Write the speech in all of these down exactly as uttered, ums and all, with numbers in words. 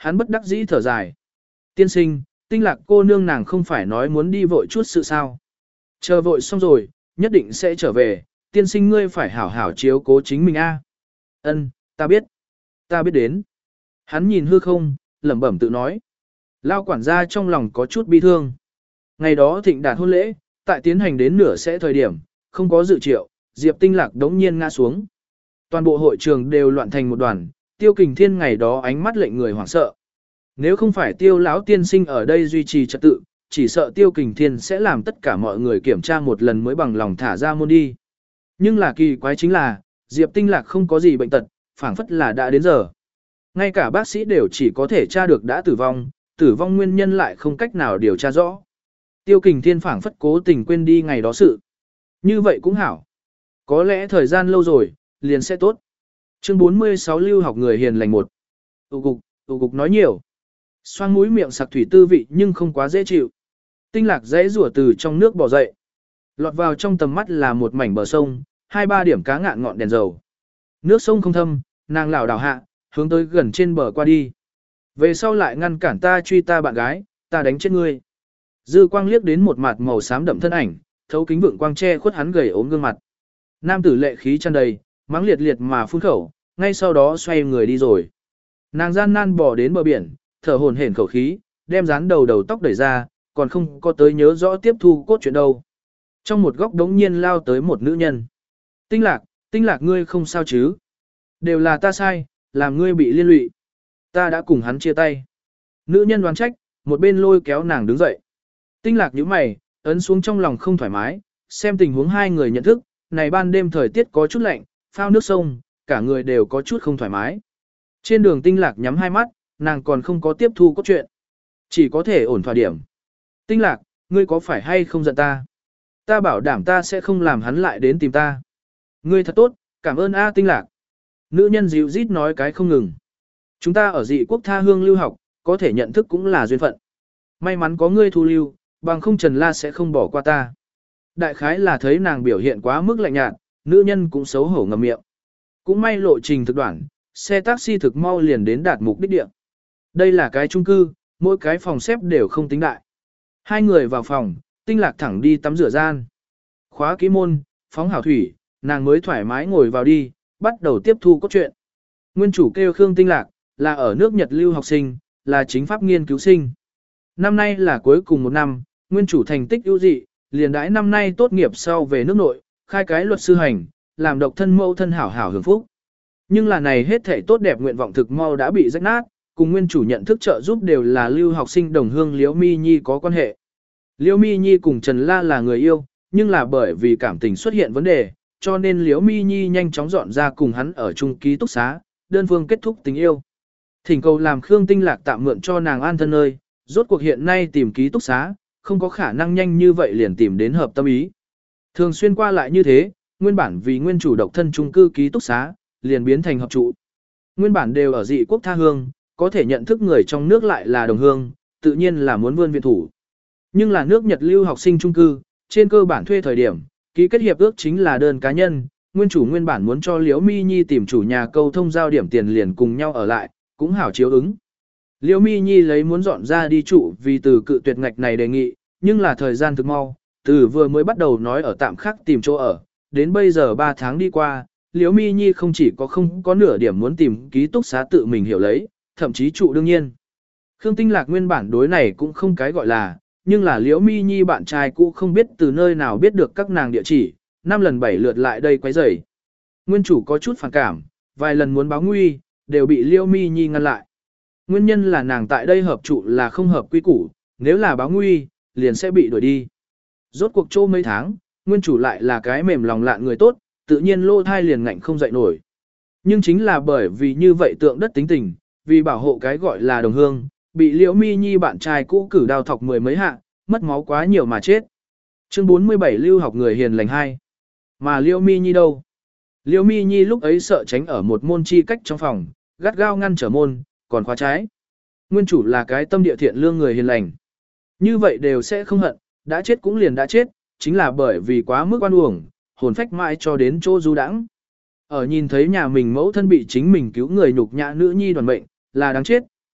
Hắn bất đắc dĩ thở dài. Tiên sinh, Tinh Lạc cô nương nàng không phải nói muốn đi vội chút sự sao. Chờ vội xong rồi, nhất định sẽ trở về, tiên sinh ngươi phải hảo hảo chiếu cố chính mình a. Ân, ta biết. Ta biết đến. Hắn nhìn hư không, lẩm bẩm tự nói. Lao quản gia trong lòng có chút bi thương. Ngày đó thịnh đạt hôn lễ, tại tiến hành đến nửa sẽ thời điểm, không có dự triệu, Diệp Tinh Lạc đống nhiên ngã xuống. Toàn bộ hội trường đều loạn thành một đoàn, Tiêu Kình Thiên ngày đó ánh mắt lệnh người hoảng sợ. Nếu không phải Tiêu lão tiên sinh ở đây duy trì trật tự, chỉ sợ Tiêu Kình Thiên sẽ làm tất cả mọi người kiểm tra một lần mới bằng lòng thả ra môn đi. Nhưng là kỳ quái chính là, Diệp Tinh Lạc không có gì bệnh tật, phảng phất là đã đến giờ. Ngay cả bác sĩ đều chỉ có thể tra được đã tử vong, tử vong nguyên nhân lại không cách nào điều tra rõ. Tiêu Kình Thiên phảng phất cố tình quên đi ngày đó sự. Như vậy cũng hảo. Có lẽ thời gian lâu rồi, liền sẽ tốt. Chương bốn mươi sáu lưu học người hiền lành một. Tụ cục, tụ cục nói nhiều. Xoang mũi miệng sặc thủy tư vị nhưng không quá dễ chịu. Tinh Lạc dãy rủa từ trong nước bò dậy. Lọt vào trong tầm mắt là một mảnh bờ sông, hai ba điểm cá ngạn ngọn đèn dầu. Nước sông không thâm, nàng lảo đảo hạ, hướng tới gần trên bờ qua đi. Về sau lại ngăn cản ta truy ta bạn gái, ta đánh chết ngươi. Dư quang liếc đến một mặt màu xám đậm thân ảnh, thấu kính vượng quang che khuất hắn gầy ốm gương mặt. Nam tử lệ khí tràn đầy, mắng liệt liệt mà phun khẩu, ngay sau đó xoay người đi rồi. Nàng gian nan bò đến bờ biển, thở hổn hển khẩu khí, đem dán đầu đầu tóc đẩy ra, còn không có tới nhớ rõ tiếp thu cốt chuyện đâu. Trong một góc đống nhiên lao tới một nữ nhân. Tinh Lạc, Tinh Lạc ngươi không sao chứ? Đều là ta sai, làm ngươi bị liên lụy. Ta đã cùng hắn chia tay. Nữ nhân đoán trách, một bên lôi kéo nàng đứng dậy. Tinh Lạc nhíu mày, ấn xuống trong lòng không thoải mái, xem tình huống hai người nhận thức, này ban đêm thời tiết có chút lạnh, phao nước sông, cả người đều có chút không thoải mái. Trên đường Tinh Lạc nhắm hai mắt, nàng còn không có tiếp thu cốt truyện. Chỉ có thể ổn thỏa điểm. Tinh Lạc, ngươi có phải hay không giận ta? Ta bảo đảm ta sẽ không làm hắn lại đến tìm ta. Ngươi thật tốt, cảm ơn A Tinh Lạc. Nữ nhân dịu rít nói cái không ngừng. Chúng ta ở dị quốc tha hương lưu học, có thể nhận thức cũng là duyên phận. May mắn có ngươi thu lưu, bằng không Trần La sẽ không bỏ qua ta. Đại khái là thấy nàng biểu hiện quá mức lạnh nhạt, nữ nhân cũng xấu hổ ngậm miệng. Cũng may lộ trình thực đoạn, xe taxi thực mau liền đến đạt mục đích địa. Đây là cái chung cư, mỗi cái phòng xếp đều không tính đại. Hai người vào phòng, Tinh Lạc thẳng đi tắm rửa gian. Khóa kỹ môn, phóng hảo thủy, nàng mới thoải mái ngồi vào đi, bắt đầu tiếp thu cốt truyện. Nguyên chủ kêu Khương Tinh Lạc, là ở nước Nhật lưu học sinh, là chính pháp nghiên cứu sinh. Năm nay là cuối cùng một năm, nguyên chủ thành tích ưu dị, liền đãi năm nay tốt nghiệp sau về nước nội, khai cái luật sư hành, làm độc thân mẫu thân hảo hảo hưởng phúc. Nhưng là này hết thảy tốt đẹp nguyện vọng thực mau đã bị rách nát, cùng nguyên chủ nhận thức trợ giúp đều là lưu học sinh đồng hương Liễu Mi Nhi có quan hệ. Liễu Mi Nhi cùng Trần La là người yêu, nhưng là bởi vì cảm tình xuất hiện vấn đề, cho nên Liễu Mi Nhi nhanh chóng dọn ra cùng hắn ở chung ký túc xá, đơn phương kết thúc tình yêu. Thỉnh cầu làm Khương Tinh Lạc tạm mượn cho nàng an thân nơi, rốt cuộc hiện nay tìm ký túc xá, không có khả năng nhanh như vậy liền tìm đến hợp tâm ý. Thường xuyên qua lại như thế, nguyên bản vì nguyên chủ độc thân chung cư ký túc xá, liền biến thành hợp trụ. Nguyên bản đều ở dị quốc tha hương, có thể nhận thức người trong nước lại là đồng hương, tự nhiên là muốn vươn viện thủ. Nhưng là nước Nhật lưu học sinh chung cư, trên cơ bản thuê thời điểm, ký kết hiệp ước chính là đơn cá nhân, nguyên chủ nguyên bản muốn cho Liễu Mi Nhi tìm chủ nhà câu thông giao điểm tiền liền cùng nhau ở lại, cũng hảo chiếu ứng. Liễu Mi Nhi lấy muốn dọn ra đi trụ vì từ cự tuyệt ngạch này đề nghị, nhưng là thời gian thực mau, từ vừa mới bắt đầu nói ở tạm khắc tìm chỗ ở, đến bây giờ ba tháng đi qua, Liễu Mi Nhi không chỉ có không có nửa điểm muốn tìm ký túc xá tự mình hiểu lấy, thậm chí trụ đương nhiên. Khương Tinh Lạc nguyên bản đối này cũng không cái gọi là, nhưng là Liễu Mi Nhi bạn trai cũ không biết từ nơi nào biết được các nàng địa chỉ, năm lần bảy lượt lại đây quấy rầy. Nguyên chủ có chút phản cảm, vài lần muốn báo nguy, đều bị Liễu Mi Nhi ngăn lại. Nguyên nhân là nàng tại đây hợp trụ là không hợp quy củ, nếu là báo nguy, liền sẽ bị đuổi đi. Rốt cuộc trô mấy tháng, nguyên chủ lại là cái mềm lòng lạn người tốt, tự nhiên lô thai liền ngạnh không dậy nổi. Nhưng chính là bởi vì như vậy tượng đất tính tình, vì bảo hộ cái gọi là đồng hương, bị Liễu Mi Nhi bạn trai cũ cử đào thọc mười mấy hạ, mất máu quá nhiều mà chết. Chương bốn mươi bảy lưu học người hiền lành hai. Mà Liễu Mi Nhi đâu? Liễu Mi Nhi lúc ấy sợ tránh ở một môn chi cách trong phòng, gắt gao ngăn trở môn, còn khóa trái. Nguyên chủ là cái tâm địa thiện lương người hiền lành. Như vậy đều sẽ không hận, đã chết cũng liền đã chết, chính là bởi vì quá mức oan uổng, hồn phách mãi cho đến chỗ du đãng. Ở nhìn thấy nhà mình mẫu thân bị chính mình cứu người nhục nhã nữ nhi đoàn mệnh, là đáng chết,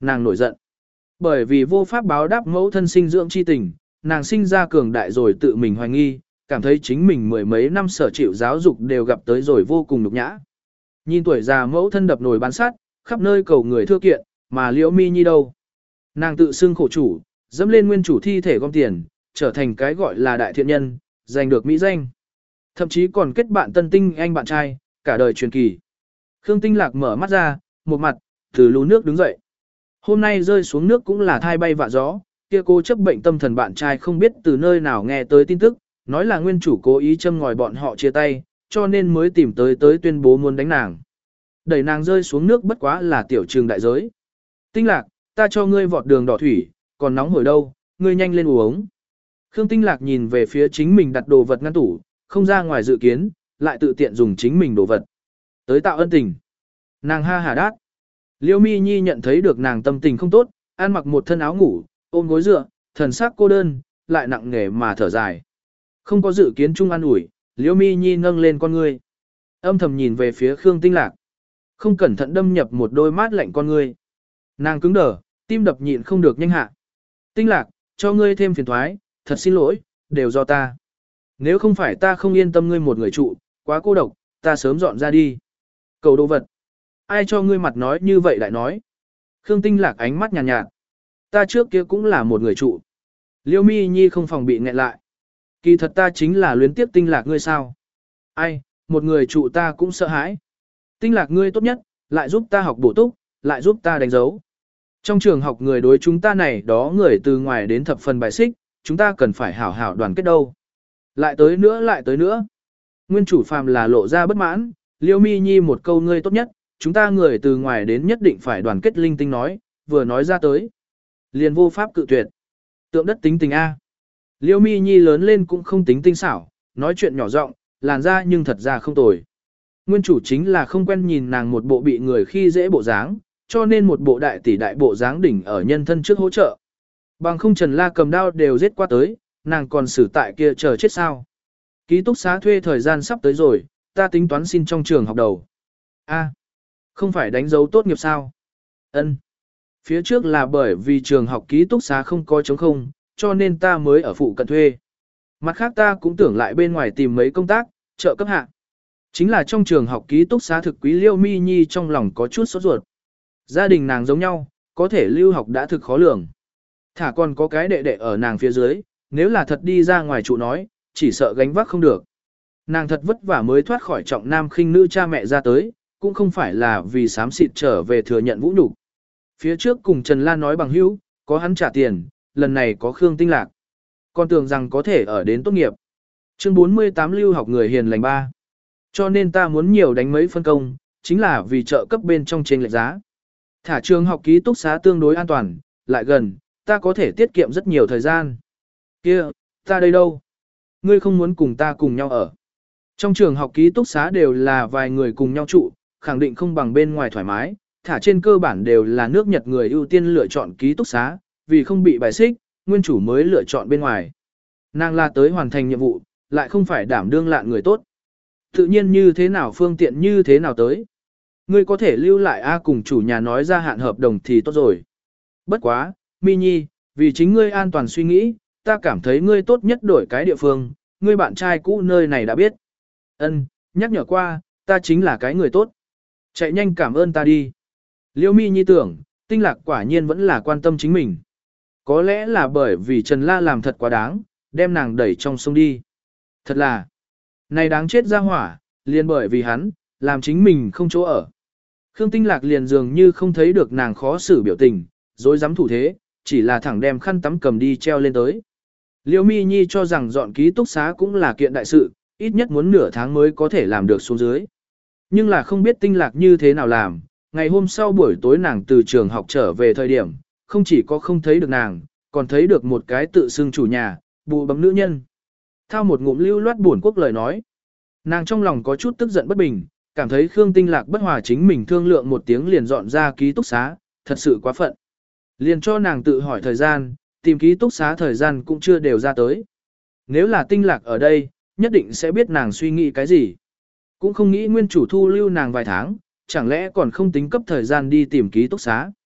nàng nổi giận. Bởi vì vô pháp báo đáp mẫu thân sinh dưỡng chi tình, nàng sinh ra cường đại rồi tự mình hoài nghi, cảm thấy chính mình mười mấy năm sở chịu giáo dục đều gặp tới rồi vô cùng nhục nhã. Nhìn tuổi già mẫu thân đập nồi bán sát, khắp nơi cầu người thưa kiện, mà Liễu Mi Nhi đâu? Nàng tự xưng khổ chủ, dẫm lên nguyên chủ thi thể gom tiền, trở thành cái gọi là đại thiện nhân, giành được mỹ danh. Thậm chí còn kết bạn tân tinh anh bạn trai, cả đời truyền kỳ. Khương Tinh Lạc mở mắt ra, một mặt, từ lú nước đứng dậy. Hôm nay rơi xuống nước cũng là thai bay vạ gió, kia cô chấp bệnh tâm thần bạn trai không biết từ nơi nào nghe tới tin tức, nói là nguyên chủ cố ý châm ngòi bọn họ chia tay, cho nên mới tìm tới tới tuyên bố muốn đánh nàng. Đẩy nàng rơi xuống nước bất quá là tiểu trường đại giới. Tinh Lạc, ta cho ngươi vọt đường đỏ thủy, còn nóng hổi đâu, ngươi nhanh lên uống. Khương Tinh Lạc nhìn về phía chính mình đặt đồ vật ngăn tủ, không ra ngoài dự kiến, lại tự tiện dùng chính mình đồ vật. Tới tạo ân tình. Nàng ha hà đát. Liễu Mi Nhi nhận thấy được nàng tâm tình không tốt, ăn mặc một thân áo ngủ, ôm gối dựa, thần sắc cô đơn, lại nặng nề mà thở dài. Không có dự kiến chung an ủi, Liễu Mi Nhi nâng lên con ngươi. Âm thầm nhìn về phía Khương Tinh Lạc. Không cẩn thận đâm nhập một đôi mắt lạnh con ngươi. Nàng cứng đờ, tim đập nhịn không được nhanh hạ. Tinh Lạc, cho ngươi thêm phiền toái, thật xin lỗi, đều do ta. Nếu không phải ta không yên tâm ngươi một người trụ, quá cô độc, ta sớm dọn ra đi. Cầu đồ vật. Ai cho ngươi mặt nói như vậy lại nói. Khương Tinh Lạc ánh mắt nhàn nhạt, nhạt. Ta trước kia cũng là một người trụ. Liễu Mi Nhi không phòng bị nghẹn lại. Kỳ thật ta chính là luyến tiếp Tinh Lạc ngươi sao. Ai, một người trụ ta cũng sợ hãi. Tinh Lạc ngươi tốt nhất, lại giúp ta học bổ túc, lại giúp ta đánh dấu. Trong trường học người đối chúng ta này đó người từ ngoài đến thập phần bài xích, chúng ta cần phải hảo hảo đoàn kết đâu. Lại tới nữa lại tới nữa. Nguyên chủ phàm là lộ ra bất mãn, Liễu Mi Nhi một câu ngươi tốt nhất, chúng ta người từ ngoài đến nhất định phải đoàn kết linh tinh nói, vừa nói ra tới. Liền vô pháp cự tuyệt. Tượng đất tính tình A. Liễu Mi Nhi lớn lên cũng không tính tinh xảo, nói chuyện nhỏ giọng, làn ra nhưng thật ra không tồi. Nguyên chủ chính là không quen nhìn nàng một bộ bị người khi dễ bộ dáng, cho nên một bộ đại tỷ đại bộ dáng đỉnh ở nhân thân trước hỗ trợ. Bằng không Trần La cầm đao đều giết qua tới, nàng còn xử tại kia chờ chết sao. Ký túc xá thuê thời gian sắp tới rồi, ta tính toán xin trong trường học đầu. A, không phải đánh dấu tốt nghiệp sao? Ân. Phía trước là bởi vì trường học ký túc xá không có trống không, cho nên ta mới ở phụ cận thuê. Mặt khác ta cũng tưởng lại bên ngoài tìm mấy công tác, trợ cấp hạ. Chính là trong trường học ký túc xá thực quý Liễu Mi Nhi trong lòng có chút sốt ruột. Gia đình nàng giống nhau, có thể lưu học đã thực khó lường. Thả còn có cái đệ đệ ở nàng phía dưới, nếu là thật đi ra ngoài trụ nói, chỉ sợ gánh vác không được. Nàng thật vất vả mới thoát khỏi trọng nam khinh nữ cha mẹ ra tới, cũng không phải là vì xám xịt trở về thừa nhận vũ nhục. Phía trước cùng Trần Lan nói bằng hữu, có hắn trả tiền, lần này có Khương Tinh Lạc. Còn tưởng rằng có thể ở đến tốt nghiệp. Chương bốn mươi tám lưu học người hiền lành ba. Cho nên ta muốn nhiều đánh mấy phân công, chính là vì trợ cấp bên trong trên lệch giá. Thả trường học ký túc xá tương đối an toàn, lại gần, ta có thể tiết kiệm rất nhiều thời gian. Kia, ta đây đâu? Ngươi không muốn cùng ta cùng nhau ở. Trong trường học ký túc xá đều là vài người cùng nhau trụ, khẳng định không bằng bên ngoài thoải mái, thả trên cơ bản đều là nước Nhật người ưu tiên lựa chọn ký túc xá, vì không bị bài xích, nguyên chủ mới lựa chọn bên ngoài. Nàng là tới hoàn thành nhiệm vụ, lại không phải đảm đương lạn người tốt. Tự nhiên như thế nào phương tiện như thế nào tới. Ngươi có thể lưu lại A cùng chủ nhà nói ra hạn hợp đồng thì tốt rồi. Bất quá, Mi Nhi, vì chính ngươi an toàn suy nghĩ, ta cảm thấy ngươi tốt nhất đổi cái địa phương, ngươi bạn trai cũ nơi này đã biết. Ân, nhắc nhở qua, ta chính là cái người tốt. Chạy nhanh cảm ơn ta đi. Liễu Mi Nhi tưởng, Tinh Lạc quả nhiên vẫn là quan tâm chính mình. Có lẽ là bởi vì Trần La làm thật quá đáng, đem nàng đẩy trong sông đi. Thật là, này đáng chết ra hỏa, liền bởi vì hắn, làm chính mình không chỗ ở. Khương Tinh Lạc liền dường như không thấy được nàng khó xử biểu tình, dối dám thủ thế, chỉ là thẳng đem khăn tắm cầm đi treo lên tới. Liễu Mi Nhi cho rằng dọn ký túc xá cũng là kiện đại sự, ít nhất muốn nửa tháng mới có thể làm được xuống dưới. Nhưng là không biết Tinh Lạc như thế nào làm, ngày hôm sau buổi tối nàng từ trường học trở về thời điểm, không chỉ có không thấy được nàng, còn thấy được một cái tự xưng chủ nhà, bụ bấm nữ nhân. Thao một ngụm lưu loát buồn quốc lời nói. Nàng trong lòng có chút tức giận bất bình, cảm thấy Khương Tinh Lạc bất hòa chính mình thương lượng một tiếng liền dọn ra ký túc xá, thật sự quá phận. Liền cho nàng tự hỏi thời gian, tìm ký túc xá thời gian cũng chưa đều ra tới. Nếu là Tinh Lạc ở đây, nhất định sẽ biết nàng suy nghĩ cái gì. Cũng không nghĩ nguyên chủ thu lưu nàng vài tháng, chẳng lẽ còn không tính cấp thời gian đi tìm ký túc xá.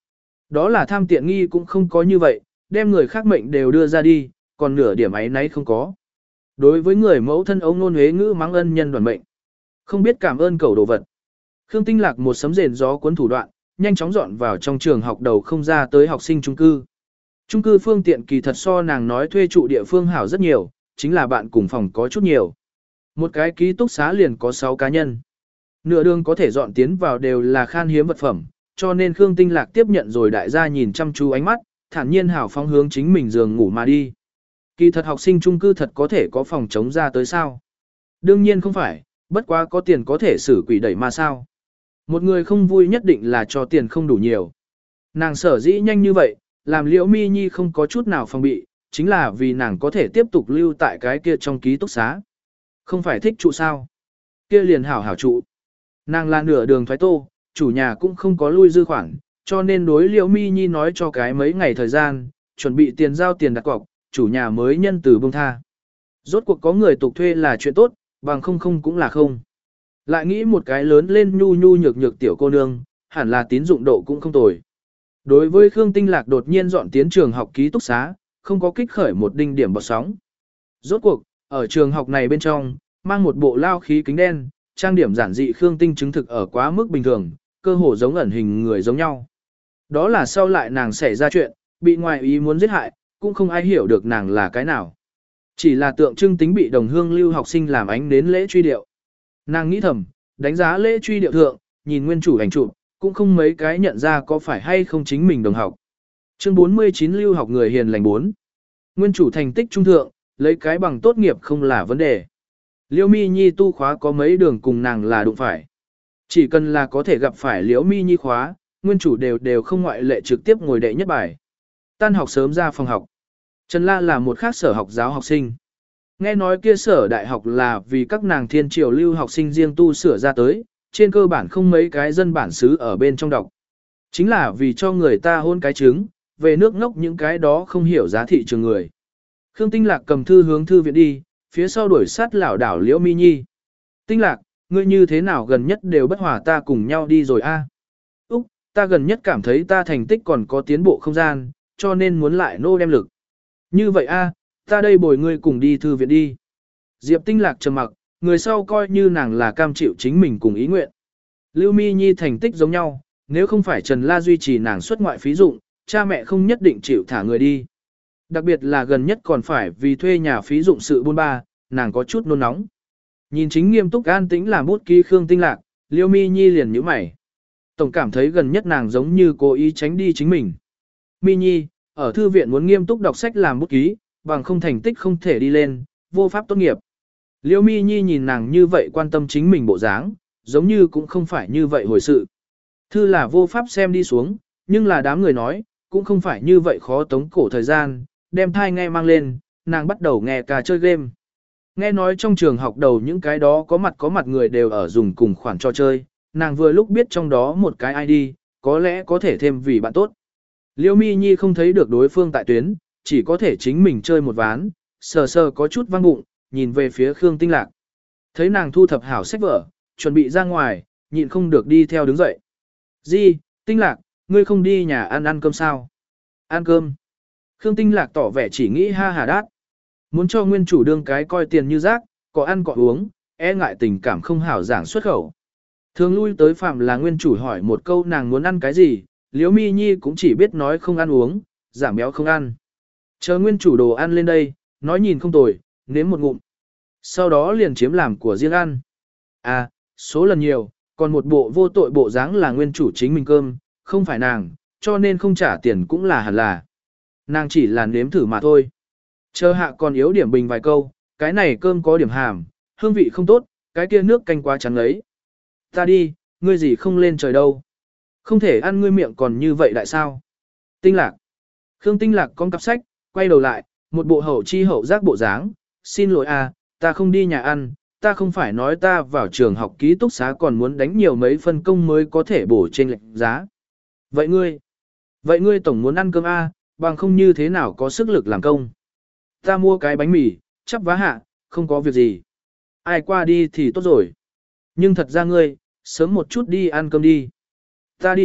Đó là tham tiện nghi cũng không có như vậy, đem người khác mệnh đều đưa ra đi, còn nửa điểm ấy nấy không có. Đối với người mẫu thân ống nôn huế ngữ mắng ân nhân đoàn mệnh, không biết cảm ơn cầu đồ vật. Khương Tinh Lạc một sấm rền gió cuốn thủ đoạn, nhanh chóng dọn vào trong trường học đầu không ra tới học sinh chung cư. Chung cư phương tiện kỳ thật so nàng nói thuê trụ địa phương hảo rất nhiều, chính là bạn cùng phòng có chút nhiều. Một cái ký túc xá liền có sáu cá nhân. Nửa đường có thể dọn tiến vào đều là khan hiếm vật phẩm, cho nên Khương Tinh Lạc tiếp nhận rồi đại gia nhìn chăm chú ánh mắt, thản nhiên hảo phóng hướng chính mình giường ngủ mà đi. Kỳ thật học sinh chung cư thật có thể có phòng chống ra tới sao? Đương nhiên không phải, bất quá có tiền có thể xử quỷ đẩy mà sao? Một người không vui nhất định là cho tiền không đủ nhiều. Nàng sở dĩ nhanh như vậy, làm Liễu Mi Nhi không có chút nào phòng bị, chính là vì nàng có thể tiếp tục lưu tại cái kia trong ký túc xá. Không phải thích trụ sao? Kia liền hảo hảo trụ. Nàng là nửa đường thoái tô, chủ nhà cũng không có lui dư khoản, cho nên đối Liễu Mi Nhi nói cho cái mấy ngày thời gian, chuẩn bị tiền giao tiền đặt cọc, chủ nhà mới nhân từ bông tha. Rốt cuộc có người tục thuê là chuyện tốt, bằng không không cũng là không. Lại nghĩ một cái lớn lên nhu nhu nhược nhược tiểu cô nương, hẳn là tín dụng độ cũng không tồi. Đối với Khương Tinh Lạc đột nhiên dọn tiến trường học ký túc xá, không có kích khởi một đinh điểm bọt sóng. Rốt cuộc, ở trường học này bên trong, mang một bộ lao khí kính đen, trang điểm giản dị Khương Tinh chứng thực ở quá mức bình thường, cơ hồ giống ẩn hình người giống nhau. Đó là sau lại nàng xảy ra chuyện, bị ngoại ý muốn giết hại, cũng không ai hiểu được nàng là cái nào. Chỉ là tượng trưng tính bị đồng hương lưu học sinh làm ánh đến lễ truy điệu. Nàng nghĩ thầm, đánh giá lễ truy điệu thượng, nhìn nguyên chủ ảnh chụp, cũng không mấy cái nhận ra có phải hay không chính mình đồng học. Chương bốn mươi chín lưu học người hiền lành bốn. Nguyên chủ thành tích trung thượng, lấy cái bằng tốt nghiệp không là vấn đề. Liễu Mi Nhi tu khóa có mấy đường cùng nàng là đụng phải. Chỉ cần là có thể gặp phải Liễu Mi Nhi khóa, nguyên chủ đều đều không ngoại lệ trực tiếp ngồi đệ nhất bài. Tan học sớm ra phòng học. Trần La là một khác sở học giáo học sinh. Nghe nói kia sở đại học là vì các nàng thiên triều lưu học sinh riêng tu sửa ra tới, trên cơ bản không mấy cái dân bản xứ ở bên trong đọc. Chính là vì cho người ta hôn cái trứng, về nước ngốc những cái đó không hiểu giá thị trường người. Khương Tinh Lạc cầm thư hướng thư viện đi, phía sau đuổi sát lảo đảo Liễu Mi Nhi. Tinh Lạc, ngươi như thế nào gần nhất đều bất hòa ta cùng nhau đi rồi a? Úc, ta gần nhất cảm thấy ta thành tích còn có tiến bộ không gian, cho nên muốn lại nô đem lực. Như vậy a, ta đây bồi ngươi cùng đi thư viện đi. Diệp Tinh Lạc trầm mặc, người sau coi như nàng là cam chịu chính mình cùng ý nguyện. Lưu Mi Nhi thành tích giống nhau, nếu không phải Trần La duy trì nàng xuất ngoại phí dụng, cha mẹ không nhất định chịu thả người đi. Đặc biệt là gần nhất còn phải vì thuê nhà phí dụng sự buôn ba, nàng có chút nôn nóng. Nhìn chính nghiêm túc an tĩnh làm bút ký Khương Tinh Lạc, Liêu Mi Nhi liền nhíu mày. Tổng cảm thấy gần nhất nàng giống như cố ý tránh đi chính mình. Mi Nhi, ở thư viện muốn nghiêm túc đọc sách làm bút ký, bằng không thành tích không thể đi lên, vô pháp tốt nghiệp. Liêu Mi Nhi nhìn nàng như vậy quan tâm chính mình bộ dáng, giống như cũng không phải như vậy hồi sự. Thư là vô pháp xem đi xuống, nhưng là đám người nói, cũng không phải như vậy khó tống cổ thời gian, đem thai nghe mang lên, nàng bắt đầu nghe ca chơi game. Nghe nói trong trường học đầu những cái đó có mặt có mặt người đều ở dùng cùng khoản trò chơi, nàng vừa lúc biết trong đó một cái ai đi, có lẽ có thể thêm vì bạn tốt. Liêu Mi Nhi không thấy được đối phương tại tuyến, chỉ có thể chính mình chơi một ván, sờ sờ có chút vang bụng, nhìn về phía Khương Tinh Lạc. Thấy nàng thu thập hảo sách vở, chuẩn bị ra ngoài, nhịn không được đi theo đứng dậy. Di, Tinh Lạc, ngươi không đi nhà ăn ăn cơm sao? Ăn cơm. Khương Tinh Lạc tỏ vẻ chỉ nghĩ ha hà đát. Muốn cho nguyên chủ đương cái coi tiền như rác, có ăn có uống, e ngại tình cảm không hảo giảng xuất khẩu. Thường lui tới phạm là nguyên chủ hỏi một câu nàng muốn ăn cái gì, Liễu Mi Nhi cũng chỉ biết nói không ăn uống, giảm béo không ăn. Chờ nguyên chủ đồ ăn lên đây, nói nhìn không tồi, nếm một ngụm. Sau đó liền chiếm làm của riêng ăn. À, số lần nhiều, còn một bộ vô tội bộ dáng là nguyên chủ chính mình cơm, không phải nàng, cho nên không trả tiền cũng là hẳn là. Nàng chỉ là nếm thử mà thôi. Chờ hạ còn yếu điểm bình vài câu, cái này cơm có điểm hàm, hương vị không tốt, cái kia nước canh quá trắng ấy. Ta đi, ngươi gì không lên trời đâu. Không thể ăn ngươi miệng còn như vậy đại sao. Tinh Lạc. Khương Tinh Lạc con cặp sách, quay đầu lại, một bộ hậu chi hậu giác bộ dáng. Xin lỗi à, ta không đi nhà ăn, ta không phải nói ta vào trường học ký túc xá còn muốn đánh nhiều mấy phân công mới có thể bổ trên lệnh giá. Vậy ngươi, vậy ngươi tổng muốn ăn cơm à, bằng không như thế nào có sức lực làm công. Ta mua cái bánh mì, chắp vá hạ, không có việc gì. Ai qua đi thì tốt rồi. Nhưng thật ra ngươi, sớm một chút đi ăn cơm đi. Ta đi trước,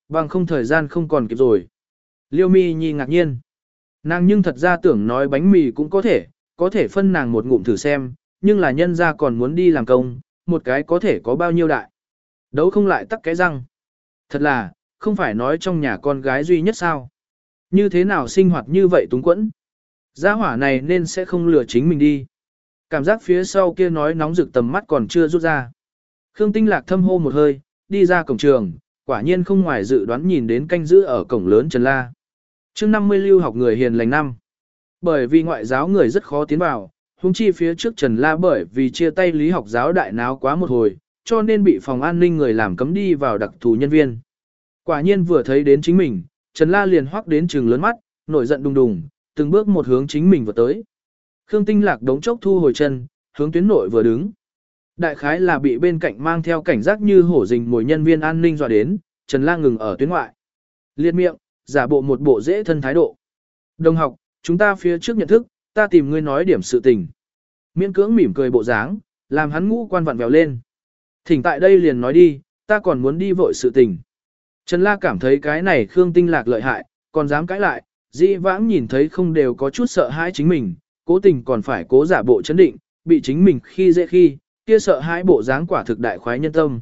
bằng không thời gian không còn kịp rồi. Liêu Mi Nhi ngạc nhiên. Nàng nhưng thật ra tưởng nói bánh mì cũng có thể, có thể phân nàng một ngụm thử xem, nhưng là nhân ra còn muốn đi làm công, một cái có thể có bao nhiêu đại. Đấu không lại tắc cái răng. Thật là, không phải nói trong nhà con gái duy nhất sao. Như thế nào sinh hoạt như vậy túng quẫn. Gia hỏa này nên sẽ không lừa chính mình đi. Cảm giác phía sau kia nói nóng rực tầm mắt còn chưa rút ra. Khương Tinh Lạc thâm hô một hơi, đi ra cổng trường, quả nhiên không ngoài dự đoán nhìn đến canh giữ ở cổng lớn Trần La. Chương năm mươi lưu học người hiền lành năm. Bởi vì ngoại giáo người rất khó tiến vào, huống chi phía trước Trần La bởi vì chia tay lý học giáo đại náo quá một hồi, cho nên bị phòng an ninh người làm cấm đi vào đặc thù nhân viên. Quả nhiên vừa thấy đến chính mình, Trần La liền hoắc đến trừng lớn mắt, nổi giận đùng đùng, từng bước một hướng chính mình vừa tới. Khương Tinh Lạc đống chốc thu hồi chân, hướng tuyến nội vừa đứng. Đại khái là bị bên cạnh mang theo cảnh giác như hổ rình mồi nhân viên an ninh dọa đến, Trần La ngừng ở tuyến ngoại. Liệt miệng, giả bộ một bộ dễ thân thái độ. Đồng học, chúng ta phía trước nhận thức, ta tìm ngươi nói điểm sự tình. Miễn cưỡng mỉm cười bộ dáng, làm hắn ngũ quan vặn vẹo lên. Thỉnh tại đây liền nói đi, ta còn muốn đi vội sự tình. Trần La cảm thấy cái này Khương Tinh Lạc lợi hại, còn dám cãi lại, dĩ vãng nhìn thấy không đều có chút sợ hãi chính mình, cố tình còn phải cố giả bộ chấn định, bị chính mình khi dễ khi, kia sợ hãi bộ dáng quả thực đại khoái nhân tâm.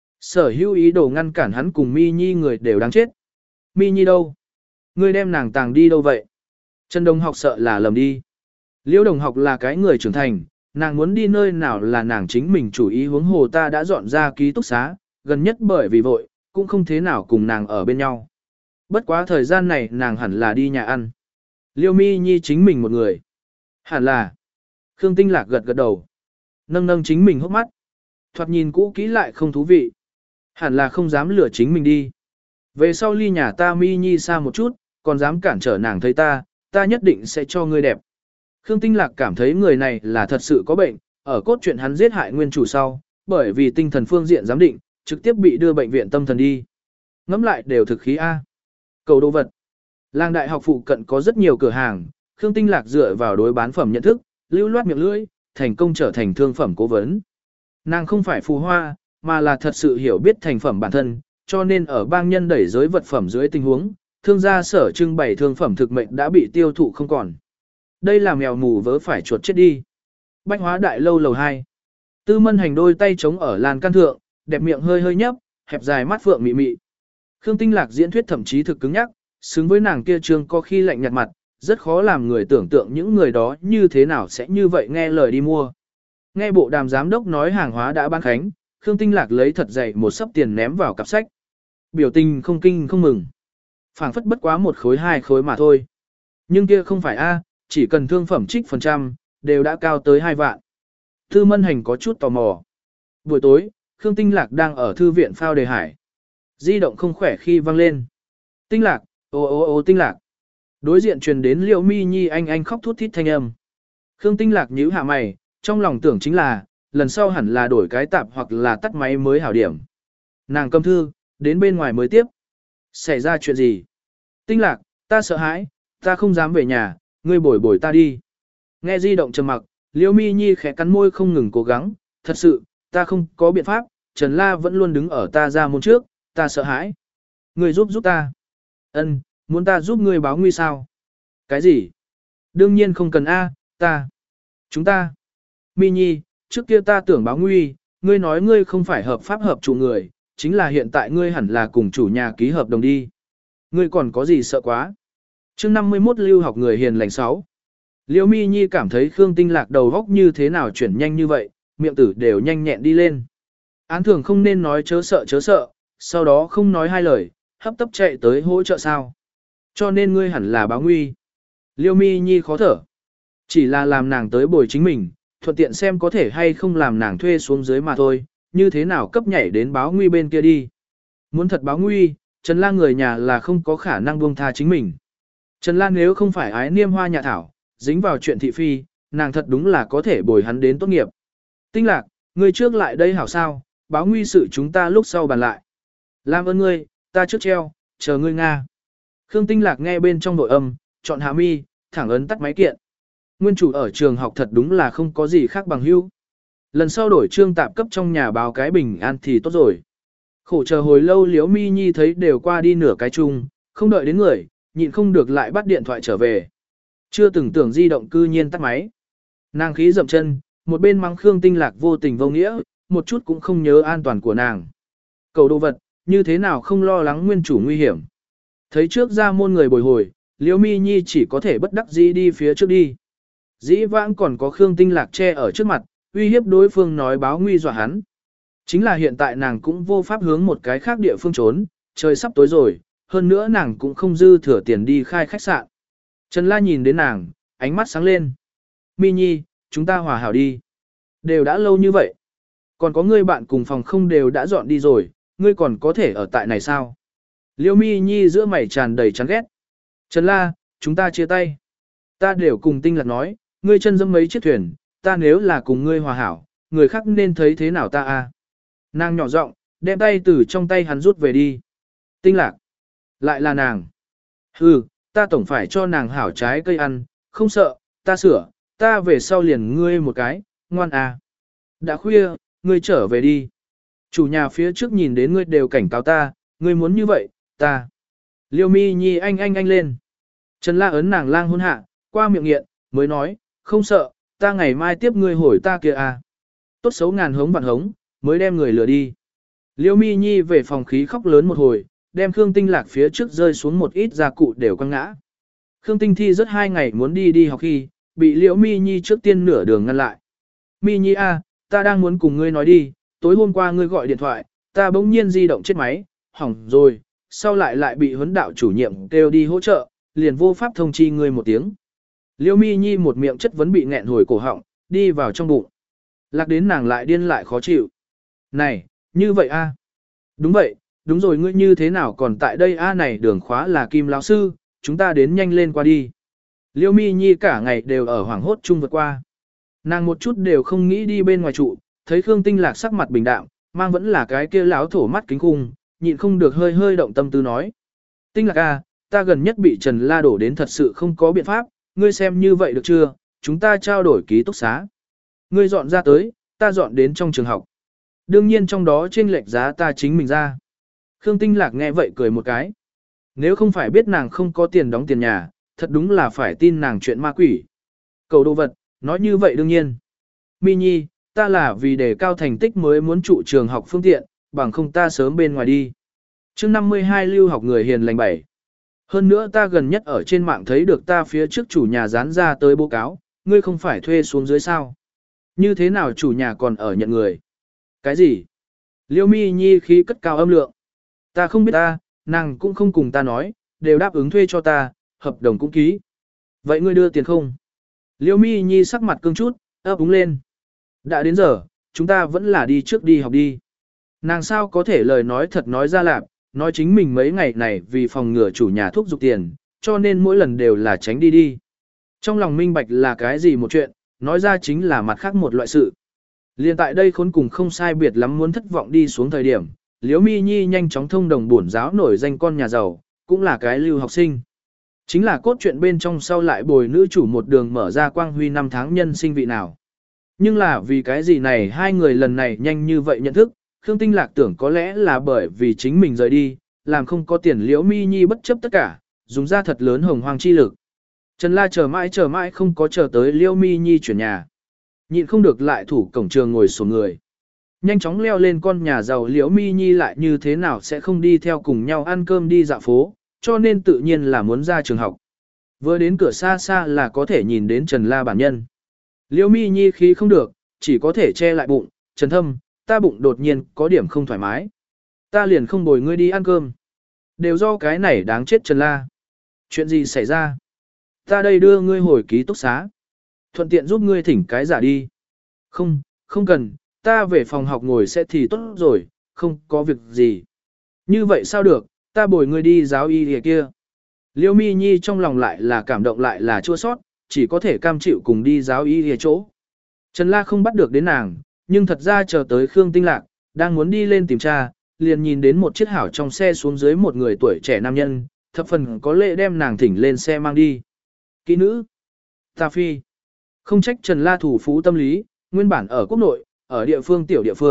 Sở hữu ý đồ ngăn cản hắn cùng Mi Nhi người đều đáng chết. Mi Nhi đâu? Ngươi đem nàng tàng đi đâu vậy? Trần Đồng học sợ là lầm đi. Liễu Đồng học là cái người trưởng thành, nàng muốn đi nơi nào là nàng chính mình chủ ý, huống hồ ta đã dọn ra ký túc xá, gần nhất bởi vì vội, cũng không thế nào cùng nàng ở bên nhau. Bất quá thời gian này nàng hẳn là đi nhà ăn. Liêu Mi Nhi chính mình một người. Hẳn là. Khương Tinh Lạc gật gật đầu. Nâng nâng chính mình hốc mắt. Thoạt nhìn cũ kỹ lại không thú vị. Hẳn là không dám lừa chính mình đi. Về sau ly nhà ta Mi Nhi xa một chút, còn dám cản trở nàng thấy ta, ta nhất định sẽ cho ngươi đẹp. Khương Tinh Lạc cảm thấy người này là thật sự có bệnh, ở cốt truyện hắn giết hại nguyên chủ sau, bởi vì tinh thần phương diện giám định, trực tiếp bị đưa bệnh viện tâm thần đi. Ngắm lại đều thực khí A. Cầu đồ vật. Làng đại học phụ cận có rất nhiều cửa hàng, Khương Tinh Lạc dựa vào đối bán phẩm nhận thức, lưu loát miệng lưỡi, thành công trở thành thương phẩm cố vấn. Nàng không phải phù hoa, mà là thật sự hiểu biết thành phẩm bản thân, cho nên ở bang nhân đẩy giới vật phẩm dưới tình huống, thương gia sở trưng bày thương phẩm thực mệnh đã bị tiêu thụ không còn. Đây là mèo mù vớ phải chuột chết đi. Bách hóa đại lâu lầu hai. Tư Mân Hành đôi tay chống ở lan can thượng, đẹp miệng hơi hơi nhấp, hẹp dài mắt phượng mị mị. Khương Tinh Lạc diễn thuyết thậm chí thực cứng nhắc, xứng với nàng kia trương có khi lạnh nhạt mặt, rất khó làm người tưởng tượng những người đó như thế nào sẽ như vậy nghe lời đi mua. Nghe bộ đàm giám đốc nói hàng hóa đã ban khánh, Khương Tinh Lạc lấy thật dày một sấp tiền ném vào cặp sách. Biểu tình không kinh không mừng. Phảng phất bất quá một khối hai khối mà thôi. Nhưng kia không phải A, chỉ cần thương phẩm trích phần trăm, đều đã cao tới hai vạn. Tư Mân Hành có chút tò mò. Buổi tối, Khương Tinh Lạc đang ở thư viện phao đề hải. Di động không khỏe khi vang lên. Tinh Lạc, ô ô ô Tinh Lạc. Đối diện truyền đến Liễu Mi Nhi anh anh khóc thút thít thanh âm. Khương Tinh Lạc nhíu hạ mày, trong lòng tưởng chính là, lần sau hẳn là đổi cái tạp hoặc là tắt máy mới hảo điểm. Nàng cầm thư, đến bên ngoài mới tiếp. Xảy ra chuyện gì? Tinh Lạc, ta sợ hãi, ta không dám về nhà, ngươi bồi bồi ta đi. Nghe di động trầm mặc, Liễu Mi Nhi khẽ cắn môi không ngừng cố gắng, thật sự, ta không có biện pháp, Trần La vẫn luôn đứng ở ta ra môn trước, ta sợ hãi. Ngươi giúp giúp ta. Ân, muốn ta giúp ngươi báo nguy sao? Cái gì? Đương nhiên không cần A, ta. Chúng ta. Mi Nhi, trước kia ta tưởng báo nguy, ngươi nói ngươi không phải hợp pháp hợp chủ người, chính là hiện tại ngươi hẳn là cùng chủ nhà ký hợp đồng đi. Ngươi còn có gì sợ quá? Chương năm mươi mốt lưu học người hiền lành sáu. Liễu Mi Nhi cảm thấy Khương Tinh Lạc đầu góc như thế nào chuyển nhanh như vậy, miệng tử đều nhanh nhẹn đi lên. Án thường không nên nói chớ sợ chớ sợ, sau đó không nói hai lời, hấp tấp chạy tới hỗ trợ sao. Cho nên ngươi hẳn là báo nguy. Liễu Mi Nhi khó thở. Chỉ là làm nàng tới bồi chính mình, thuận tiện xem có thể hay không làm nàng thuê xuống dưới mà thôi, như thế nào cấp nhảy đến báo nguy bên kia đi. Muốn thật báo nguy, Trần Lan người nhà là không có khả năng buông tha chính mình. Trần Lan nếu không phải ái niêm hoa nhà thảo, dính vào chuyện thị phi, nàng thật đúng là có thể bồi hắn đến tốt nghiệp. Tinh Lạc, ngươi trước lại đây hảo sao, báo nguy sự chúng ta lúc sau bàn lại. Làm ơn ngươi, ta trước treo, chờ ngươi Nga. Khương Tinh Lạc nghe bên trong nội âm, chọn hạ mi, thẳng ấn tắt máy kiện. Nguyên chủ ở trường học thật đúng là không có gì khác bằng hữu. Lần sau đổi trương tạp cấp trong nhà báo cái bình an thì tốt rồi. Khổ chờ hồi lâu Liễu Mi Nhi thấy đều qua đi nửa cái chung, không đợi đến người, nhịn không được lại bắt điện thoại trở về. Chưa từng tưởng di động cư nhiên tắt máy. Nàng khí dậm chân, một bên mắng Khương Tinh Lạc vô tình vô nghĩa, một chút cũng không nhớ an toàn của nàng. Cầu đồ vật, như thế nào không lo lắng nguyên chủ nguy hiểm. Thấy trước ra môn người bồi hồi, Liễu Mi Nhi chỉ có thể bất đắc dĩ đi phía trước đi. Dĩ vãng còn có Khương Tinh Lạc che ở trước mặt, uy hiếp đối phương nói báo nguy dọa hắn. Chính là hiện tại nàng cũng vô pháp hướng một cái khác địa phương trốn, trời sắp tối rồi, hơn nữa nàng cũng không dư thừa tiền đi khai khách sạn. Trần La nhìn đến nàng, ánh mắt sáng lên. Mi Nhi, chúng ta hòa hảo đi. Đều đã lâu như vậy. Còn có ngươi bạn cùng phòng không đều đã dọn đi rồi, ngươi còn có thể ở tại này sao? Liễu Mi Nhi giữa mày tràn đầy chán ghét. Trần La, chúng ta chia tay. Ta đều cùng Tinh Lạc nói, ngươi chân dẫm mấy chiếc thuyền, ta nếu là cùng ngươi hòa hảo, người khác nên thấy thế nào ta a? Nàng nhỏ giọng, đem tay từ trong tay hắn rút về đi. Tinh Lạc. Lại là nàng. Hừ, ta tổng phải cho nàng hảo trái cây ăn, không sợ, ta sửa, ta về sau liền ngươi một cái, ngoan à. Đã khuya, ngươi trở về đi. Chủ nhà phía trước nhìn đến ngươi đều cảnh cáo ta, ngươi muốn như vậy, ta. Liêu Mi Nhi anh anh anh lên. Trần La ấn nàng lang hôn hạ, qua miệng nghiện, mới nói, không sợ, ta ngày mai tiếp ngươi hồi ta kia à. Tốt xấu ngàn hống vạn hống, mới đem người lừa đi. Liêu Mi Nhi về phòng khí khóc lớn một hồi, đem Khương Tinh Lạc phía trước rơi xuống một ít gia cụ đều quăng ngã. Khương Tinh Thi rất hai ngày muốn đi đi học khi, bị Liễu Mi Nhi trước tiên nửa đường ngăn lại. Mi Nhi a, ta đang muốn cùng ngươi nói đi, tối hôm qua ngươi gọi điện thoại, ta bỗng nhiên di động chết máy, hỏng rồi, sau lại lại bị huấn đạo chủ nhiệm kêu đi hỗ trợ, liền vô pháp thông chi ngươi một tiếng. Liễu Mi Nhi một miệng chất vấn bị nghẹn hồi cổ họng, đi vào trong bụng. Lạc đến nàng lại điên lại khó chịu. Này, như vậy a? Đúng vậy, đúng rồi, ngươi như thế nào còn tại đây a? Này đường khóa là Kim lão sư, chúng ta đến nhanh lên qua đi. Liễu Mi Nhi cả ngày đều ở hoảng hốt chung vượt qua. Nàng một chút đều không nghĩ đi bên ngoài trụ, thấy Khương Tinh Lạc sắc mặt bình đạm, mang vẫn là cái kia lão thổ mắt kính khung, nhịn không được hơi hơi động tâm tư nói. Tinh Lạc a, ta gần nhất bị Trần La đổ đến thật sự không có biện pháp, ngươi xem như vậy được chưa, chúng ta trao đổi ký túc xá. Ngươi dọn ra tới, ta dọn đến trong trường học. Đương nhiên trong đó chênh lệch giá ta chính mình ra. Khương Tinh Lạc nghe vậy cười một cái. Nếu không phải biết nàng không có tiền đóng tiền nhà, thật đúng là phải tin nàng chuyện ma quỷ. Cầu đồ vật, nói như vậy đương nhiên. Mi Nhi, ta là vì đề cao thành tích mới muốn trụ trường học phương tiện, bằng không ta sớm bên ngoài đi. chương năm mươi hai lưu học người hiền lành bảy. Hơn nữa ta gần nhất ở trên mạng thấy được ta phía trước chủ nhà dán ra tới báo cáo, ngươi không phải thuê xuống dưới sao. Như thế nào chủ nhà còn ở nhận người? Cái gì? Liêu Mi Nhi khí cất cao âm lượng. Ta không biết ta, nàng cũng không cùng ta nói, đều đáp ứng thuê cho ta, hợp đồng cũng ký. Vậy ngươi đưa tiền không? Liêu Mi Nhi sắc mặt cương chút, ấp úng lên. Đã đến giờ, chúng ta vẫn là đi trước đi học đi. Nàng sao có thể lời nói thật nói ra lạc, nói chính mình mấy ngày này vì phòng ngừa chủ nhà thúc giục tiền, cho nên mỗi lần đều là tránh đi đi. Trong lòng minh bạch là cái gì một chuyện, nói ra chính là mặt khác một loại sự. Liên tại đây khốn cùng không sai biệt lắm muốn thất vọng đi xuống thời điểm, Liễu Mi Nhi nhanh chóng thông đồng bổn giáo nổi danh con nhà giàu, cũng là cái lưu học sinh. Chính là cốt truyện bên trong sau lại bồi nữ chủ một đường mở ra quang huy năm tháng nhân sinh vị nào. Nhưng là vì cái gì này hai người lần này nhanh như vậy nhận thức, Khương Tinh Lạc tưởng có lẽ là bởi vì chính mình rời đi, làm không có tiền Liễu Mi Nhi bất chấp tất cả, dùng ra thật lớn hồng hoang chi lực. Trần La chờ mãi chờ mãi không có chờ tới Liễu Mi Nhi chuyển nhà. Nhịn không được lại thủ cổng trường ngồi sổ người. Nhanh chóng leo lên con nhà giàu Liễu Mi Nhi lại như thế nào sẽ không đi theo cùng nhau ăn cơm đi dạo phố, cho nên tự nhiên là muốn ra trường học. Vừa đến cửa xa xa là có thể nhìn đến Trần La bản nhân. Liễu Mi Nhi khí không được, chỉ có thể che lại bụng, Trần Thâm, ta bụng đột nhiên có điểm không thoải mái. Ta liền không bồi ngươi đi ăn cơm. Đều do cái này đáng chết Trần La. Chuyện gì xảy ra? Ta đây đưa ngươi hồi ký túc xá. Thuận tiện giúp ngươi thỉnh cái giả đi. Không, không cần, ta về phòng học ngồi sẽ thì tốt rồi, không có việc gì. Như vậy sao được, ta bồi ngươi đi giáo y địa kia. Liễu Mi Nhi trong lòng lại là cảm động lại là chua sót, chỉ có thể cam chịu cùng đi giáo y địa chỗ. Trần La không bắt được đến nàng, nhưng thật ra chờ tới Khương Tinh Lạc, đang muốn đi lên tìm cha, liền nhìn đến một chiếc hảo trong xe xuống dưới một người tuổi trẻ nam nhân, thập phần có lệ đem nàng thỉnh lên xe mang đi. Kỹ nữ. Ta phi. Không trách Trần La thủ phú tâm lý, nguyên bản ở quốc nội, ở địa phương tiểu địa phương,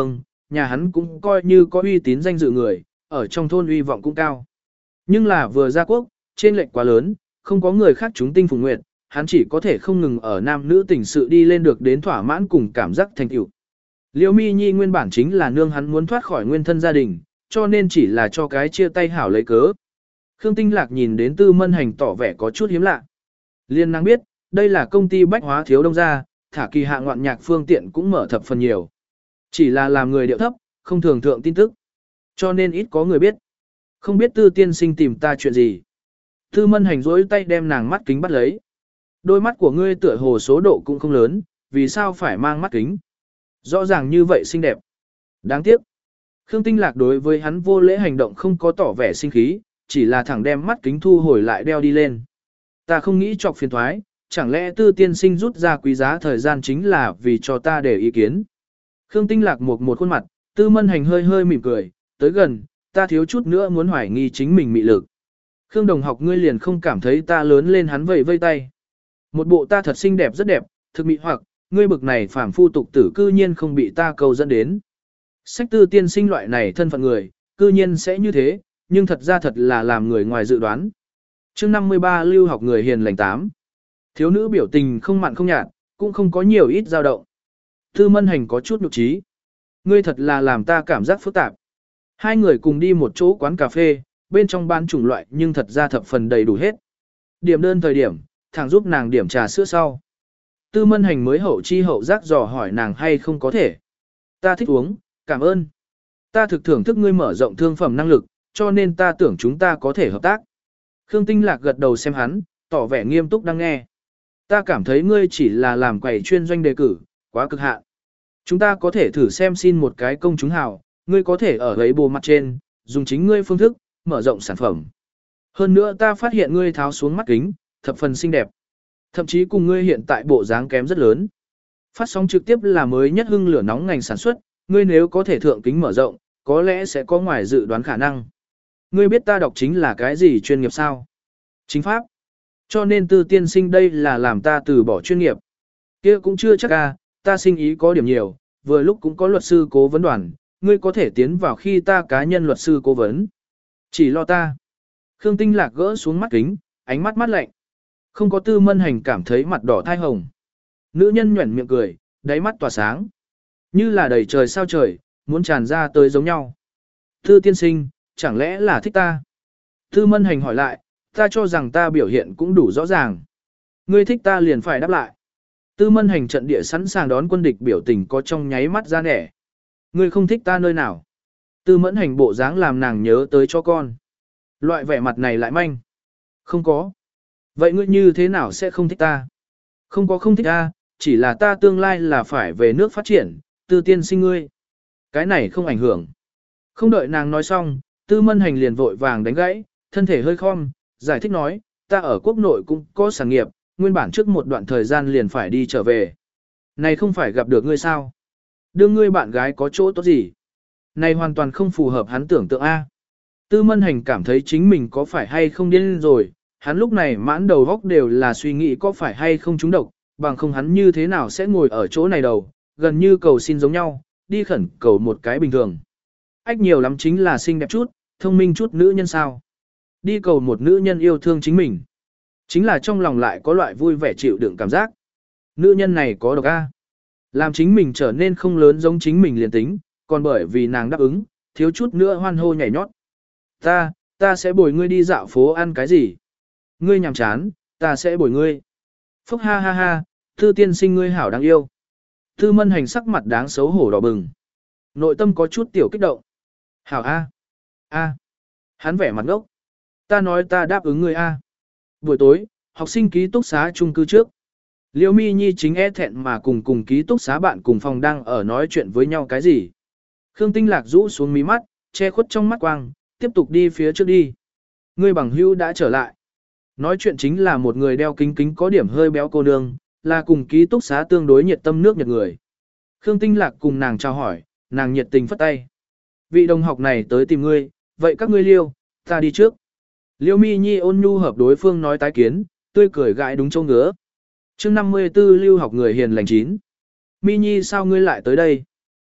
nhà hắn cũng coi như có uy tín danh dự người, ở trong thôn uy vọng cũng cao. Nhưng là vừa ra quốc, trên lệch quá lớn, không có người khác chúng tinh phùng nguyệt, hắn chỉ có thể không ngừng ở nam nữ tình sự đi lên được đến thỏa mãn cùng cảm giác thành tựu. Liễu Mi Nhi nguyên bản chính là nương hắn muốn thoát khỏi nguyên thân gia đình, cho nên chỉ là cho cái chia tay hảo lấy cớ. Khương Tinh Lạc nhìn đến Tư Mân Hành tỏ vẻ có chút hiếm lạ. Liên năng biết, đây là công ty bách hóa thiếu đông gia, thả kỳ hạ ngoạn nhạc phương tiện cũng mở thập phần nhiều. Chỉ là làm người điệu thấp, không thường thượng tin tức. Cho nên ít có người biết. Không biết Tư tiên sinh tìm ta chuyện gì. Tư Mân Hành rỗi tay đem nàng mắt kính bắt lấy. Đôi mắt của ngươi tựa hồ số độ cũng không lớn, vì sao phải mang mắt kính? Rõ ràng như vậy xinh đẹp. Đáng tiếc. Khương Tinh Lạc đối với hắn vô lễ hành động không có tỏ vẻ sinh khí, chỉ là thẳng đem mắt kính thu hồi lại đeo đi lên. Ta không nghĩ chọc phiền thoái, chẳng lẽ Tư tiên sinh rút ra quý giá thời gian chính là vì cho ta để ý kiến. Khương Tinh Lạc một một khuôn mặt, Tư Mân Hành hơi hơi mỉm cười, tới gần, ta thiếu chút nữa muốn hoài nghi chính mình mị lực. Khương đồng học ngươi liền không cảm thấy ta lớn lên hắn vẫy vây tay. Một bộ ta thật xinh đẹp rất đẹp, thực mị hoặc, ngươi bực này phàm phu tục tử cư nhiên không bị ta cầu dẫn đến. Sách Tư tiên sinh loại này thân phận người, cư nhiên sẽ như thế, nhưng thật ra thật là làm người ngoài dự đoán. Chương năm mươi ba lưu học người hiền lành tám. Thiếu nữ biểu tình không mặn không nhạt, cũng không có nhiều ít dao động. Tư Mân Hành có chút nhục trí. Ngươi thật là làm ta cảm giác phức tạp. Hai người cùng đi một chỗ quán cà phê, bên trong bán chủng loại nhưng thật ra thập phần đầy đủ hết. Điểm đơn thời điểm, thằng giúp nàng điểm trà sữa sau. Tư Mân Hành mới hậu chi hậu giác dò hỏi nàng hay không có thể. Ta thích uống, cảm ơn. Ta thực thưởng thức ngươi mở rộng thương phẩm năng lực, cho nên ta tưởng chúng ta có thể hợp tác. Khương Tinh Lạc gật đầu xem hắn, tỏ vẻ nghiêm túc đang nghe. Ta cảm thấy ngươi chỉ là làm quầy chuyên doanh đề cử, quá cực hạn. Chúng ta có thể thử xem xin một cái công chúng hào, ngươi có thể ở ấy bồ mặt trên, dùng chính ngươi phương thức, mở rộng sản phẩm. Hơn nữa ta phát hiện ngươi tháo xuống mắt kính, thập phần xinh đẹp. Thậm chí cùng ngươi hiện tại bộ dáng kém rất lớn. Phát sóng trực tiếp là mới nhất hưng lửa nóng ngành sản xuất, ngươi nếu có thể thượng kính mở rộng, có lẽ sẽ có ngoài dự đoán khả năng. Ngươi biết ta đọc chính là cái gì chuyên nghiệp sao? Chính pháp. Cho nên Tư tiên sinh đây là làm ta từ bỏ chuyên nghiệp. Kia cũng chưa chắc à, ta sinh ý có điểm nhiều, vừa lúc cũng có luật sư cố vấn đoàn, ngươi có thể tiến vào khi ta cá nhân luật sư cố vấn. Chỉ lo ta. Khương Tinh Lạc gỡ xuống mắt kính, ánh mắt mắt lạnh. Không có Tư Mân Hành cảm thấy mặt đỏ thai hồng. Nữ nhân nhuẩn miệng cười, đáy mắt tỏa sáng. Như là đầy trời sao trời, muốn tràn ra tới giống nhau. Tư tiên sinh, chẳng lẽ là thích ta? Tư Mân Hành hỏi lại, ta cho rằng ta biểu hiện cũng đủ rõ ràng. Ngươi thích ta liền phải đáp lại. Tư Mân Hành trận địa sẵn sàng đón quân địch biểu tình có trong nháy mắt ra nẻ. Ngươi không thích ta nơi nào? Tư Mẫn Hành bộ dáng làm nàng nhớ tới cho con. Loại vẻ mặt này lại manh. Không có. Vậy ngươi như thế nào sẽ không thích ta? Không có không thích ta, chỉ là ta tương lai là phải về nước phát triển, Tư tiên sinh ngươi. Cái này không ảnh hưởng. Không đợi nàng nói xong, Tư Mân Hành liền vội vàng đánh gãy, thân thể hơi khom, giải thích nói, ta ở quốc nội cũng có sản nghiệp, nguyên bản trước một đoạn thời gian liền phải đi trở về. Này không phải gặp được ngươi sao? Đương ngươi bạn gái có chỗ tốt gì? Này hoàn toàn không phù hợp hắn tưởng tượng A. Tư Mân Hành cảm thấy chính mình có phải hay không điên rồi, hắn lúc này mãn đầu góc đều là suy nghĩ có phải hay không trúng độc, bằng không hắn như thế nào sẽ ngồi ở chỗ này đầu, gần như cầu xin giống nhau, đi khẩn cầu một cái bình thường. Ách nhiều lắm chính là xinh đẹp chút, thông minh chút nữ nhân sao. Đi cầu một nữ nhân yêu thương chính mình. Chính là trong lòng lại có loại vui vẻ chịu đựng cảm giác. Nữ nhân này có độc A. Làm chính mình trở nên không lớn giống chính mình liền tính, còn bởi vì nàng đáp ứng, thiếu chút nữa hoan hô nhảy nhót. Ta, ta sẽ bồi ngươi đi dạo phố ăn cái gì? Ngươi nhàm chán, ta sẽ bồi ngươi. Phúc ha ha ha, Tư tiên sinh ngươi hảo đáng yêu. Tư Mân Hành sắc mặt đáng xấu hổ đỏ bừng. Nội tâm có chút tiểu kích động. Hảo A. A. Hắn vẻ mặt ngốc. Ta nói ta đáp ứng ngươi A. Buổi tối, học sinh ký túc xá chung cư trước. Liễu Mi Nhi chính e thẹn mà cùng cùng ký túc xá bạn cùng phòng đang ở nói chuyện với nhau cái gì. Khương Tinh Lạc rũ xuống mí mắt, che khuất trong mắt quang, tiếp tục đi phía trước đi. Ngươi bằng hữu đã trở lại. Nói chuyện chính là một người đeo kính kính có điểm hơi béo cô nương, là cùng ký túc xá tương đối nhiệt tâm nước Nhật người. Khương Tinh Lạc cùng nàng chào hỏi, nàng nhiệt tình phất tay. Vị đồng học này tới tìm ngươi, vậy các ngươi liêu, ta đi trước. Liêu Mi Nhi ôn nhu hợp đối phương nói tái kiến, tươi cười gãi đúng châu ngứa. Chương năm mươi tư lưu học người hiền lành chín. Mi Nhi sao ngươi lại tới đây?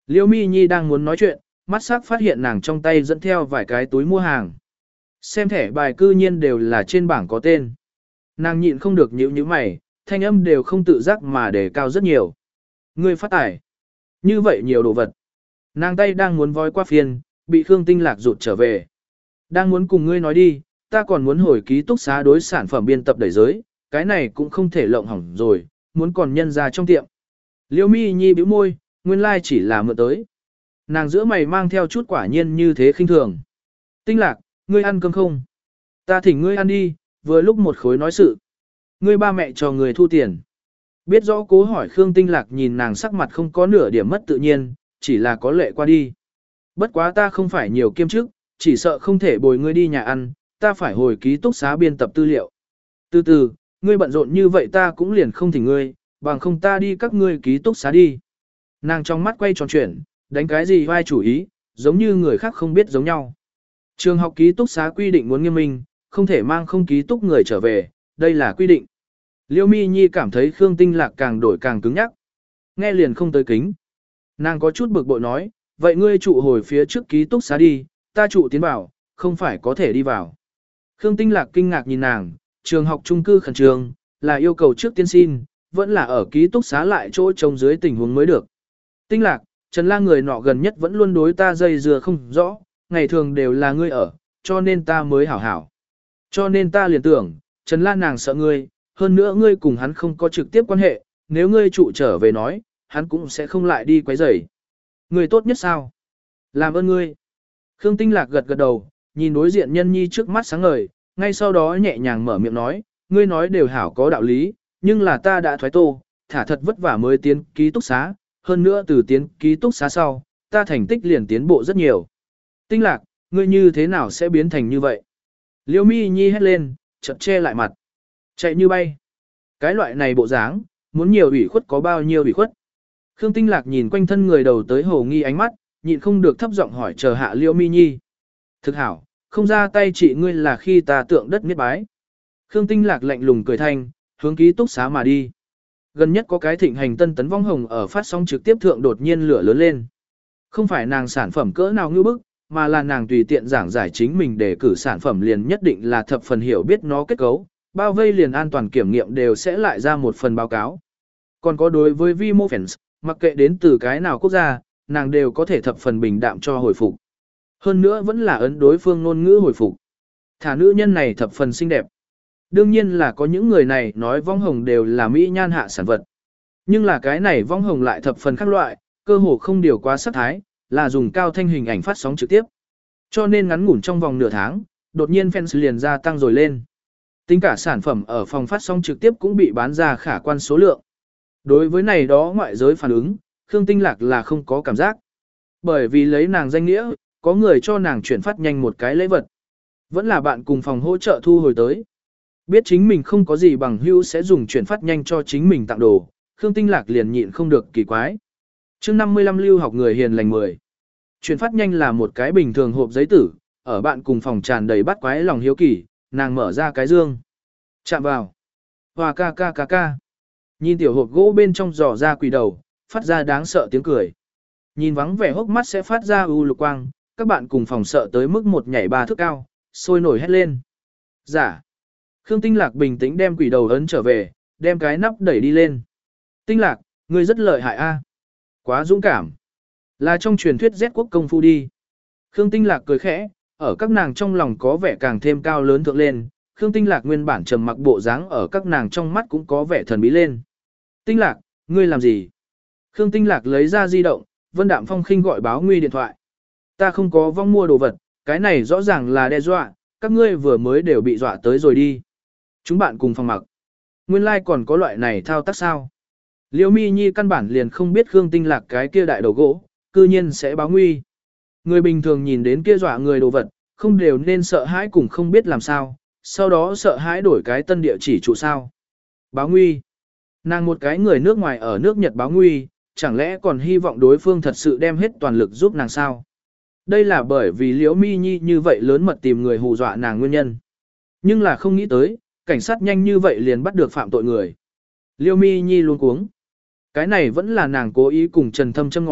Liêu Mi Nhi đang muốn nói chuyện, mắt sắc phát hiện nàng trong tay dẫn theo vài cái túi mua hàng. Xem thẻ bài cư nhiên đều là trên bảng có tên. Nàng nhịn không được nhíu nhíu mày, thanh âm đều không tự giác mà đề cao rất nhiều. Ngươi phát tải. Như vậy nhiều đồ vật. Nàng tay đang muốn voi qua phiên, bị Khương Tinh Lạc rụt trở về. Đang muốn cùng ngươi nói đi, ta còn muốn hồi ký túc xá đối sản phẩm biên tập đẩy giới, cái này cũng không thể lộng hỏng rồi, muốn còn nhân ra trong tiệm. Liêu Mi Nhi bĩu môi, nguyên lai chỉ là mượn tới. Nàng giữa mày mang theo chút quả nhiên như thế khinh thường. Tinh Lạc, ngươi ăn cơm không? Ta thỉnh ngươi ăn đi, vừa lúc một khối nói sự. Ngươi ba mẹ cho người thu tiền. Biết rõ cố hỏi Khương Tinh Lạc nhìn nàng sắc mặt không có nửa điểm mất tự nhiên, chỉ là có lệ qua đi. Bất quá ta không phải nhiều kiêm chức, chỉ sợ không thể bồi ngươi đi nhà ăn, ta phải hồi ký túc xá biên tập tư liệu. Từ từ, ngươi bận rộn như vậy ta cũng liền không thỉnh ngươi, bằng không ta đi các ngươi ký túc xá đi. Nàng trong mắt quay tròn chuyển, đánh cái gì vai chủ ý, giống như người khác không biết giống nhau. Trường học ký túc xá quy định muốn nghiêm minh, không thể mang không ký túc người trở về, đây là quy định. Liêu Mi Nhi cảm thấy Khương Tinh Lạc càng đổi càng cứng nhắc. Nghe liền không tới kính. Nàng có chút bực bội nói, vậy ngươi trụ hồi phía trước ký túc xá đi, ta trụ tiến vào, không phải có thể đi vào. Khương Tinh Lạc kinh ngạc nhìn nàng, trường học trung cư khẩn trường, là yêu cầu trước tiên xin, vẫn là ở ký túc xá lại chỗ trông dưới tình huống mới được. Tinh Lạc, Trần La người nọ gần nhất vẫn luôn đối ta dây dưa không rõ, ngày thường đều là ngươi ở, cho nên ta mới hảo hảo. Cho nên ta liền tưởng, Trần La nàng sợ ngươi, hơn nữa ngươi cùng hắn không có trực tiếp quan hệ, nếu ngươi trụ trở về nói, hắn cũng sẽ không lại đi quấy rầy. Ngươi tốt nhất sao? Làm ơn ngươi. Khương Tinh Lạc gật gật đầu, nhìn đối diện nhân nhi trước mắt sáng ngời, ngay sau đó nhẹ nhàng mở miệng nói, ngươi nói đều hảo có đạo lý, nhưng là ta đã thoái tô, thả thật vất vả mới tiến ký túc xá, hơn nữa từ tiến ký túc xá sau, ta thành tích liền tiến bộ rất nhiều. Tinh Lạc, ngươi như thế nào sẽ biến thành như vậy? Liêu Mi Nhi hét lên, chợt che lại mặt. Chạy như bay. Cái loại này bộ dáng, muốn nhiều ủy khuất có bao nhiêu ủy khuất. Khương Tinh Lạc nhìn quanh thân người đầu tới hồ nghi ánh mắt, nhịn không được thấp giọng hỏi chờ hạ Liêu Mi Nhi. Thực hảo, không ra tay chị ngươi là khi ta tượng đất miết bái. Khương Tinh Lạc lạnh lùng cười thanh, hướng ký túc xá mà đi. Gần nhất có cái thịnh hành tân tấn vong hồng ở phát sóng trực tiếp thượng đột nhiên lửa lớn lên. Không phải nàng sản phẩm cỡ nào ngư bức, mà là nàng tùy tiện giảng giải chính mình để cử sản phẩm liền nhất định là thập phần hiểu biết nó kết cấu, bao vây liền an toàn kiểm nghiệm đều sẽ lại ra một phần báo cáo. Còn có đối với Vimo fans, mặc kệ đến từ cái nào quốc gia, nàng đều có thể thập phần bình đạm cho hồi phục. Hơn nữa vẫn là ấn đối phương ngôn ngữ hồi phục. Thả nữ nhân này thập phần xinh đẹp. Đương nhiên là có những người này nói vong hồng đều là mỹ nhan hạ sản vật. Nhưng là cái này vong hồng lại thập phần khác loại, cơ hồ không điều quá sắc thái, là dùng cao thanh hình ảnh phát sóng trực tiếp. Cho nên ngắn ngủn trong vòng nửa tháng, đột nhiên fans liền gia tăng rồi lên. Tính cả sản phẩm ở phòng phát sóng trực tiếp cũng bị bán ra khả quan số lượng. Đối với này đó ngoại giới phản ứng, Khương Tinh Lạc là không có cảm giác. Bởi vì lấy nàng danh nghĩa, có người cho nàng chuyển phát nhanh một cái lễ vật. Vẫn là bạn cùng phòng hỗ trợ thu hồi tới. Biết chính mình không có gì bằng hữu sẽ dùng chuyển phát nhanh cho chính mình tặng đồ, Khương Tinh Lạc liền nhịn không được kỳ quái. Chương năm mươi lăm lưu học người hiền lành mười. Chuyển phát nhanh là một cái bình thường hộp giấy tử, ở bạn cùng phòng tràn đầy bắt quái lòng hiếu kỳ, nàng mở ra cái dương. Chạm vào. Hòa ca ca ca ca. Nhìn tiểu hộp gỗ bên trong giò ra quỷ đầu, phát ra đáng sợ tiếng cười. Nhìn vắng vẻ hốc mắt sẽ phát ra u lục quang, các bạn cùng phòng sợ tới mức một nhảy ba thước cao, sôi nổi hét lên. Giả. Khương Tinh Lạc bình tĩnh đem quỷ đầu ấn trở về, đem cái nắp đẩy đi lên. Tinh Lạc, ngươi rất lợi hại a. Quá dũng cảm. Là trong truyền thuyết Z quốc công phu đi. Khương Tinh Lạc cười khẽ, ở các nàng trong lòng có vẻ càng thêm cao lớn thượng lên. Khương Tinh Lạc nguyên bản trầm mặc bộ dáng ở các nàng trong mắt cũng có vẻ thần bí lên. Tinh Lạc, ngươi làm gì? Khương Tinh Lạc lấy ra di động, Vân Đạm Phong khinh gọi báo nguy điện thoại. Ta không có vong mua đồ vật, cái này rõ ràng là đe dọa, các ngươi vừa mới đều bị dọa tới rồi đi. Chúng bạn cùng phòng mặc. Nguyên lai like còn có loại này thao tác sao? Liêu Mi Nhi căn bản liền không biết Khương Tinh Lạc cái kia đại đầu gỗ, cư nhiên sẽ báo nguy. Người bình thường nhìn đến kia dọa người đồ vật, không đều nên sợ hãi cùng không biết làm sao, sau đó sợ hãi đổi cái tân địa chỉ trụ sao. Báo nguy. Nàng một cái người nước ngoài ở nước Nhật báo nguy, chẳng lẽ còn hy vọng đối phương thật sự đem hết toàn lực giúp nàng sao? Đây là bởi vì Liễu Mi Nhi như vậy lớn mật tìm người hù dọa nàng nguyên nhân. Nhưng là không nghĩ tới, cảnh sát nhanh như vậy liền bắt được phạm tội người. Liễu Mi Nhi luôn cuống. Cái này vẫn là nàng cố ý cùng Trần Thâm châm ngòi,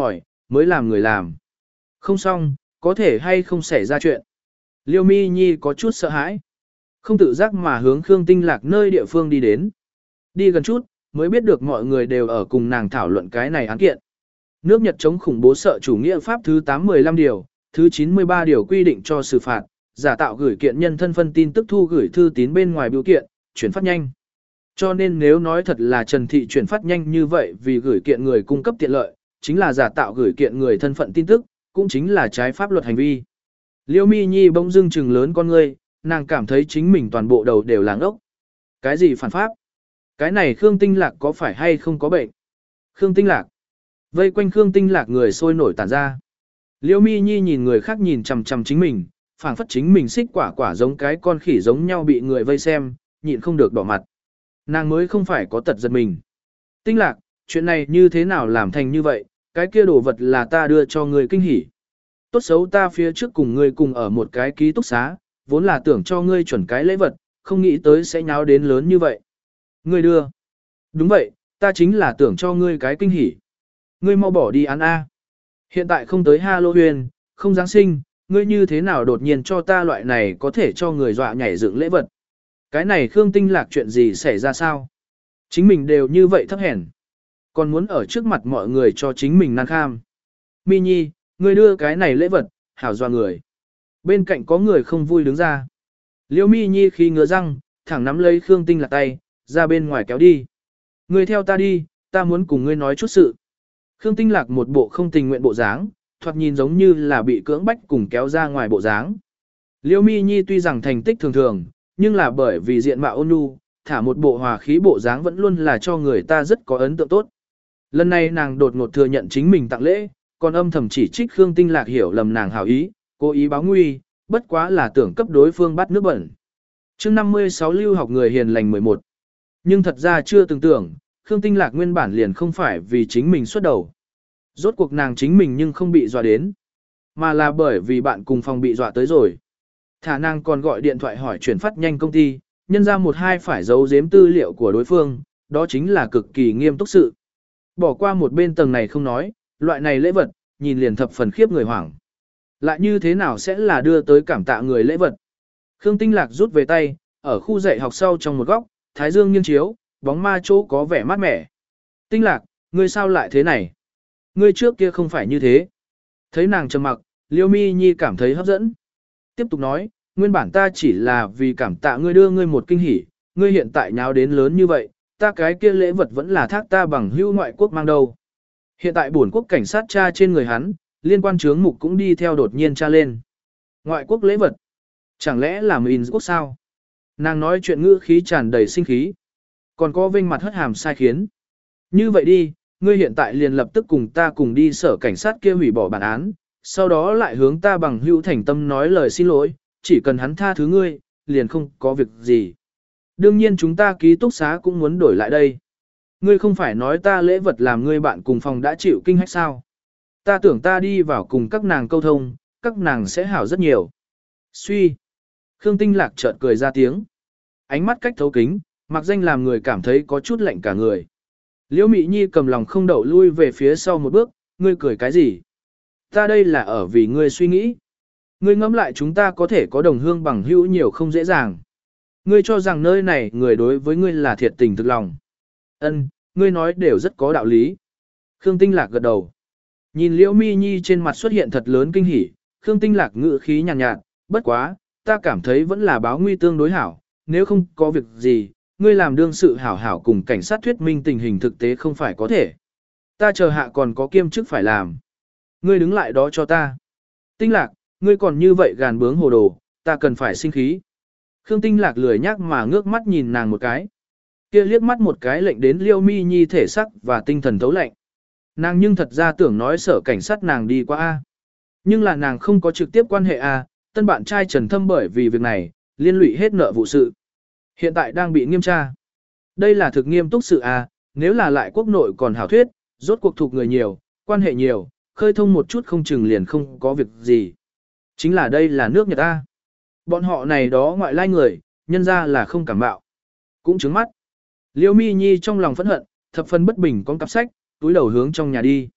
mới làm người làm. Không xong, có thể hay không xảy ra chuyện. Liêu Mi Nhi có chút sợ hãi. Không tự giác mà hướng Khương Tinh Lạc nơi địa phương đi đến. Đi gần chút, mới biết được mọi người đều ở cùng nàng thảo luận cái này án kiện. Nước Nhật chống khủng bố sợ chủ nghĩa pháp thứ tám mười lăm điều, thứ chín mươi ba điều quy định cho xử phạt, giả tạo gửi kiện nhân thân phân tin tức thu gửi thư tín bên ngoài biểu kiện, chuyển phát nhanh. Cho nên nếu nói thật là Trần Thị chuyển phát nhanh như vậy vì gửi kiện người cung cấp tiện lợi, chính là giả tạo gửi kiện người thân phận tin tức, cũng chính là trái pháp luật hành vi. Liêu Mi Nhi bỗng dưng trừng lớn con ngươi, nàng cảm thấy chính mình toàn bộ đầu đều là ngốc. Cái gì phản pháp? Cái này Khương Tinh Lạc có phải hay không có bệnh? Khương Tinh Lạc. Vây quanh Khương Tinh Lạc người sôi nổi tản ra. Liêu Mi Nhi nhìn người khác nhìn chằm chằm chính mình, phảng phất chính mình xích quả quả giống cái con khỉ giống nhau bị người vây xem, nhịn không được đỏ mặt. Nàng mới không phải có tật giật mình. Tinh Lạc, chuyện này như thế nào làm thành như vậy, cái kia đồ vật là ta đưa cho người kinh hỉ. Tốt xấu ta phía trước cùng ngươi cùng ở một cái ký túc xá, vốn là tưởng cho ngươi chuẩn cái lễ vật, không nghĩ tới sẽ nháo đến lớn như vậy. Ngươi đưa. Đúng vậy, ta chính là tưởng cho ngươi cái kinh hỉ. Ngươi mau bỏ đi ăn A. Hiện tại không tới Halloween, không Giáng sinh, ngươi như thế nào đột nhiên cho ta loại này có thể cho người dọa nhảy dựng lễ vật. Cái này Khương Tinh Lạc chuyện gì xảy ra sao? Chính mình đều như vậy thấp hèn. Còn muốn ở trước mặt mọi người cho chính mình nan kham. Mi Nhi, ngươi đưa cái này lễ vật, hảo dọa người. Bên cạnh có người không vui đứng ra. Liêu Mi Nhi khi ngứa răng, thẳng nắm lấy Khương Tinh Lạc tay, ra bên ngoài kéo đi. Ngươi theo ta đi, ta muốn cùng ngươi nói chút sự. Khương Tinh Lạc một bộ không tình nguyện bộ dáng, thoạt nhìn giống như là bị cưỡng bách cùng kéo ra ngoài bộ dáng. Liêu Mi Nhi tuy rằng thành tích thường thường, nhưng là bởi vì diện mạo ôn nhu, thả một bộ hòa khí bộ dáng vẫn luôn là cho người ta rất có ấn tượng tốt. Lần này nàng đột ngột thừa nhận chính mình tặng lễ, còn âm thầm chỉ trích Khương Tinh Lạc hiểu lầm nàng hảo ý, cố ý báo nguy, bất quá là tưởng cấp đối phương bắt nước bẩn. Chương năm mươi sáu lưu học người hiền lành mười một. Nhưng thật ra chưa từng tưởng, Khương Tinh Lạc nguyên bản liền không phải vì chính mình xuất đầu. Rốt cuộc nàng chính mình nhưng không bị dọa đến, mà là bởi vì bạn cùng phòng bị dọa tới rồi. Thả nàng còn gọi điện thoại hỏi chuyển phát nhanh công ty, nhân ra một hai phải giấu giếm tư liệu của đối phương, đó chính là cực kỳ nghiêm túc sự. Bỏ qua một bên tầng này không nói, loại này lễ vật, nhìn liền thập phần khiếp người hoảng. Lại như thế nào sẽ là đưa tới cảm tạ người lễ vật? Khương Tinh Lạc rút về tay, ở khu dạy học sau trong một góc, thái dương nghiêng chiếu, bóng ma chỗ có vẻ mát mẻ. Tinh Lạc, ngươi sao lại thế này? Ngươi trước kia không phải như thế. Thấy nàng trầm mặc, Liêu Mi Nhi cảm thấy hấp dẫn. Tiếp tục nói, nguyên bản ta chỉ là vì cảm tạ ngươi đưa ngươi một kinh hỉ, ngươi hiện tại nháo đến lớn như vậy, ta cái kia lễ vật vẫn là thác ta bằng hữu ngoại quốc mang đâu. Hiện tại bổn quốc cảnh sát tra trên người hắn, liên quan chướng mục cũng đi theo đột nhiên tra lên. Ngoại quốc lễ vật? Chẳng lẽ là mình quốc sao? Nàng nói chuyện ngữ khí tràn đầy sinh khí. Còn có vênh mặt hất hàm sai khiến. Như vậy đi, ngươi hiện tại liền lập tức cùng ta cùng đi sở cảnh sát kia hủy bỏ bản án, sau đó lại hướng ta bằng hữu thành tâm nói lời xin lỗi, chỉ cần hắn tha thứ ngươi, liền không có việc gì. Đương nhiên chúng ta ký túc xá cũng muốn đổi lại đây. Ngươi không phải nói ta lễ vật làm ngươi bạn cùng phòng đã chịu kinh hách sao? Ta tưởng ta đi vào cùng các nàng câu thông, các nàng sẽ hảo rất nhiều. Suy. Khương Tinh Lạc chợt cười ra tiếng. Ánh mắt cách thấu kính, mặc danh làm người cảm thấy có chút lạnh cả người. Liễu Mị Nhi cầm lòng không đậu lui về phía sau một bước, ngươi cười cái gì? Ta đây là ở vì ngươi suy nghĩ. Ngươi ngẫm lại chúng ta có thể có đồng hương bằng hữu nhiều không dễ dàng. Ngươi cho rằng nơi này người đối với ngươi là thiệt tình thực lòng. Ân, ngươi nói đều rất có đạo lý. Khương Tinh Lạc gật đầu. Nhìn Liễu Mi Nhi trên mặt xuất hiện thật lớn kinh hỉ, Khương Tinh Lạc ngữ khí nhàn nhạt, nhạt, bất quá, ta cảm thấy vẫn là báo nguy tương đối hảo, nếu không có việc gì, ngươi làm đương sự hảo hảo cùng cảnh sát thuyết minh tình hình thực tế không phải có thể. Ta chờ hạ còn có kiêm chức phải làm. Ngươi đứng lại đó cho ta. Tinh Lạc, ngươi còn như vậy gàn bướng hồ đồ, ta cần phải sinh khí. Khương Tinh Lạc lười nhác mà ngước mắt nhìn nàng một cái. Kia liếc mắt một cái lệnh đến Liêu Mi Nhi thể sắc và tinh thần thấu lạnh. Nàng nhưng thật ra tưởng nói sở cảnh sát nàng đi qua A. Nhưng là nàng không có trực tiếp quan hệ A, tân bạn trai Trần Thâm bởi vì việc này, liên lụy hết nợ vụ sự. Hiện tại đang bị nghiêm tra. Đây là thực nghiêm túc sự A, nếu là lại quốc nội còn hảo thuyết, rốt cuộc thuộc người nhiều, quan hệ nhiều, khơi thông một chút không chừng liền không có việc gì. Chính là đây là nước Nhật A. Bọn họ này đó ngoại lai người, nhân ra là không cảm bạo. Cũng trứng mắt. Liêu Mi Nhi trong lòng phẫn hận, thập phân bất bình con cặp sách, túi đầu hướng trong nhà đi.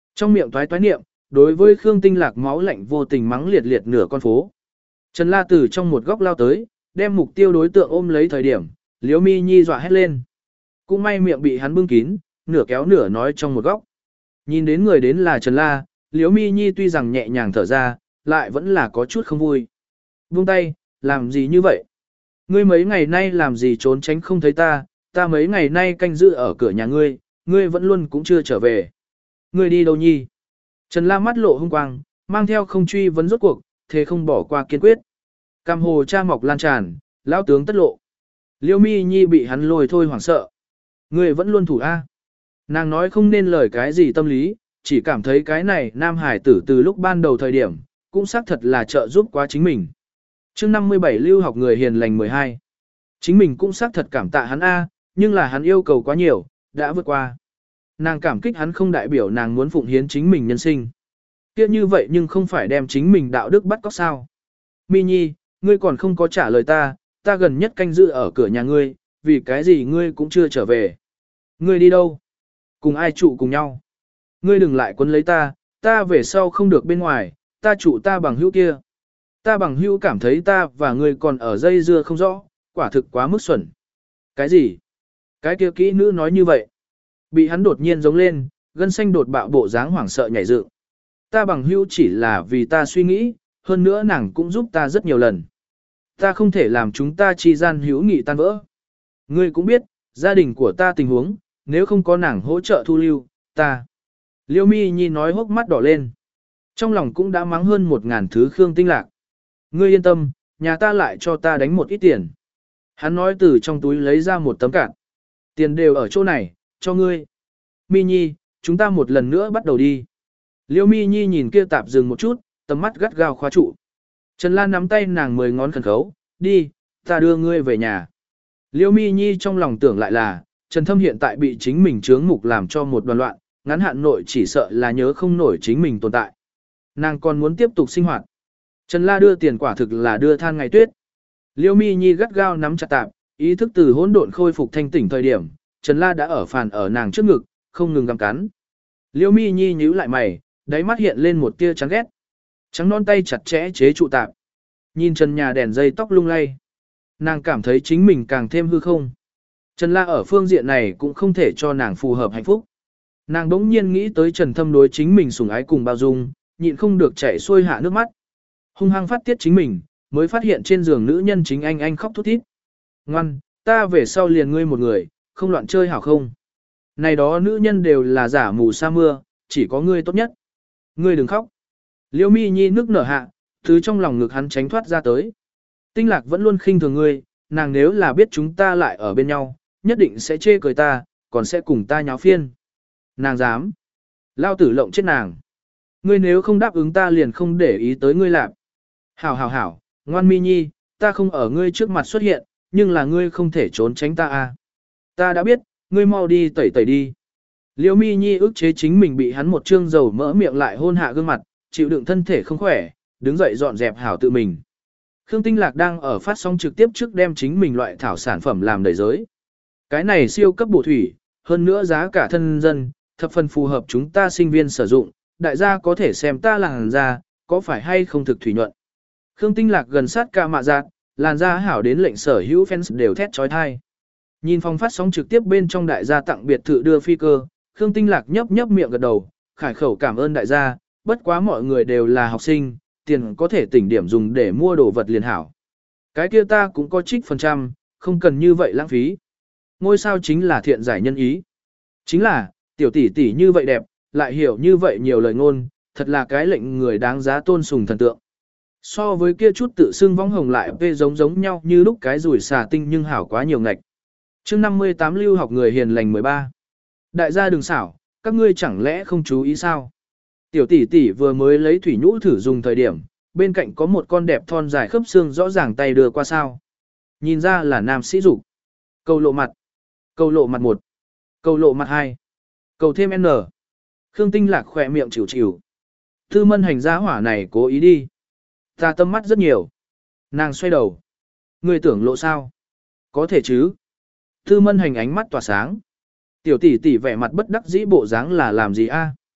Trong miệng toái toái niệm, đối với Khương Tinh Lạc máu lạnh vô tình mắng liệt liệt nửa con phố. Trần La từ trong một góc lao tới, đem mục tiêu đối tượng ôm lấy thời điểm, Liễu Mi Nhi dọa hét lên. Cũng may miệng bị hắn bưng kín, nửa kéo nửa nói trong một góc. Nhìn đến người đến là Trần La, Liễu Mi Nhi tuy rằng nhẹ nhàng thở ra, lại vẫn là có chút không vui. Buông tay, làm gì như vậy? Ngươi mấy ngày nay làm gì trốn tránh không thấy ta, ta mấy ngày nay canh giữ ở cửa nhà ngươi, ngươi vẫn luôn cũng chưa trở về. Ngươi đi đâu nhi? Trần La mắt lộ hung quang, mang theo không truy vấn rốt cuộc, thế không bỏ qua kiên quyết. Cam hồ cha mọc lan tràn, lão tướng tất lộ. Liễu Mi Nhi bị hắn lôi thôi hoảng sợ. Ngươi vẫn luôn thủ A. Nàng nói không nên lời cái gì tâm lý, chỉ cảm thấy cái này nam hải tử từ lúc ban đầu thời điểm, cũng xác thật là trợ giúp quá chính mình. chương năm mươi bảy lưu học người hiền lành mười hai. Chính mình cũng xác thật cảm tạ hắn A, nhưng là hắn yêu cầu quá nhiều, đã vượt qua. Nàng cảm kích hắn không đại biểu nàng muốn phụng hiến chính mình nhân sinh. Kia như vậy nhưng không phải đem chính mình đạo đức bắt cóc sao. Mi Nhi, ngươi còn không có trả lời ta, ta gần nhất canh giữ ở cửa nhà ngươi, vì cái gì ngươi cũng chưa trở về. Ngươi đi đâu? Cùng ai trụ cùng nhau? Ngươi đừng lại quấn lấy ta, ta về sau không được bên ngoài, ta trụ ta bằng hữu kia. Ta bằng hữu cảm thấy ta và ngươi còn ở dây dưa không rõ, quả thực quá mức xuẩn. Cái gì? Cái kia kỹ nữ nói như vậy. Bị hắn đột nhiên giống lên, gân xanh đột bạo bộ dáng hoảng sợ nhảy dựng. Ta bằng hữu chỉ là vì ta suy nghĩ, hơn nữa nàng cũng giúp ta rất nhiều lần. Ta không thể làm chúng ta chi gian hữu nghị tan vỡ. Ngươi cũng biết, gia đình của ta tình huống, nếu không có nàng hỗ trợ thu lưu, ta. Liễu Mi Nhi nói hốc mắt đỏ lên. Trong lòng cũng đã mắng hơn một ngàn thứ Khương Tinh Lạc. Ngươi yên tâm, nhà ta lại cho ta đánh một ít tiền. Hắn nói từ trong túi lấy ra một tấm card. Tiền đều ở chỗ này, cho ngươi. Mi Nhi, chúng ta một lần nữa bắt đầu đi. Liễu Mi Nhi nhìn kia tạp dừng một chút, tầm mắt gắt gao khóa trụ. Trần Lan nắm tay nàng mười ngón khẩn khấu, đi, ta đưa ngươi về nhà. Liễu Mi Nhi trong lòng tưởng lại là, Trần Thâm hiện tại bị chính mình chướng mục làm cho một đoàn loạn, ngắn hạn nội chỉ sợ là nhớ không nổi chính mình tồn tại. Nàng còn muốn tiếp tục sinh hoạt. Trần La đưa tiền quả thực là đưa than ngày tuyết. Liễu Mi Nhi gắt gao nắm chặt tạp, ý thức từ hỗn độn khôi phục thanh tỉnh thời điểm, Trần La đã ở phàn ở nàng trước ngực, không ngừng gặm cắn. Liễu Mi Nhi nhíu lại mày, đáy mắt hiện lên một tia chán ghét. Trắng non tay chặt chẽ chế trụ tạp. Nhìn Trần nhà đèn dây tóc lung lay. Nàng cảm thấy chính mình càng thêm hư không. Trần La ở phương diện này cũng không thể cho nàng phù hợp hạnh phúc. Nàng đống nhiên nghĩ tới Trần Thâm đối chính mình sủng ái cùng bao dung, nhịn không được chảy xuôi hạ nước mắt. Hung hăng phát tiết chính mình, mới phát hiện trên giường nữ nhân chính anh anh khóc thút thít. Ngoan, ta về sau liền ngươi một người, không loạn chơi hảo không? Này đó nữ nhân đều là giả mù sa mưa, chỉ có ngươi tốt nhất. Ngươi đừng khóc. Liễu Mi Nhi nước nở hạ, thứ trong lòng ngực hắn tránh thoát ra tới. Tinh Lạc vẫn luôn khinh thường ngươi, nàng nếu là biết chúng ta lại ở bên nhau, nhất định sẽ chê cười ta, còn sẽ cùng ta nháo phiên. Nàng dám. Lao tử lộng chết nàng. Ngươi nếu không đáp ứng ta liền không để ý tới ngươi làm. Hảo hảo hảo, ngoan Mi Nhi, ta không ở ngươi trước mặt xuất hiện, nhưng là ngươi không thể trốn tránh ta à. Ta đã biết, ngươi mau đi tẩy tẩy đi. Liễu Mi Nhi ức chế chính mình bị hắn một trương dầu mỡ miệng lại hôn hạ gương mặt, chịu đựng thân thể không khỏe, đứng dậy dọn dẹp hảo tự mình. Khương Tinh Lạc đang ở phát sóng trực tiếp trước đem chính mình loại thảo sản phẩm làm đầy giới. Cái này siêu cấp bổ thủy, hơn nữa giá cả thân dân, thập phần phù hợp chúng ta sinh viên sử dụng, đại gia có thể xem ta làn da, có phải hay không thực thủy nhuận. Khương Tinh Lạc gần sát ca mạ giác, làn da hảo đến lệnh sở hữu fans đều thét trói thai. Nhìn phòng phát sóng trực tiếp bên trong đại gia tặng biệt thự đưa phi cơ, Khương Tinh Lạc nhấp nhấp miệng gật đầu, khải khẩu cảm ơn đại gia, bất quá mọi người đều là học sinh, tiền có thể tỉnh điểm dùng để mua đồ vật liền hảo. Cái kia ta cũng có trích phần trăm, không cần như vậy lãng phí. Ngôi sao chính là thiện giải nhân ý. Chính là, tiểu tỷ tỷ như vậy đẹp, lại hiểu như vậy nhiều lời ngôn, thật là cái lệnh người đáng giá tôn sùng thần tượng. So với kia chút tự xưng vong hồng lại vê giống giống nhau như lúc cái rủi xà tinh nhưng hảo quá nhiều ngạch. chương năm mươi tám lưu học người hiền lành mười ba. Đại gia đừng xảo, các ngươi chẳng lẽ không chú ý sao? Tiểu tỷ tỷ vừa mới lấy thủy nhũ thử dùng thời điểm, bên cạnh có một con đẹp thon dài khớp xương rõ ràng tay đưa qua sao. Nhìn ra là nam sĩ dục. Cầu lộ mặt. Cầu lộ mặt một. Cầu lộ mặt hai. Cầu thêm N. Khương Tinh Lạc khỏe miệng chịu chịu. Thư mân hành gia hỏa này cố ý đi. Ta tâm mắt rất nhiều. Nàng xoay đầu. Người tưởng lộ sao? Có thể chứ. Thư mân hành ánh mắt tỏa sáng. Tiểu tỷ tỷ vẻ mặt bất đắc dĩ bộ dáng là làm gì a?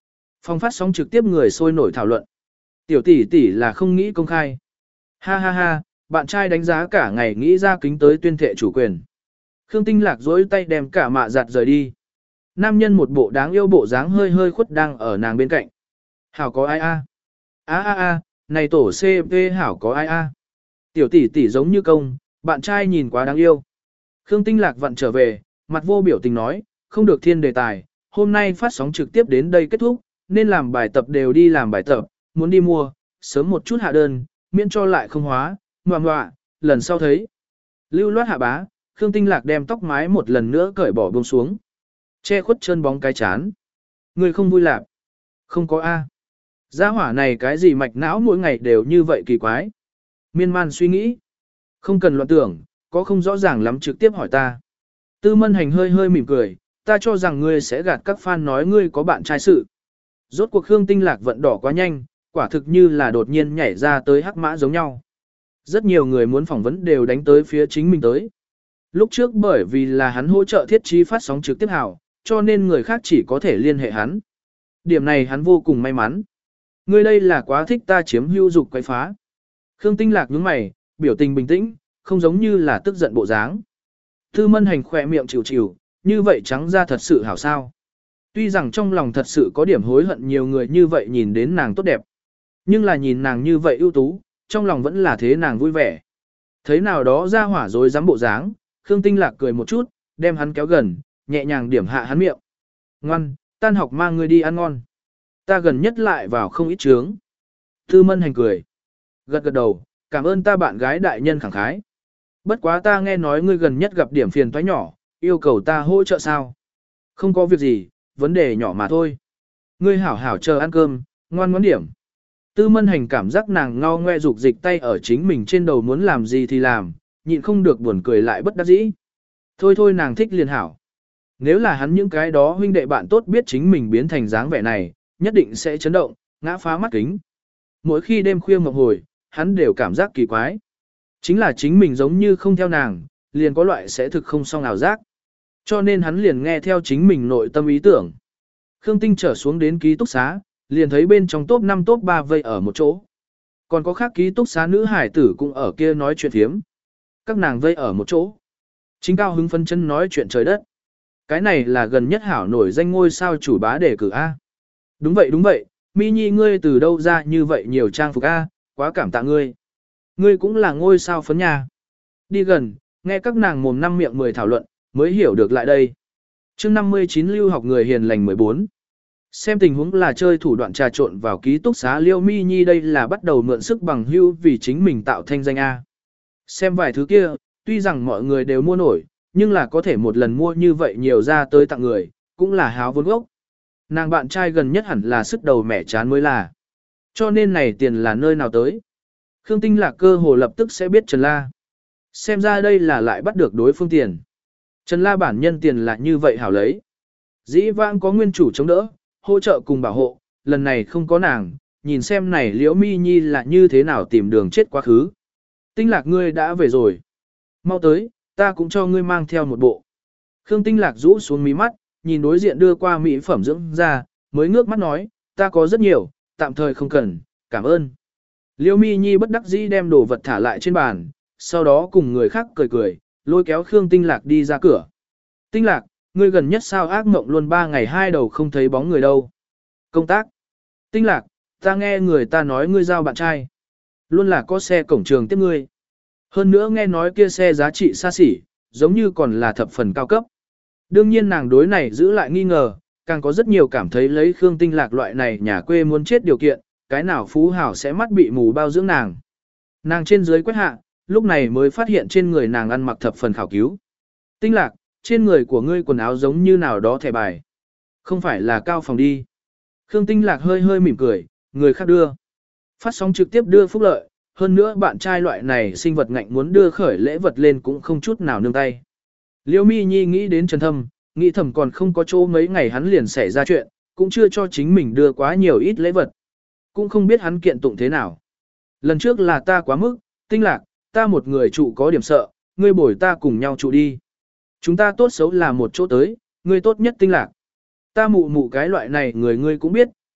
Phòng phát sóng trực tiếp người sôi nổi thảo luận. Tiểu tỷ tỷ là không nghĩ công khai. Ha ha ha, bạn trai đánh giá cả ngày nghĩ ra kính tới tuyên thệ chủ quyền. Khương Tinh Lạc dối tay đem cả mạ giặt rời đi. Nam nhân một bộ đáng yêu bộ dáng hơi hơi khuất đang ở nàng bên cạnh. Hảo có ai a? A a a, này tổ xê pê hảo có ai a? Tiểu tỷ tỷ giống như công, bạn trai nhìn quá đáng yêu. Khương Tinh Lạc vặn trở về, mặt vô biểu tình nói, không được thiên đề tài, hôm nay phát sóng trực tiếp đến đây kết thúc, nên làm bài tập đều đi làm bài tập, muốn đi mua, sớm một chút hạ đơn, miễn cho lại không hóa, ngoà ngoạ, lần sau thấy. Lưu loát hạ bá, Khương Tinh Lạc đem tóc mái một lần nữa cởi bỏ buông xuống. Che khuất chân bóng cái chán. Người không vui lạc. Không có A. Gia hỏa này cái gì mạch não mỗi ngày đều như vậy kỳ quái. Miên man suy nghĩ. Không cần loạn tưởng, có không rõ ràng lắm trực tiếp hỏi ta. Tư Mân Hành hơi hơi mỉm cười, ta cho rằng ngươi sẽ gạt các fan nói ngươi có bạn trai sự. Rốt cuộc Khương Tinh Lạc vận đỏ quá nhanh, quả thực như là đột nhiên nhảy ra tới hắc mã giống nhau. Rất nhiều người muốn phỏng vấn đều đánh tới phía chính mình tới. Lúc trước bởi vì là hắn hỗ trợ thiết trí phát sóng trực tiếp hảo, cho nên người khác chỉ có thể liên hệ hắn. Điểm này hắn vô cùng may mắn. Ngươi đây là quá thích ta chiếm hữu dục quấy phá. Khương Tinh Lạc nhướng mày, biểu tình bình tĩnh, không giống như là tức giận bộ dáng. Tư Mân Hành khỏe miệng chịu chịu, như vậy trắng ra thật sự hảo sao. Tuy rằng trong lòng thật sự có điểm hối hận nhiều người như vậy nhìn đến nàng tốt đẹp. Nhưng là nhìn nàng như vậy ưu tú, trong lòng vẫn là thế nàng vui vẻ. Thấy nào đó ra hỏa rồi dám bộ dáng, Khương Tinh Lạc cười một chút, đem hắn kéo gần, nhẹ nhàng điểm hạ hắn miệng. Ngoan, tan học mang ngươi đi ăn ngon. Ta gần nhất lại vào không ít trướng. Tư Mân Hành cười. Gật gật đầu, cảm ơn ta bạn gái đại nhân khẳng khái. Bất quá ta nghe nói ngươi gần nhất gặp điểm phiền toái nhỏ, yêu cầu ta hỗ trợ sao? Không có việc gì, vấn đề nhỏ mà thôi. Ngươi hảo hảo chờ ăn cơm, ngoan ngoãn điểm. Tư Mân Hành cảm giác nàng ngao ngoe dục dịch tay ở chính mình trên đầu muốn làm gì thì làm, nhịn không được buồn cười lại bất đắc dĩ. Thôi thôi nàng thích liền hảo. Nếu là hắn những cái đó huynh đệ bạn tốt biết chính mình biến thành dáng vẻ này, nhất định sẽ chấn động, ngã phá mắt kính. Mỗi khi đêm khuya mộng hồi, hắn đều cảm giác kỳ quái. Chính là chính mình giống như không theo nàng, liền có loại sẽ thực không xong nào giác. Cho nên hắn liền nghe theo chính mình nội tâm ý tưởng. Khương Tinh trở xuống đến ký túc xá, liền thấy bên trong top năm top ba vây ở một chỗ. Còn có khác ký túc xá nữ hải tử cũng ở kia nói chuyện thiếm. Các nàng vây ở một chỗ. Chính cao hứng phân chân nói chuyện trời đất. Cái này là gần nhất hảo nổi danh ngôi sao chủ bá đề cử A. Đúng vậy đúng vậy, Mi Nhi ngươi từ đâu ra như vậy nhiều trang phục A, quá cảm tạ ngươi. Ngươi cũng là ngôi sao phấn nhà. Đi gần, nghe các nàng mồm năm miệng mười thảo luận, mới hiểu được lại đây. chương năm mươi chín lưu học người hiền lành mười bốn. Xem tình huống là chơi thủ đoạn trà trộn vào ký túc xá Liêu Mi Nhi đây là bắt đầu mượn sức bằng hưu vì chính mình tạo thanh danh A. Xem vài thứ kia, tuy rằng mọi người đều mua nổi, nhưng là có thể một lần mua như vậy nhiều ra tới tặng người, cũng là háo vốn gốc. Nàng bạn trai gần nhất hẳn là sức đầu mẻ chán mới là. Cho nên này tiền là nơi nào tới. Khương Tinh Lạc cơ hồ lập tức sẽ biết Trần La. Xem ra đây là lại bắt được đối phương tiền. Trần La bản nhân tiền là như vậy hảo lấy. Dĩ vãng có nguyên chủ chống đỡ, hỗ trợ cùng bảo hộ, lần này không có nàng, nhìn xem này Liễu Mi Nhi là như thế nào tìm đường chết quá khứ. Tinh Lạc ngươi đã về rồi. Mau tới, ta cũng cho ngươi mang theo một bộ. Khương Tinh Lạc rũ xuống mí mắt, nhìn đối diện đưa qua mỹ phẩm dưỡng ra, mới ngước mắt nói, ta có rất nhiều, tạm thời không cần, cảm ơn. Liêu Mi Nhi bất đắc dĩ đem đồ vật thả lại trên bàn, sau đó cùng người khác cười cười, lôi kéo Khương Tinh Lạc đi ra cửa. Tinh Lạc, ngươi gần nhất sao ác mộng luôn ba ngày hai đầu không thấy bóng người đâu. Công tác. Tinh Lạc, ta nghe người ta nói ngươi giao bạn trai. Luôn là có xe cổng trường tiếp ngươi. Hơn nữa nghe nói kia xe giá trị xa xỉ, giống như còn là thập phần cao cấp. Đương nhiên nàng đối này giữ lại nghi ngờ, càng có rất nhiều cảm thấy lấy Khương Tinh Lạc loại này nhà quê muốn chết điều kiện, cái nào phú hảo sẽ mắt bị mù bao dưỡng nàng. Nàng trên dưới quét hạ, lúc này mới phát hiện trên người nàng ăn mặc thập phần khảo cứu. Tinh Lạc, trên người của ngươi quần áo giống như nào đó thẻ bài. Không phải là cao phòng đi. Khương Tinh Lạc hơi hơi mỉm cười, người khác đưa. Phát sóng trực tiếp đưa phúc lợi, hơn nữa bạn trai loại này sinh vật ngạnh muốn đưa khởi lễ vật lên cũng không chút nào nương tay. Liêu Mi Nhi nghĩ đến Trần Thâm, nghĩ thầm còn không có chỗ mấy ngày hắn liền xảy ra chuyện, cũng chưa cho chính mình đưa quá nhiều ít lễ vật. Cũng không biết hắn kiện tụng thế nào. Lần trước là ta quá mức, Tinh Lạc, ta một người trụ có điểm sợ, ngươi bồi ta cùng nhau trụ đi. Chúng ta tốt xấu là một chỗ tới, ngươi tốt nhất Tinh Lạc. Ta mụ mụ cái loại này người ngươi cũng biết,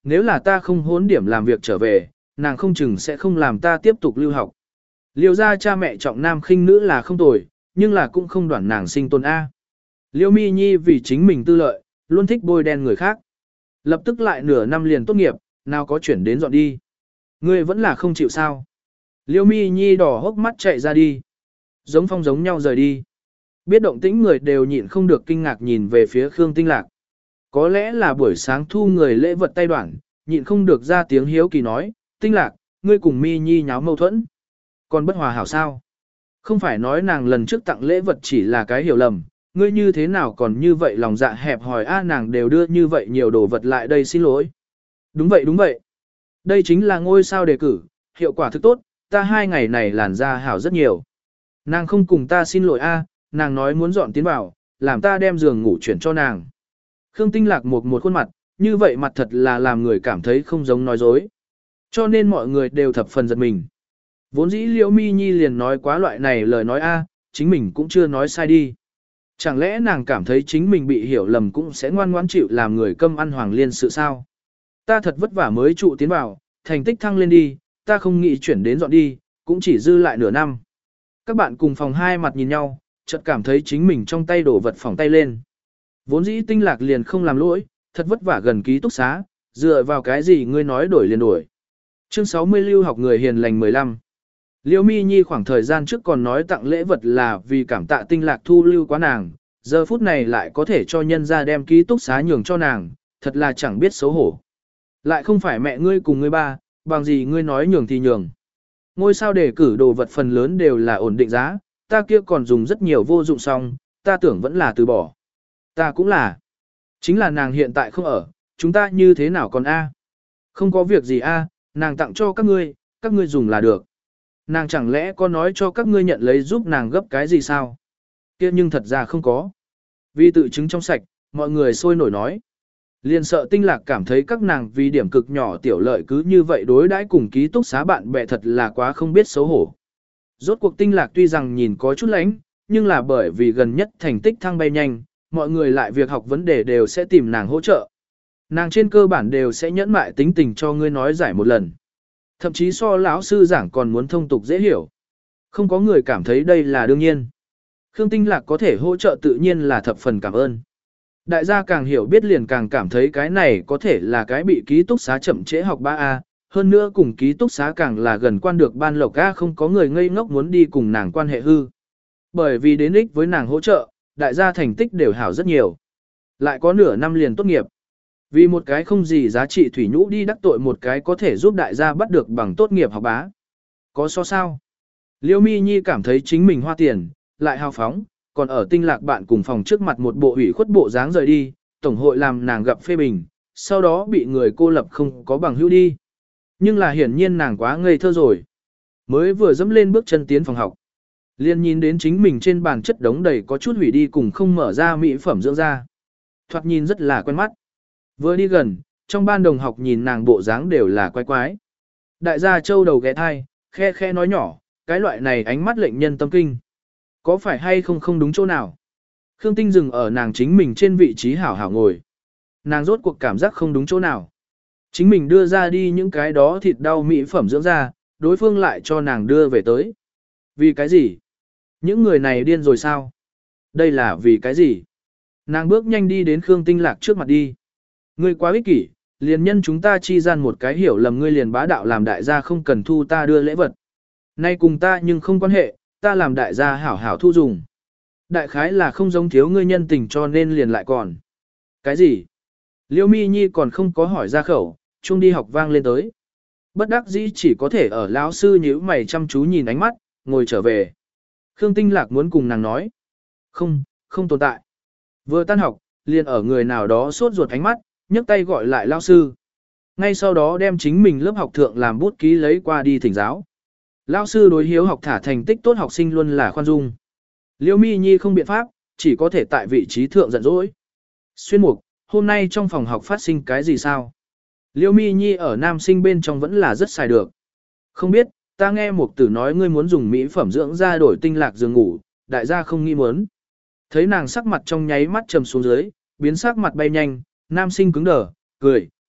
nếu là ta không hốn điểm làm việc trở về, nàng không chừng sẽ không làm ta tiếp tục lưu học. Liêu ra cha mẹ trọng nam khinh nữ là không tồi, nhưng là cũng không đoản nàng sinh tôn A. Liêu Mi Nhi vì chính mình tư lợi, luôn thích bôi đen người khác. Lập tức lại nửa năm liền tốt nghiệp, nào có chuyển đến dọn đi. Ngươi vẫn là không chịu sao. Liêu Mi Nhi đỏ hốc mắt chạy ra đi. Giống phong giống nhau rời đi. Biết động tĩnh người đều nhịn không được kinh ngạc nhìn về phía Khương Tinh Lạc. Có lẽ là buổi sáng thu người lễ vật tay đoạn, nhịn không được ra tiếng hiếu kỳ nói, Tinh Lạc, ngươi cùng Mi Nhi nháo mâu thuẫn. Còn bất hòa hảo sao? Không phải nói nàng lần trước tặng lễ vật chỉ là cái hiểu lầm, ngươi như thế nào còn như vậy lòng dạ hẹp hòi a nàng đều đưa như vậy nhiều đồ vật lại đây xin lỗi. Đúng vậy đúng vậy. Đây chính là ngôi sao đề cử, hiệu quả thực tốt, ta hai ngày này làn da hảo rất nhiều. Nàng không cùng ta xin lỗi a, nàng nói muốn dọn tiến vào, làm ta đem giường ngủ chuyển cho nàng. Khương Tinh Lạc một một khuôn mặt, như vậy mặt thật là làm người cảm thấy không giống nói dối. Cho nên mọi người đều thập phần giật mình. Vốn dĩ Liễu Mi Nhi liền nói quá loại này lời nói a, chính mình cũng chưa nói sai đi. Chẳng lẽ nàng cảm thấy chính mình bị hiểu lầm cũng sẽ ngoan ngoãn chịu làm người câm ăn hoàng liên sự sao? Ta thật vất vả mới trụ tiến vào, thành tích thăng lên đi, ta không nghĩ chuyển đến dọn đi, cũng chỉ dư lại nửa năm. Các bạn cùng phòng hai mặt nhìn nhau, chợt cảm thấy chính mình trong tay đổ vật phỏng tay lên. Vốn dĩ Tinh Lạc liền không làm lỗi, thật vất vả gần ký túc xá, dựa vào cái gì ngươi nói đổi liền đổi. Chương sáu mươi lưu học người hiền lành mười lăm. Liễu Mi Nhi khoảng thời gian trước còn nói tặng lễ vật là vì cảm tạ Tinh Lạc thu lưu quá nàng, giờ phút này lại có thể cho nhân ra đem ký túc xá nhường cho nàng, thật là chẳng biết xấu hổ. Lại không phải mẹ ngươi cùng ngươi ba, bằng gì ngươi nói nhường thì nhường. Ngôi sao đề cử đồ vật phần lớn đều là ổn định giá, ta kia còn dùng rất nhiều vô dụng xong, ta tưởng vẫn là từ bỏ. Ta cũng là. Chính là nàng hiện tại không ở, chúng ta như thế nào còn a? Không có việc gì a, nàng tặng cho các ngươi, các ngươi dùng là được. Nàng chẳng lẽ có nói cho các ngươi nhận lấy giúp nàng gấp cái gì sao? Kia nhưng thật ra không có. Vì tự chứng trong sạch, mọi người sôi nổi nói. Liền sợ Tinh Lạc cảm thấy các nàng vì điểm cực nhỏ tiểu lợi cứ như vậy đối đãi cùng ký túc xá bạn bè thật là quá không biết xấu hổ. Rốt cuộc Tinh Lạc tuy rằng nhìn có chút lãnh, nhưng là bởi vì gần nhất thành tích thăng bay nhanh, mọi người lại việc học vấn đề đều sẽ tìm nàng hỗ trợ. Nàng trên cơ bản đều sẽ nhẫn mại tính tình cho ngươi nói giải một lần. Thậm chí so lão sư giảng còn muốn thông tục dễ hiểu. Không có người cảm thấy đây là đương nhiên. Khương Tinh Lạc có thể hỗ trợ tự nhiên là thập phần cảm ơn. Đại gia càng hiểu biết liền càng cảm thấy cái này có thể là cái bị ký túc xá chậm trễ học ba A, hơn nữa cùng ký túc xá càng là gần quan được ban lộc A không có người ngây ngốc muốn đi cùng nàng quan hệ hư. Bởi vì đến ích với nàng hỗ trợ, đại gia thành tích đều hảo rất nhiều. Lại có nửa năm liền tốt nghiệp. Vì một cái không gì giá trị thủy nhũ đi đắc tội một cái có thể giúp đại gia bắt được bằng tốt nghiệp học bá. Có so sao? Liêu Mi Nhi cảm thấy chính mình hoa tiền, lại hào phóng, còn ở Tinh Lạc bạn cùng phòng trước mặt một bộ ủy khuất bộ dáng rời đi, tổng hội làm nàng gặp phê bình, sau đó bị người cô lập không có bằng hữu đi. Nhưng là hiển nhiên nàng quá ngây thơ rồi. Mới vừa dẫm lên bước chân tiến phòng học. Liên nhìn đến chính mình trên bàn chất đống đầy có chút hủy đi cùng không mở ra mỹ phẩm dưỡng da. Thoạt nhìn rất là quen mắt. Vừa đi gần, trong ban đồng học nhìn nàng bộ dáng đều là quái quái. Đại gia châu đầu ghé thai, khe khe nói nhỏ, cái loại này ánh mắt lệnh nhân tâm kinh. Có phải hay không không đúng chỗ nào? Khương Tinh dừng ở nàng chính mình trên vị trí hảo hảo ngồi. Nàng rốt cuộc cảm giác không đúng chỗ nào. Chính mình đưa ra đi những cái đó thịt đau mỹ phẩm dưỡng da, đối phương lại cho nàng đưa về tới. Vì cái gì? Những người này điên rồi sao? Đây là vì cái gì? Nàng bước nhanh đi đến Khương Tinh Lạc trước mặt đi. Ngươi quá ích kỷ, liền nhân chúng ta chi gian một cái hiểu lầm ngươi liền bá đạo làm đại gia không cần thu ta đưa lễ vật. Nay cùng ta nhưng không quan hệ, ta làm đại gia hảo hảo thu dùng. Đại khái là không giống thiếu ngươi nhân tình cho nên liền lại còn. Cái gì? Liêu Mi Nhi còn không có hỏi ra khẩu, chuông đi học vang lên tới. Bất đắc dĩ chỉ có thể ở lão sư nhíu mày chăm chú nhìn ánh mắt, ngồi trở về. Khương Tinh Lạc muốn cùng nàng nói. Không, không tồn tại. Vừa tan học, liền ở người nào đó sốt ruột ánh mắt, nhấc tay gọi lại lão sư. Ngay sau đó đem chính mình lớp học thượng làm bút ký lấy qua đi thỉnh giáo. Lão sư đối hiếu học thả thành tích tốt học sinh luôn là khoan dung. Liêu Mi Nhi không biện pháp, chỉ có thể tại vị trí thượng giận dỗi. Xuyên mục, hôm nay trong phòng học phát sinh cái gì sao? Liêu Mi Nhi ở nam sinh bên trong vẫn là rất xài được. Không biết, ta nghe mục tử nói ngươi muốn dùng mỹ phẩm dưỡng da đổi tinh lạc giường ngủ, đại gia không nghĩ muốn. Thấy nàng sắc mặt trong nháy mắt trầm xuống dưới, biến sắc mặt bay nhanh, nam sinh cứng đờ, cười,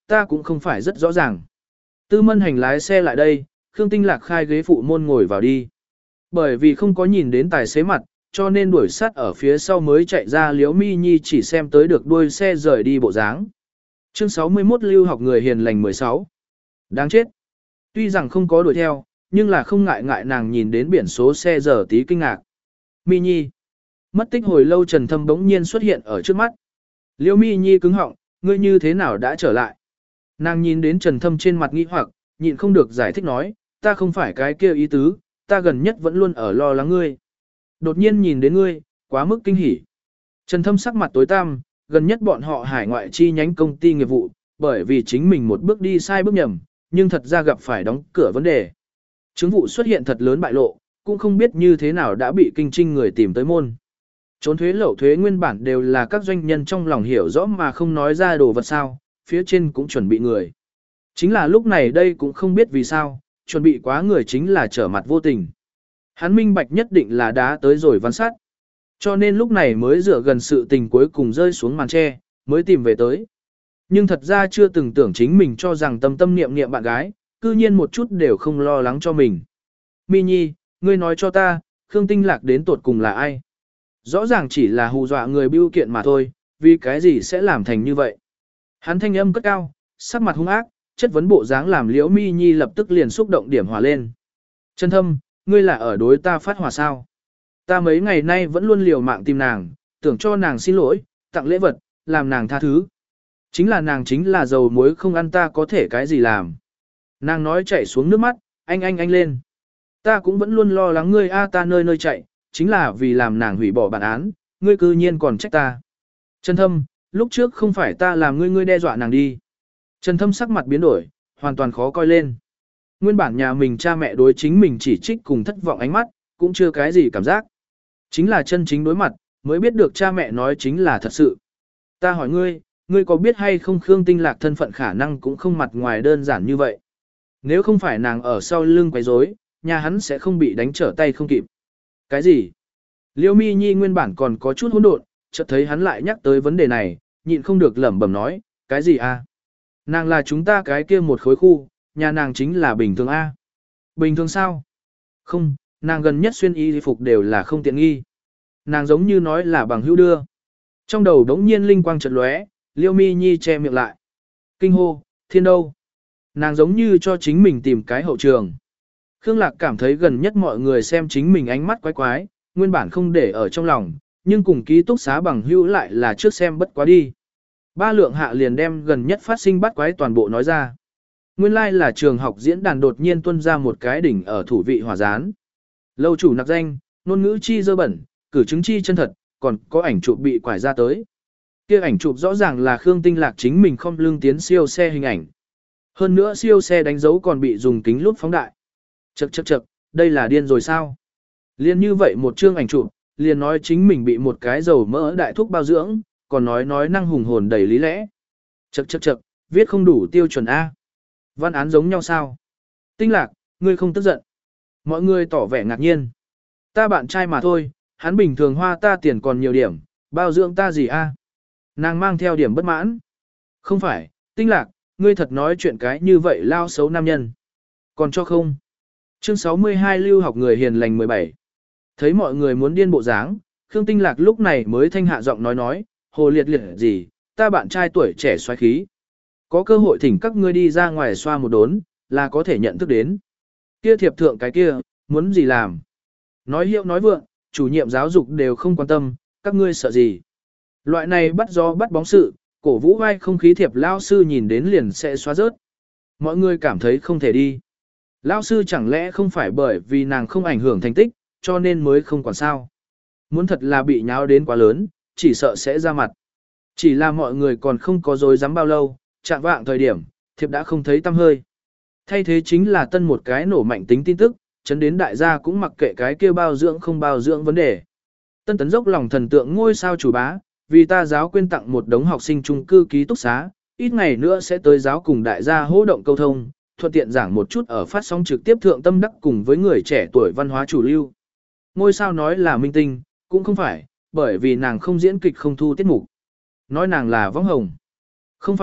ta cũng không phải rất rõ ràng. Tư mân hành lái xe lại đây, Khương Tinh Lạc khai ghế phụ môn ngồi vào đi. Bởi vì không có nhìn đến tài xế mặt, cho nên đuổi sát ở phía sau mới chạy ra. Liễu Mi Nhi chỉ xem tới được đuôi xe rời đi bộ dáng. Chương sáu mươi mốt lưu học người hiền lành mười sáu. Đáng chết. Tuy rằng không có đuổi theo, nhưng là không ngại ngại nàng nhìn đến biển số xe giờ tí kinh ngạc. Mi Nhi. Mất tích hồi lâu Trần Thâm bỗng nhiên xuất hiện ở trước mắt. Liễu Mi Nhi cứng họng, ngươi như thế nào đã trở lại? Nàng nhìn đến Trần Thâm trên mặt nghi hoặc, nhịn không được giải thích nói, ta không phải cái kia ý tứ, ta gần nhất vẫn luôn ở lo lắng ngươi. Đột nhiên nhìn đến ngươi, quá mức kinh hỉ. Trần Thâm sắc mặt tối tăm, gần nhất bọn họ hải ngoại chi nhánh công ty nghiệp vụ, bởi vì chính mình một bước đi sai bước nhầm, nhưng thật ra gặp phải đóng cửa vấn đề. Chứng vụ xuất hiện thật lớn bại lộ, cũng không biết như thế nào đã bị kinh trinh người tìm tới môn. Trốn thuế lậu thuế nguyên bản đều là các doanh nhân trong lòng hiểu rõ mà không nói ra đồ vật sao, phía trên cũng chuẩn bị người. Chính là lúc này đây cũng không biết vì sao, chuẩn bị quá người chính là trở mặt vô tình. Hắn minh bạch nhất định là đá tới rồi văn sát. Cho nên lúc này mới dựa gần sự tình cuối cùng rơi xuống màn tre, mới tìm về tới. Nhưng thật ra chưa từng tưởng chính mình cho rằng tâm tâm niệm niệm bạn gái, cư nhiên một chút đều không lo lắng cho mình. Mi Nhi, ngươi nói cho ta, Khương Tinh Lạc đến tột cùng là ai? Rõ ràng chỉ là hù dọa người bưu kiện mà thôi, vì cái gì sẽ làm thành như vậy? Hắn thanh âm cất cao, sắc mặt hung ác, chất vấn bộ dáng làm Liễu Mi Nhi lập tức liền xúc động điểm hòa lên. Trần Thâm, ngươi là ở đối ta phát hỏa sao? Ta mấy ngày nay vẫn luôn liều mạng tìm nàng, tưởng cho nàng xin lỗi, tặng lễ vật, làm nàng tha thứ. Chính là nàng chính là dầu muối không ăn ta có thể cái gì làm. Nàng nói chạy xuống nước mắt, anh anh anh lên. Ta cũng vẫn luôn lo lắng ngươi a ta nơi nơi chạy, chính là vì làm nàng hủy bỏ bản án, ngươi cư nhiên còn trách ta. Trần Thâm, lúc trước không phải ta làm ngươi ngươi đe dọa nàng đi. Trần Thâm sắc mặt biến đổi, hoàn toàn khó coi lên. Nguyên bản nhà mình cha mẹ đối chính mình chỉ trích cùng thất vọng ánh mắt, cũng chưa cái gì cảm giác. Chính là chân chính đối mặt, mới biết được cha mẹ nói chính là thật sự. Ta hỏi ngươi, ngươi có biết hay không Khương Tinh Lạc thân phận khả năng cũng không mặt ngoài đơn giản như vậy. Nếu không phải nàng ở sau lưng quấy rối, nhà hắn sẽ không bị đánh trở tay không kịp. Cái gì? Liễu Mi Nhi nguyên bản còn có chút hỗn độn, chợt thấy hắn lại nhắc tới vấn đề này, nhịn không được lẩm bẩm nói, cái gì a? Nàng là chúng ta cái kia một khối khu, nhà nàng chính là bình thường a. Bình thường sao? Không, nàng gần nhất xuyên y phục đều là không tiện nghi. Nàng giống như nói là bằng hữu đưa. Trong đầu đống nhiên linh quang chợt lóe, Liễu Mi Nhi che miệng lại. Kinh hô, thiên đâu? Nàng giống như cho chính mình tìm cái hậu trường. Khương Lạc cảm thấy gần nhất mọi người xem chính mình ánh mắt quái quái, nguyên bản không để ở trong lòng, nhưng cùng ký túc xá bằng hữu lại là trước xem bất quá đi. Ba lượng hạ liền đem gần nhất phát sinh bắt quái toàn bộ nói ra. Nguyên lai like là trường học diễn đàn đột nhiên tuân ra một cái đỉnh ở thủ vị hỏa gián. Lâu chủ nặc danh, ngôn ngữ chi dơ bẩn, cử chứng chi chân thật, còn có ảnh chụp bị quải ra tới. Kia ảnh chụp rõ ràng là Khương Tinh Lạc chính mình không lưng tiến siêu xe hình ảnh. Hơn nữa siêu xe đánh dấu còn bị dùng kính lúp phóng đại. Chậc chậc chậc, đây là điên rồi sao? Liên như vậy một chương ảnh chụp, liền nói chính mình bị một cái dầu mỡ đại thuốc bao dưỡng, còn nói nói năng hùng hồn đầy lý lẽ. Chậc chậc chậc, viết không đủ tiêu chuẩn A. Văn án giống nhau sao? Tinh Lạc, ngươi không tức giận. Mọi người tỏ vẻ ngạc nhiên. Ta bạn trai mà thôi, hắn bình thường hoa ta tiền còn nhiều điểm, bao dưỡng ta gì A? Nàng mang theo điểm bất mãn. Không phải, Tinh Lạc, ngươi thật nói chuyện cái như vậy lao xấu nam nhân. Còn cho không? Chương sáu mươi hai lưu học người hiền lành mười bảy. Thấy mọi người muốn điên bộ dáng, Khương Tinh Lạc lúc này mới thanh hạ giọng nói nói, hồ liệt liệt gì, ta bạn trai tuổi trẻ xoáy khí. Có cơ hội thỉnh các ngươi đi ra ngoài xoa một đốn, là có thể nhận thức đến. Kia thiệp thượng cái kia, muốn gì làm? Nói hiệu nói vượng, chủ nhiệm giáo dục đều không quan tâm, các ngươi sợ gì? Loại này bắt gió bắt bóng sự, cổ vũ vai không khí thiệp lao sư nhìn đến liền sẽ xóa rớt. Mọi người cảm thấy không thể đi. Lao sư chẳng lẽ không phải bởi vì nàng không ảnh hưởng thành tích, cho nên mới không quản sao. Muốn thật là bị nháo đến quá lớn, chỉ sợ sẽ ra mặt. Chỉ là mọi người còn không có dối dám bao lâu, chạm vạng thời điểm, thiệp đã không thấy tăm hơi. Thay thế chính là tân một cái nổ mạnh tính tin tức, chấn đến đại gia cũng mặc kệ cái kia bao dưỡng không bao dưỡng vấn đề. Tân tấn dốc lòng thần tượng ngôi sao chủ bá, vì ta giáo quyên tặng một đống học sinh chung cư ký túc xá, ít ngày nữa sẽ tới giáo cùng đại gia hô động câu thông, thuận tiện giảng một chút ở phát sóng trực tiếp thượng tâm đắc cùng với người trẻ tuổi văn hóa chủ lưu. Ngôi sao nói là minh tinh, cũng không phải, bởi vì nàng không diễn kịch không thu tiết mục. Nói nàng là võng hồng. Không phải,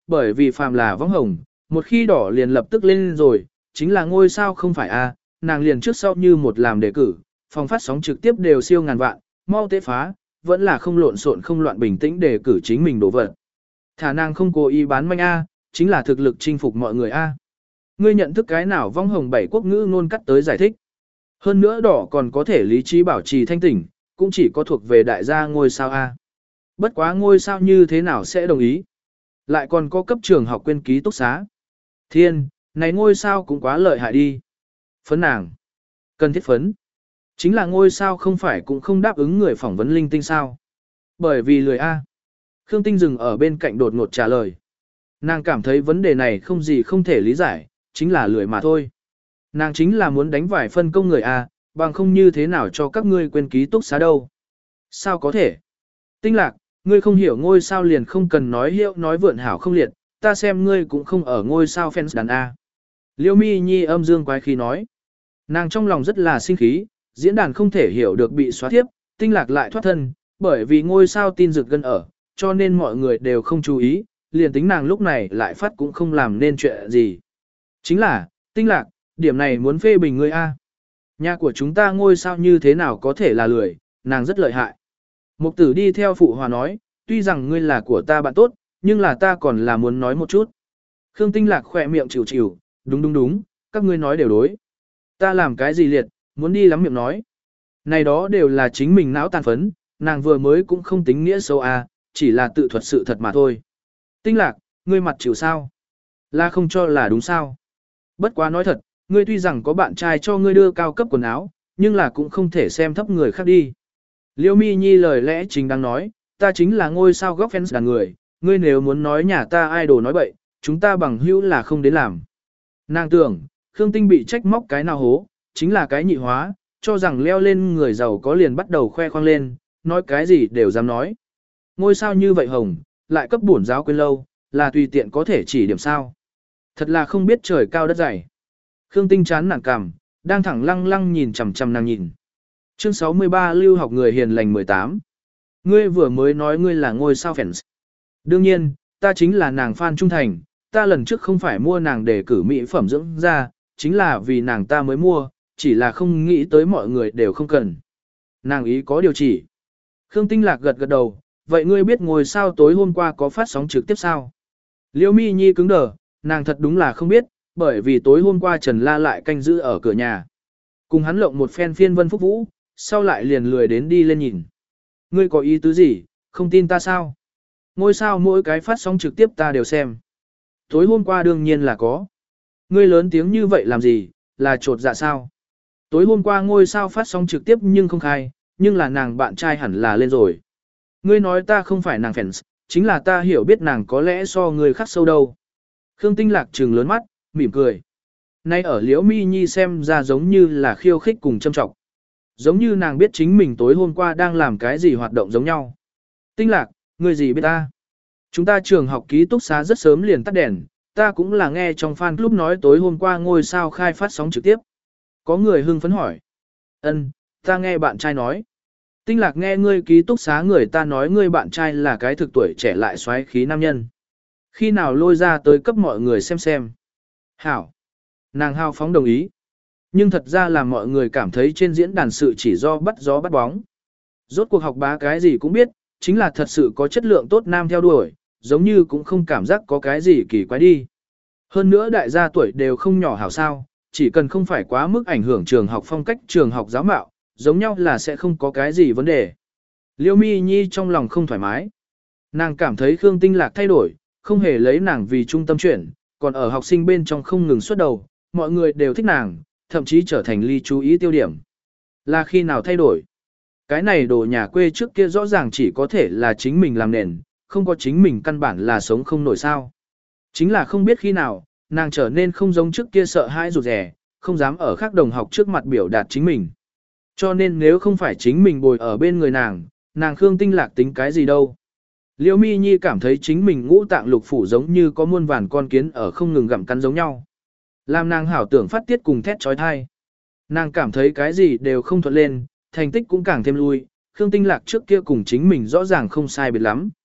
bởi vì phàm là võng hồng, một khi đỏ liền lập tức lên rồi, chính là ngôi sao không phải a, nàng liền trước sau như một làm đề cử, phòng phát sóng trực tiếp đều siêu ngàn vạn, mau tế phá, vẫn là không lộn xộn không loạn bình tĩnh đề cử chính mình đổ vật. Thả nàng không cố ý bán manh a, chính là thực lực chinh phục mọi người a. Ngươi nhận thức cái nào vong hồng bảy quốc ngữ ngôn cắt tới giải thích. Hơn nữa đỏ còn có thể lý trí bảo trì thanh tỉnh, cũng chỉ có thuộc về đại gia ngôi sao a. Bất quá ngôi sao như thế nào sẽ đồng ý. Lại còn có cấp trường học quên ký túc xá. Thiên, này ngôi sao cũng quá lợi hại đi. Phấn nàng. Cần thiết phấn. Chính là ngôi sao không phải cũng không đáp ứng người phỏng vấn linh tinh sao. Bởi vì lười A. Khương Tinh dừng ở bên cạnh đột ngột trả lời. Nàng cảm thấy vấn đề này không gì không thể lý giải, chính là lười mà thôi. Nàng chính là muốn đánh vải phân công người A, bằng không như thế nào cho các ngươi quên ký túc xá đâu. Sao có thể? Tinh lạc, ngươi không hiểu ngôi sao liền không cần nói hiệu nói vượn hảo không liệt, ta xem ngươi cũng không ở ngôi sao fans đàn A. Liêu Mi Nhi âm dương quái khí nói. Nàng trong lòng rất là sinh khí, diễn đàn không thể hiểu được bị xóa tiếp, tinh lạc lại thoát thân, bởi vì ngôi sao tin rực gần ở, cho nên mọi người đều không chú ý, liền tính nàng lúc này lại phát cũng không làm nên chuyện gì. Chính là, tinh lạc, điểm này muốn phê bình ngươi A. Nhà của chúng ta ngôi sao như thế nào có thể là lười, nàng rất lợi hại. Mục tử đi theo phụ hòa nói, tuy rằng ngươi là của ta bạn tốt, nhưng là ta còn là muốn nói một chút. Khương Tinh Lạc khỏe miệng chịu chịu, đúng đúng đúng, các ngươi nói đều đối. Ta làm cái gì liệt, muốn đi lắm miệng nói. Này đó đều là chính mình não tàn phấn, nàng vừa mới cũng không tính nghĩa xấu à, chỉ là tự thuật sự thật mà thôi. Tinh Lạc, ngươi mặt chịu sao? Là không cho là đúng sao? Bất quá nói thật, ngươi tuy rằng có bạn trai cho ngươi đưa cao cấp quần áo, nhưng là cũng không thể xem thấp người khác đi. Liêu Mi Nhi lời lẽ chính đang nói, ta chính là ngôi sao góc fans đàn người, ngươi nếu muốn nói nhà ta idol nói bậy, chúng ta bằng hữu là không đến làm. Nàng tưởng, Khương Tinh bị trách móc cái nào hố, chính là cái nhị hóa, cho rằng leo lên người giàu có liền bắt đầu khoe khoang lên, nói cái gì đều dám nói. Ngôi sao như vậy hồng, lại cấp bổn giáo quên lâu, là tùy tiện có thể chỉ điểm sao. Thật là không biết trời cao đất dày. Khương Tinh chán nản cằm, đang thẳng lăng lăng nhìn chằm chằm nàng nhìn. Chương sáu mươi ba lưu học người hiền lành mười tám. Ngươi vừa mới nói ngươi là ngôi sao fans. Đương nhiên, ta chính là nàng fan trung thành, ta lần trước không phải mua nàng để cử mỹ phẩm dưỡng da, chính là vì nàng ta mới mua, chỉ là không nghĩ tới mọi người đều không cần. Nàng ý có điều chỉ. Khương Tinh Lạc gật gật đầu, vậy ngươi biết ngôi sao tối hôm qua có phát sóng trực tiếp sao? Liêu Mi Nhi cứng đờ, nàng thật đúng là không biết, bởi vì tối hôm qua Trần La lại canh giữ ở cửa nhà. Cùng hắn lộng một phen phiên vân phúc vũ, sau lại liền lười đến đi lên nhìn. Ngươi có ý tứ gì, không tin ta sao? Ngôi sao mỗi cái phát sóng trực tiếp ta đều xem. Tối hôm qua đương nhiên là có. Ngươi lớn tiếng như vậy làm gì, là trột dạ sao? Tối hôm qua ngôi sao phát sóng trực tiếp nhưng không khai, nhưng là nàng bạn trai hẳn là lên rồi. Ngươi nói ta không phải nàng fans, chính là ta hiểu biết nàng có lẽ so người khác sâu đâu. Khương Tinh Lạc trừng lớn mắt, mỉm cười. Nay ở Liễu Mi Nhi xem ra giống như là khiêu khích cùng châm trọng. Giống như nàng biết chính mình tối hôm qua đang làm cái gì hoạt động giống nhau. Tinh Lạc, ngươi gì biết ta? Chúng ta trường học ký túc xá rất sớm liền tắt đèn, ta cũng là nghe trong fan club nói tối hôm qua ngôi sao khai phát sóng trực tiếp. Có người hưng phấn hỏi. Ân, ta nghe bạn trai nói. Tinh Lạc nghe ngươi ký túc xá người ta nói ngươi bạn trai là cái thực tuổi trẻ lại xoáy khí nam nhân. Khi nào lôi ra tới cấp mọi người xem xem. Hảo. Nàng hào phóng đồng ý. Nhưng thật ra là mọi người cảm thấy trên diễn đàn sự chỉ do bắt gió bắt bóng. Rốt cuộc học bá cái gì cũng biết, chính là thật sự có chất lượng tốt nam theo đuổi, giống như cũng không cảm giác có cái gì kỳ quái đi. Hơn nữa đại gia tuổi đều không nhỏ hảo sao, chỉ cần không phải quá mức ảnh hưởng trường học phong cách trường học giáo mạo, giống nhau là sẽ không có cái gì vấn đề. Liêu Mi Nhi trong lòng không thoải mái. Nàng cảm thấy Khương Tinh Lạc thay đổi, không hề lấy nàng vì trung tâm chuyển, còn ở học sinh bên trong không ngừng xuất đầu, mọi người đều thích nàng, thậm chí trở thành ly chú ý tiêu điểm. Là khi nào thay đổi? Cái này đồ nhà quê trước kia rõ ràng chỉ có thể là chính mình làm nền, không có chính mình căn bản là sống không nổi sao. Chính là không biết khi nào, nàng trở nên không giống trước kia sợ hãi rụt rè, không dám ở khác đồng học trước mặt biểu đạt chính mình. Cho nên nếu không phải chính mình bồi ở bên người nàng, nàng Khương Tinh Lạc tính cái gì đâu. Liêu Mi Nhi cảm thấy chính mình ngũ tạng lục phủ giống như có muôn vàn con kiến ở không ngừng gặm cắn giống nhau. Làm nàng hảo tưởng phát tiết cùng thét trói thai. Nàng cảm thấy cái gì đều không thuận lên, thành tích cũng càng thêm lui, Khương Tinh Lạc trước kia cùng chính mình rõ ràng không sai biệt lắm.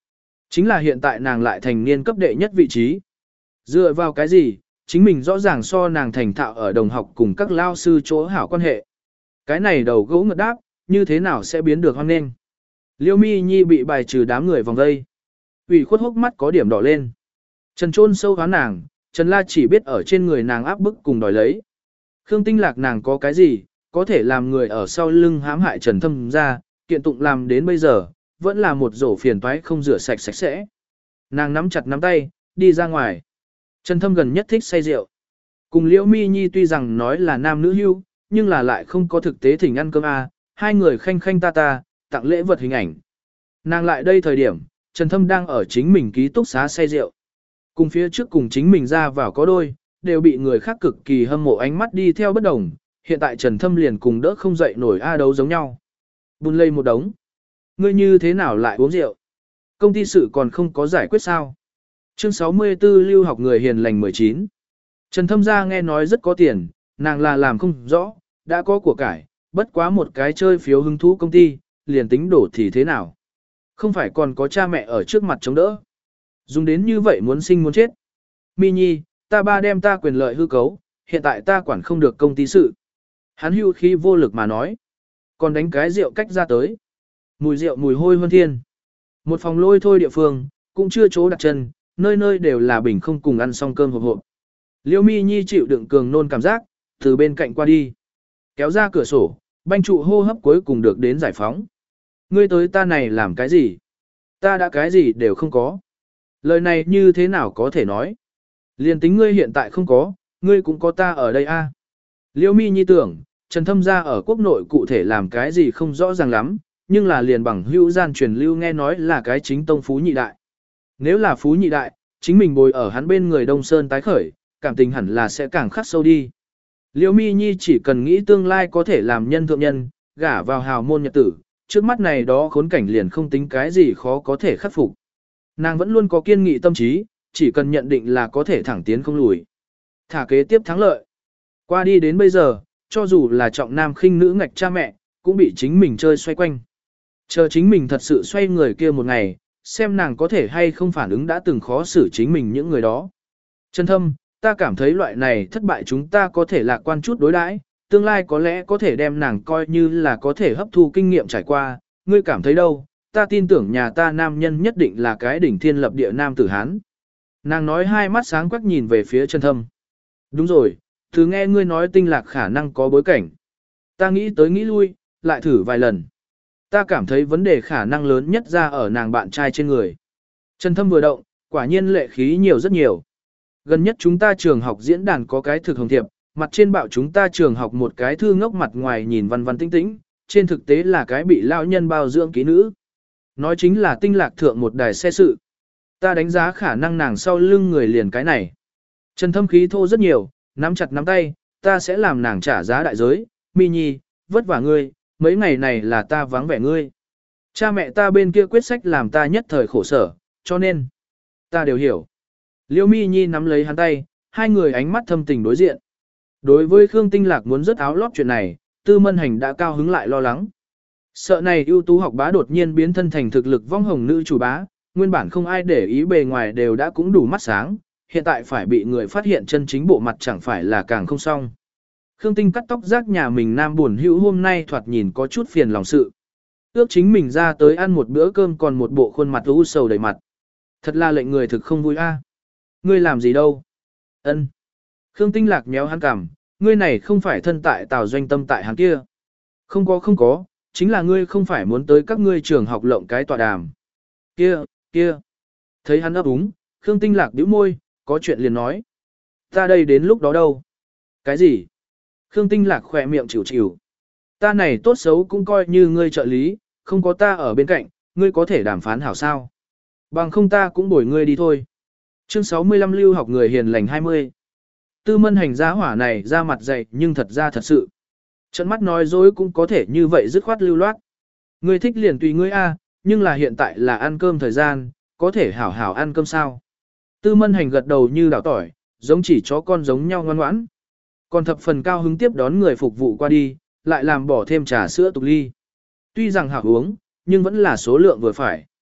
Chính là hiện tại nàng lại thành niên cấp đệ nhất vị trí. Dựa vào cái gì, chính mình rõ ràng so nàng thành thạo ở đồng học cùng các lao sư chỗ hảo quan hệ. Cái này đầu gỗ ngật đáp, như thế nào sẽ biến được hoang nên. Liêu Mi Nhi bị bài trừ đám người vòng dây. Ủy khuất hốc mắt có điểm đỏ lên. Trần Trôn sâu hóa nàng, Trần La chỉ biết ở trên người nàng áp bức cùng đòi lấy. Khương Tinh Lạc nàng có cái gì, có thể làm người ở sau lưng hãm hại Trần Thâm ra, kiện tụng làm đến bây giờ, vẫn là một rổ phiền toái không rửa sạch sạch sẽ. Nàng nắm chặt nắm tay, đi ra ngoài. Trần Thâm gần nhất thích say rượu. Cùng Liễu Mi Nhi tuy rằng nói là nam nữ hưu, nhưng là lại không có thực tế thỉnh ăn cơm a, hai người khanh khanh ta ta, tặng lễ vật hình ảnh. Nàng lại đây thời điểm, Trần Thâm đang ở chính mình ký túc xá say rượu. Cùng phía trước cùng chính mình ra vào có đôi, đều bị người khác cực kỳ hâm mộ ánh mắt đi theo bất đồng, hiện tại Trần Thâm liền cùng đỡ không dậy nổi a đấu giống nhau. Bùn lây một đống. Ngươi như thế nào lại uống rượu? Công ty sự còn không có giải quyết sao? Chương sáu mươi tư lưu học người hiền lành mười chín. Trần Thâm gia nghe nói rất có tiền, nàng là làm không rõ, đã có của cải, bất quá một cái chơi phiếu hứng thú công ty, liền tính đổ thì thế nào? Không phải còn có cha mẹ ở trước mặt chống đỡ. Dùng đến như vậy muốn sinh muốn chết. Mi Nhi, ta ba đem ta quyền lợi hư cấu, hiện tại ta quản không được công ty sự. Hắn hưu khí vô lực mà nói. Còn đánh cái rượu cách ra tới. Mùi rượu mùi hôi hơn thiên. Một phòng lôi thôi địa phương, cũng chưa chỗ đặt chân, nơi nơi đều là bình không cùng ăn xong cơm hộp hộp. Liêu Mi Nhi chịu đựng cường nôn cảm giác, từ bên cạnh qua đi. Kéo ra cửa sổ, banh trụ hô hấp cuối cùng được đến giải phóng. Ngươi tới ta này làm cái gì? Ta đã cái gì đều không có. Lời này như thế nào có thể nói? Liên tính ngươi hiện tại không có, ngươi cũng có ta ở đây a. À? Liêu Mi Nhi tưởng, Trần Thâm gia ở quốc nội cụ thể làm cái gì không rõ ràng lắm, nhưng là liền bằng hữu gian truyền lưu nghe nói là cái chính tông phú nhị đại. Nếu là phú nhị đại, chính mình bồi ở hắn bên người Đông Sơn tái khởi, cảm tình hẳn là sẽ càng khắc sâu đi. Liêu Mi Nhi chỉ cần nghĩ tương lai có thể làm nhân thượng nhân, gả vào hào môn nhật tử, trước mắt này đó khốn cảnh liền không tính cái gì khó có thể khắc phục. Nàng vẫn luôn có kiên nghị tâm trí, chỉ cần nhận định là có thể thẳng tiến không lùi. Thả kế tiếp thắng lợi. Qua đi đến bây giờ, cho dù là trọng nam khinh nữ ngạch cha mẹ, cũng bị chính mình chơi xoay quanh. Chờ chính mình thật sự xoay người kia một ngày, xem nàng có thể hay không phản ứng đã từng khó xử chính mình những người đó. Trần Thâm, ta cảm thấy loại này thất bại chúng ta có thể lạc quan chút đối đãi, tương lai có lẽ có thể đem nàng coi như là có thể hấp thu kinh nghiệm trải qua, ngươi cảm thấy đâu, ta tin tưởng nhà ta nam nhân nhất định là cái đỉnh thiên lập địa nam tử Hán. Nàng nói hai mắt sáng quắc nhìn về phía Trần Thâm. Đúng rồi, thứ nghe ngươi nói tinh lạc khả năng có bối cảnh. Ta nghĩ tới nghĩ lui, lại thử vài lần. Ta cảm thấy vấn đề khả năng lớn nhất ra ở nàng bạn trai trên người. Trần Thâm vừa động, quả nhiên lệ khí nhiều rất nhiều. Gần nhất chúng ta trường học diễn đàn có cái thực hồng thiệp, mặt trên bạo chúng ta trường học một cái thư ngốc mặt ngoài nhìn văn văn tinh tĩnh, trên thực tế là cái bị lão nhân bao dưỡng ký nữ. Nói chính là tinh lạc thượng một đài xe sự. Ta đánh giá khả năng nàng sau lưng người liền cái này. Trần Thâm khí thô rất nhiều, nắm chặt nắm tay, ta sẽ làm nàng trả giá đại giới, Mi Nhi, vất vả ngươi, mấy ngày này là ta vắng vẻ ngươi. Cha mẹ ta bên kia quyết sách làm ta nhất thời khổ sở, cho nên, ta đều hiểu. Liêu Mi Nhi nắm lấy hắn tay, hai người ánh mắt thâm tình đối diện. Đối với Khương Tinh Lạc muốn rớt áo lót chuyện này, Tư Mân Hành đã cao hứng lại lo lắng. Sợ này ưu tú học bá đột nhiên biến thân thành thực lực vong hồng nữ chủ bá, nguyên bản không ai để ý bề ngoài đều đã cũng đủ mắt sáng, hiện tại phải bị người phát hiện chân chính bộ mặt chẳng phải là càng không xong. Khương Tinh cắt tóc rác nhà mình nam buồn hữu hôm nay thoạt nhìn có chút phiền lòng sự. Ước chính mình ra tới ăn một bữa cơm còn một bộ khuôn mặt u sầu đầy mặt. Thật là lệnh người thực không vui a. Ngươi làm gì đâu? Ân. Khương Tinh Lạc méo hắn cằm, ngươi này không phải thân tại Tào Doanh Tâm tại hắn kia. Không có không có, chính là ngươi không phải muốn tới các ngươi trường học lộng cái tọa đàm. Kia, kia. Thấy hắn ấp úng, Khương Tinh Lạc bĩu môi, có chuyện liền nói. Ta đây đến lúc đó đâu? Cái gì? Khương Tinh Lạc khỏe miệng chịu chịu. Ta này tốt xấu cũng coi như ngươi trợ lý, không có ta ở bên cạnh, ngươi có thể đàm phán hảo sao. Bằng không ta cũng bồi ngươi đi thôi. Chương sáu mươi lăm lưu học người hiền lành hai mươi. Tư Mân Hành giá hỏa này ra mặt dày nhưng thật ra thật sự. Trận mắt nói dối cũng có thể như vậy dứt khoát lưu loát. Ngươi thích liền tùy ngươi a, nhưng là hiện tại là ăn cơm thời gian, có thể hảo hảo ăn cơm sao. Tư Mân Hành gật đầu như đảo tỏi, giống chỉ chó con giống nhau ngoan ngoãn. Còn thập phần cao hứng tiếp đón người phục vụ qua đi, lại làm bỏ thêm trà sữa tục ly. Tuy rằng hảo uống, nhưng vẫn là số lượng vừa phải.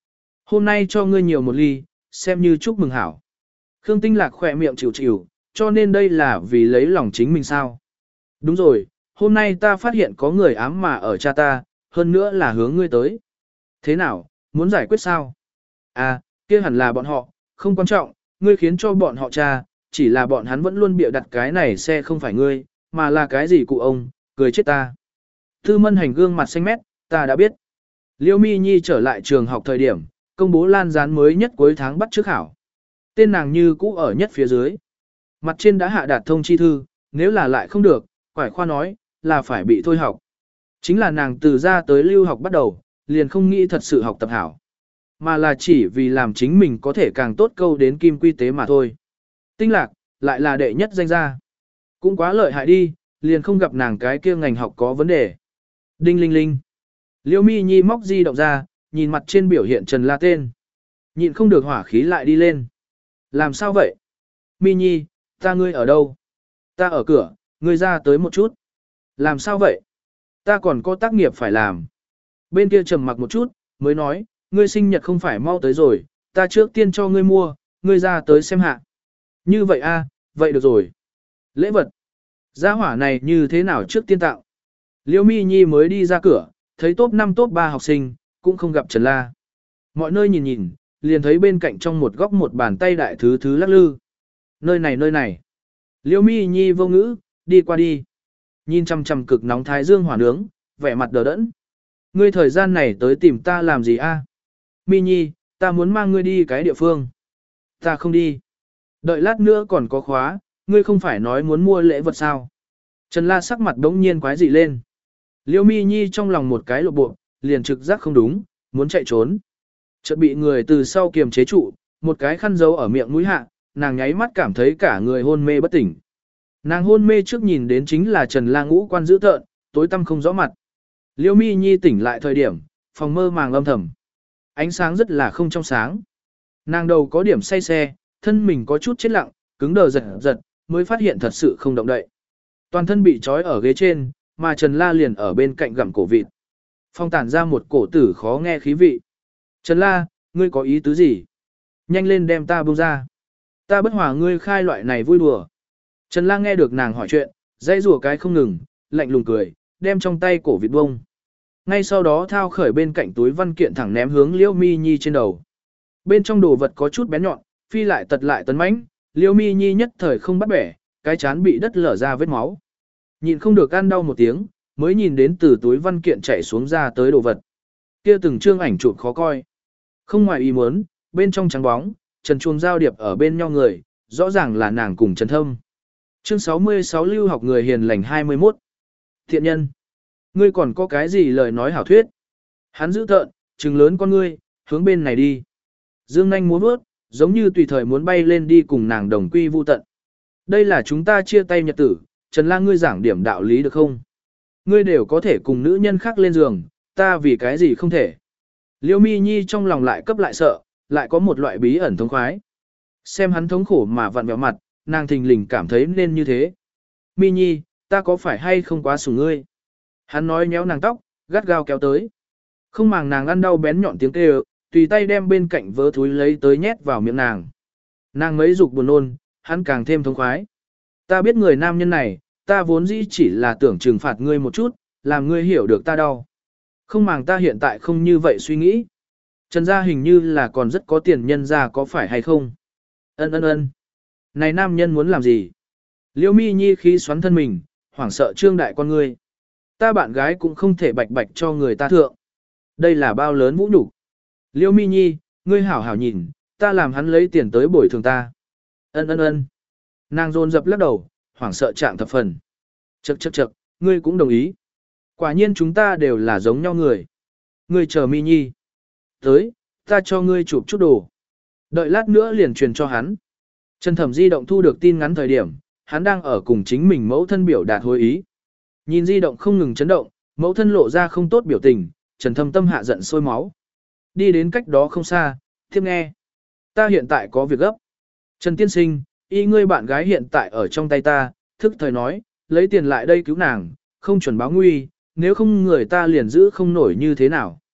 Hôm nay cho ngươi nhiều một ly, xem như chúc mừng hảo. Khương Tinh Lạc khỏe miệng chịu chịu, cho nên đây là vì lấy lòng chính mình sao. Đúng rồi, hôm nay ta phát hiện có người ám mà ở cha ta, hơn nữa là hướng ngươi tới. Thế nào, muốn giải quyết sao? À, kia hẳn là bọn họ, không quan trọng, ngươi khiến cho bọn họ cha, chỉ là bọn hắn vẫn luôn bịa đặt cái này xe không phải ngươi, mà là cái gì cụ ông, cười chết ta. Tư Mân Hành gương mặt xanh mét, ta đã biết. Liêu Mi Nhi trở lại trường học thời điểm, công bố lan dán mới nhất cuối tháng bắt trước hảo. Tên nàng như cũ ở nhất phía dưới. Mặt trên đã hạ đạt thông chi thư, nếu là lại không được, quải khoa nói, là phải bị thôi học. Chính là nàng từ ra tới lưu học bắt đầu, liền không nghĩ thật sự học tập hảo. Mà là chỉ vì làm chính mình có thể càng tốt câu đến kim quy tế mà thôi. Tinh Lạc, lại là đệ nhất danh gia. Cũng quá lợi hại đi, liền không gặp nàng cái kia ngành học có vấn đề. Đinh linh linh. Liêu Mi Nhi móc di động ra, nhìn mặt trên biểu hiện Trần La tên. Nhịn không được hỏa khí lại đi lên. Làm sao vậy? Mi Nhi, ta ngươi ở đâu? Ta ở cửa, ngươi ra tới một chút. Làm sao vậy? Ta còn có tác nghiệp phải làm. Bên kia trầm mặc một chút, mới nói, ngươi sinh nhật không phải mau tới rồi, ta trước tiên cho ngươi mua, ngươi ra tới xem hạ. Như vậy a, vậy được rồi. Lễ vật. Gia hỏa này như thế nào trước tiên tạo? Liêu Mi Nhi mới đi ra cửa, thấy top năm top ba học sinh, cũng không gặp Trần La. Mọi nơi nhìn nhìn, liền thấy bên cạnh trong một góc một bàn tay đại thứ thứ lắc lư. Nơi này nơi này. Liêu Mi Nhi vô ngữ, đi qua đi. Nhìn chăm chăm cực nóng thái dương hỏa nướng, vẻ mặt đờ đẫn. Ngươi thời gian này tới tìm ta làm gì a? Mi Nhi, ta muốn mang ngươi đi cái địa phương. Ta không đi. Đợi lát nữa còn có khóa, ngươi không phải nói muốn mua lễ vật sao? Trần La sắc mặt đống nhiên quái dị lên. Liêu Mi Nhi trong lòng một cái lộ bộ, liền trực giác không đúng, muốn chạy trốn. Chợt bị người từ sau kiềm chế trụ, một cái khăn giấu ở miệng mũi hạ, nàng nháy mắt cảm thấy cả người hôn mê bất tỉnh. Nàng hôn mê trước nhìn đến chính là Trần La ngũ quan dữ tợn, tối tăm không rõ mặt. Liêu Mi Nhi tỉnh lại thời điểm, phòng mơ màng âm thầm. Ánh sáng rất là không trong sáng. Nàng đầu có điểm say xe, thân mình có chút chết lặng, cứng đờ giật giật, mới phát hiện thật sự không động đậy. Toàn thân bị trói ở ghế trên, mà Trần La liền ở bên cạnh gặm cổ vịt. Phong tản ra một cổ tử khó nghe khí vị. Trần La, ngươi có ý tứ gì? Nhanh lên đem ta buông ra. Ta bất hòa ngươi khai loại này vui đùa. Trần La nghe được nàng hỏi chuyện, dây rùa cái không ngừng, lạnh lùng cười, đem trong tay cổ vịt bông. Ngay sau đó thao khởi bên cạnh túi văn kiện thẳng ném hướng Liêu Mi Nhi trên đầu. Bên trong đồ vật có chút bén nhọn, phi lại tật lại tấn mãnh, Liêu Mi Nhi nhất thời không bắt bẻ, cái chán bị đất lở ra vết máu. Nhìn không được ăn đau một tiếng, mới nhìn đến từ túi văn kiện chảy xuống ra tới đồ vật. Kia từng trương ảnh chụp khó coi. Không ngoài ý muốn, bên trong trắng bóng, Trần Chuông giao điệp ở bên nhau người, rõ ràng là nàng cùng Trần Thâm. Chương sáu mươi sáu lưu học người hiền lành hai mươi mốt. Thiện nhân, ngươi còn có cái gì lời nói hảo thuyết? Hắn giữ tợn, trừng lớn con ngươi, hướng bên này đi. Dương Nanh muốn bước, giống như tùy thời muốn bay lên đi cùng nàng đồng quy vu tận. Đây là chúng ta chia tay nhật tử, Trần La ngươi giảng điểm đạo lý được không? Ngươi đều có thể cùng nữ nhân khác lên giường, ta vì cái gì không thể? Liêu Mi Nhi trong lòng lại cấp lại sợ, lại có một loại bí ẩn thống khoái. Xem hắn thống khổ mà vặn vẹo mặt, nàng thình lình cảm thấy nên như thế. Mi Nhi, ta có phải hay không quá sủng ngươi? Hắn nói nhéo nàng tóc, gắt gao kéo tới. Không màng nàng ăn đau bén nhọn tiếng kêu, tùy tay đem bên cạnh vớ thúi lấy tới nhét vào miệng nàng. Nàng mấy dục buồn nôn, hắn càng thêm thống khoái. Ta biết người nam nhân này, ta vốn dĩ chỉ là tưởng trừng phạt ngươi một chút, làm ngươi hiểu được ta đau. Không màng ta hiện tại không như vậy suy nghĩ. Trần gia hình như là còn rất có tiền nhân ra có phải hay không? Ân ân ân. Này nam nhân muốn làm gì? Liêu Mi Nhi khí xoắn thân mình, hoảng sợ trương đại con ngươi. Ta bạn gái cũng không thể bạch bạch cho người ta thượng. Đây là bao lớn vũ nhục. Liêu Mi Nhi, ngươi hảo hảo nhìn, ta làm hắn lấy tiền tới bồi thường ta. Ân ân ân. Nàng rôn dập lắc đầu, hoảng sợ trạng thập phần. Chậc chậc chậc, ngươi cũng đồng ý. Quả nhiên chúng ta đều là giống nhau người. Ngươi chờ Mi Nhi. Tới, ta cho ngươi chụp chút đồ. Đợi lát nữa liền truyền cho hắn. Trần Thẩm di động thu được tin ngắn thời điểm, hắn đang ở cùng chính mình mẫu thân biểu đạt hối ý. Nhìn di động không ngừng chấn động, mẫu thân lộ ra không tốt biểu tình, Trần Thâm tâm hạ giận sôi máu. Đi đến cách đó không xa, tiếp nghe. Ta hiện tại có việc gấp. Trần Tiên Sinh, y ngươi bạn gái hiện tại ở trong tay ta, thức thời nói, lấy tiền lại đây cứu nàng, không chuẩn báo nguy, nếu không người ta liền giữ không nổi như thế nào.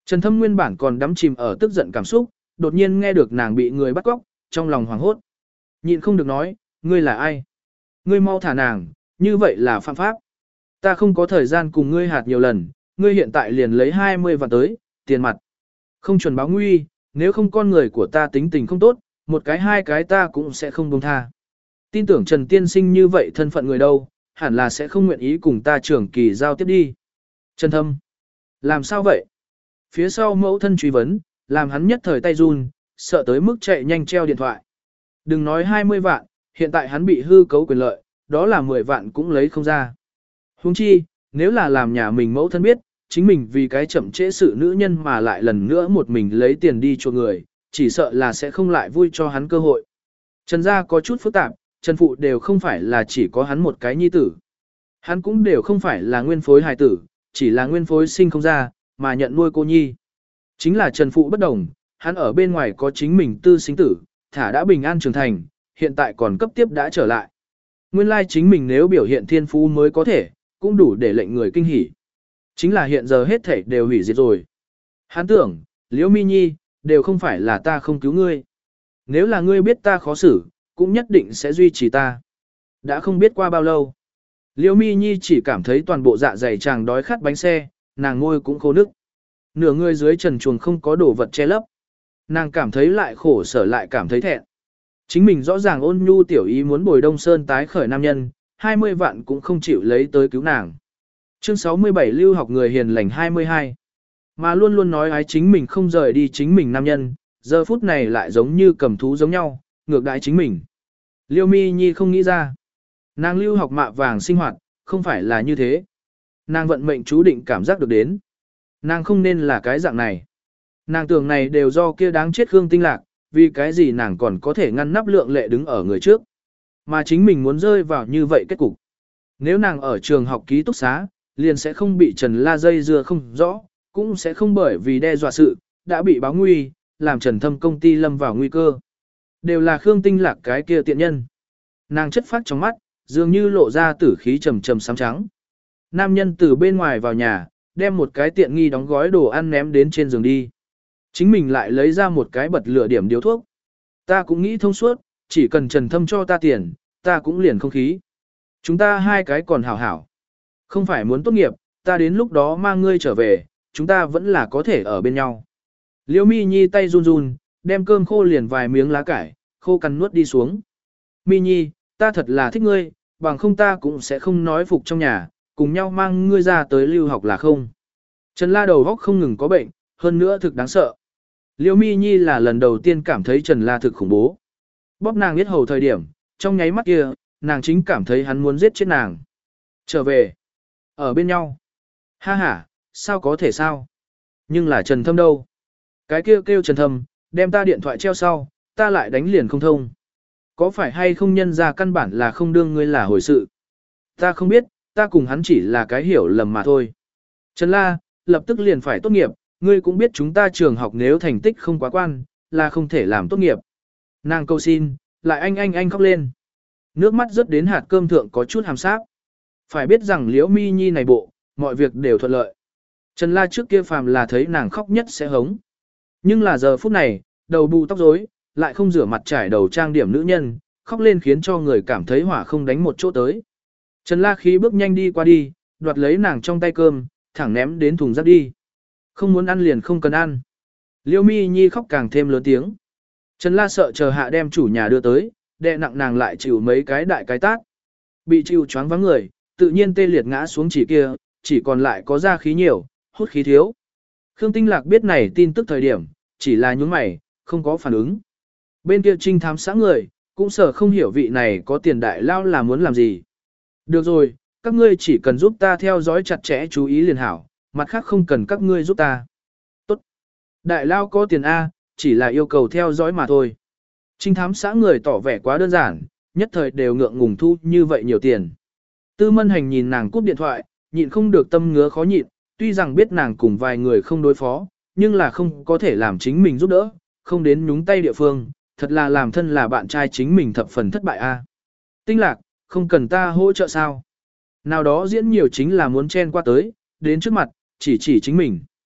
Trần Thâm nguyên bản còn đắm chìm ở tức giận cảm xúc, đột nhiên nghe được nàng bị người bắt cóc, trong lòng hoảng hốt. Nhịn không được nói, ngươi là ai? Ngươi mau thả nàng, như vậy là phạm pháp. Ta không có thời gian cùng ngươi hạt nhiều lần, ngươi hiện tại liền lấy hai mươi vạn tới, tiền mặt. Không chuẩn báo nguy, nếu không con người của ta tính tình không tốt, một cái hai cái ta cũng sẽ không buông tha. Tin tưởng Trần Tiên Sinh như vậy thân phận người đâu, hẳn là sẽ không nguyện ý cùng ta trưởng kỳ giao tiếp đi. Trần Thâm. Làm sao vậy? Phía sau mẫu thân truy vấn, làm hắn nhất thời tay run, sợ tới mức chạy nhanh treo điện thoại. Đừng nói hai mươi vạn, hiện tại hắn bị hư cấu quyền lợi, đó là mười vạn cũng lấy không ra. Huống chi, nếu là làm nhà mình mẫu thân biết, chính mình vì cái chậm trễ sự nữ nhân mà lại lần nữa một mình lấy tiền đi cho người, chỉ sợ là sẽ không lại vui cho hắn cơ hội. Trần gia có chút phức tạp, Trần Phụ đều không phải là chỉ có hắn một cái nhi tử. Hắn cũng đều không phải là nguyên phối hài tử, chỉ là nguyên phối sinh không ra, mà nhận nuôi cô nhi. Chính là Trần Phụ bất đồng, hắn ở bên ngoài có chính mình tư sinh tử, thả đã bình an trưởng thành, hiện tại còn cấp tiếp đã trở lại. Nguyên lai chính mình nếu biểu hiện thiên phú mới có thể, cũng đủ để lệnh người kinh hỉ. Chính là hiện giờ hết thảy đều hủy diệt rồi. Hắn tưởng, Liễu Mi Nhi, đều không phải là ta không cứu ngươi. Nếu là ngươi biết ta khó xử, cũng nhất định sẽ duy trì ta. Đã không biết qua bao lâu. Liễu Mi Nhi chỉ cảm thấy toàn bộ dạ dày chàng đói khát bánh xe, nàng ngôi cũng khô nức. Nửa người dưới trần chuồng không có đồ vật che lấp. Nàng cảm thấy lại khổ sở lại cảm thấy thẹn. Chính mình rõ ràng ôn nhu tiểu ý muốn bồi Đông Sơn tái khởi nam nhân, hai mươi vạn cũng không chịu lấy tới cứu nàng. Chương sáu mươi bảy lưu học người hiền lành hai mươi hai. Mà luôn luôn nói ái chính mình không rời đi chính mình nam nhân, giờ phút này lại giống như cầm thú giống nhau, ngược đãi chính mình. Liêu Mi Nhi không nghĩ ra. Nàng lưu học mạ vàng sinh hoạt, không phải là như thế. Nàng vận mệnh chú định cảm giác được đến. Nàng không nên là cái dạng này. Nàng tưởng này đều do kia đáng chết Khương Tinh Lạc, vì cái gì nàng còn có thể ngăn nắp lượng lệ đứng ở người trước. Mà chính mình muốn rơi vào như vậy kết cục. Nếu nàng ở trường học ký túc xá, liền sẽ không bị Trần La dây dưa không rõ, cũng sẽ không bởi vì đe dọa sự, đã bị báo nguy, làm Trần Thâm công ty lâm vào nguy cơ. Đều là Khương Tinh Lạc cái kia tiện nhân. Nàng chất phát trong mắt, dường như lộ ra tử khí trầm trầm xám trắng. Nam nhân từ bên ngoài vào nhà, đem một cái tiện nghi đóng gói đồ ăn ném đến trên giường đi. Chính mình lại lấy ra một cái bật lửa điểm điếu thuốc. Ta cũng nghĩ thông suốt, chỉ cần Trần Thâm cho ta tiền, ta cũng liền không khí. Chúng ta hai cái còn hảo hảo. Không phải muốn tốt nghiệp, ta đến lúc đó mang ngươi trở về, chúng ta vẫn là có thể ở bên nhau. Liễu Mi Nhi tay run run, đem cơm khô liền vài miếng lá cải, khô cằn nuốt đi xuống. Mi Nhi, ta thật là thích ngươi, bằng không ta cũng sẽ không nói phục trong nhà, cùng nhau mang ngươi ra tới lưu học là không. Trần La đầu góc không ngừng có bệnh, hơn nữa thực đáng sợ. Liễu Mi Nhi là lần đầu tiên cảm thấy Trần La thực khủng bố. Bóp nàng biết hầu thời điểm, trong nháy mắt kia, nàng chính cảm thấy hắn muốn giết chết nàng. Trở về, ở bên nhau. Ha ha, sao có thể sao? Nhưng là Trần Thâm đâu? Cái kêu kêu Trần Thâm, đem ta điện thoại treo sau, ta lại đánh liền không thông. Có phải hay không nhân ra căn bản là không đương ngươi là hồi sự? Ta không biết, ta cùng hắn chỉ là cái hiểu lầm mà thôi. Trần La, lập tức liền phải tốt nghiệp, ngươi cũng biết chúng ta trường học nếu thành tích không quá quan, là không thể làm tốt nghiệp. Nàng cầu xin, lại anh anh anh khóc lên. Nước mắt rớt đến hạt cơm thượng có chút hàm sáp. Phải biết rằng Liễu Mi Nhi này bộ, mọi việc đều thuận lợi. Trần La trước kia phàm là thấy nàng khóc nhất sẽ hống. Nhưng là giờ phút này, đầu bù tóc rối, lại không rửa mặt trải đầu trang điểm nữ nhân, khóc lên khiến cho người cảm thấy hỏa không đánh một chỗ tới. Trần La khí bước nhanh đi qua đi, đoạt lấy nàng trong tay cơm, thẳng ném đến thùng rác đi. Không muốn ăn liền không cần ăn. Liễu Mi Nhi khóc càng thêm lớn tiếng. Trần La sợ chờ hạ đem chủ nhà đưa tới, đè nặng nàng lại chịu mấy cái đại cái tát. Bị chịu choáng vắng người, tự nhiên tê liệt ngã xuống chỉ kia, chỉ còn lại có ra khí nhiều, hút khí thiếu. Khương Tinh Lạc biết này tin tức thời điểm, chỉ là nhướng mày, không có phản ứng. Bên kia trinh thám xã người, cũng sợ không hiểu vị này có tiền đại lao là muốn làm gì. Được rồi, các ngươi chỉ cần giúp ta theo dõi chặt chẽ chú ý liền hảo, mặt khác không cần các ngươi giúp ta. Tốt. Đại lao có tiền A, chỉ là yêu cầu theo dõi mà thôi. Trinh thám xã người tỏ vẻ quá đơn giản, nhất thời đều ngượng ngùng thu như vậy nhiều tiền. Tư Mân Hành nhìn nàng cúp điện thoại, nhịn không được tâm ngứa khó nhịn, tuy rằng biết nàng cùng vài người không đối phó, nhưng là không có thể làm chính mình giúp đỡ, không đến nhúng tay địa phương, thật là làm thân là bạn trai chính mình thập phần thất bại a. Tinh Lạc, không cần ta hỗ trợ sao? Nào đó diễn nhiều chính là muốn chen qua tới, đến trước mặt, chỉ chỉ chính mình.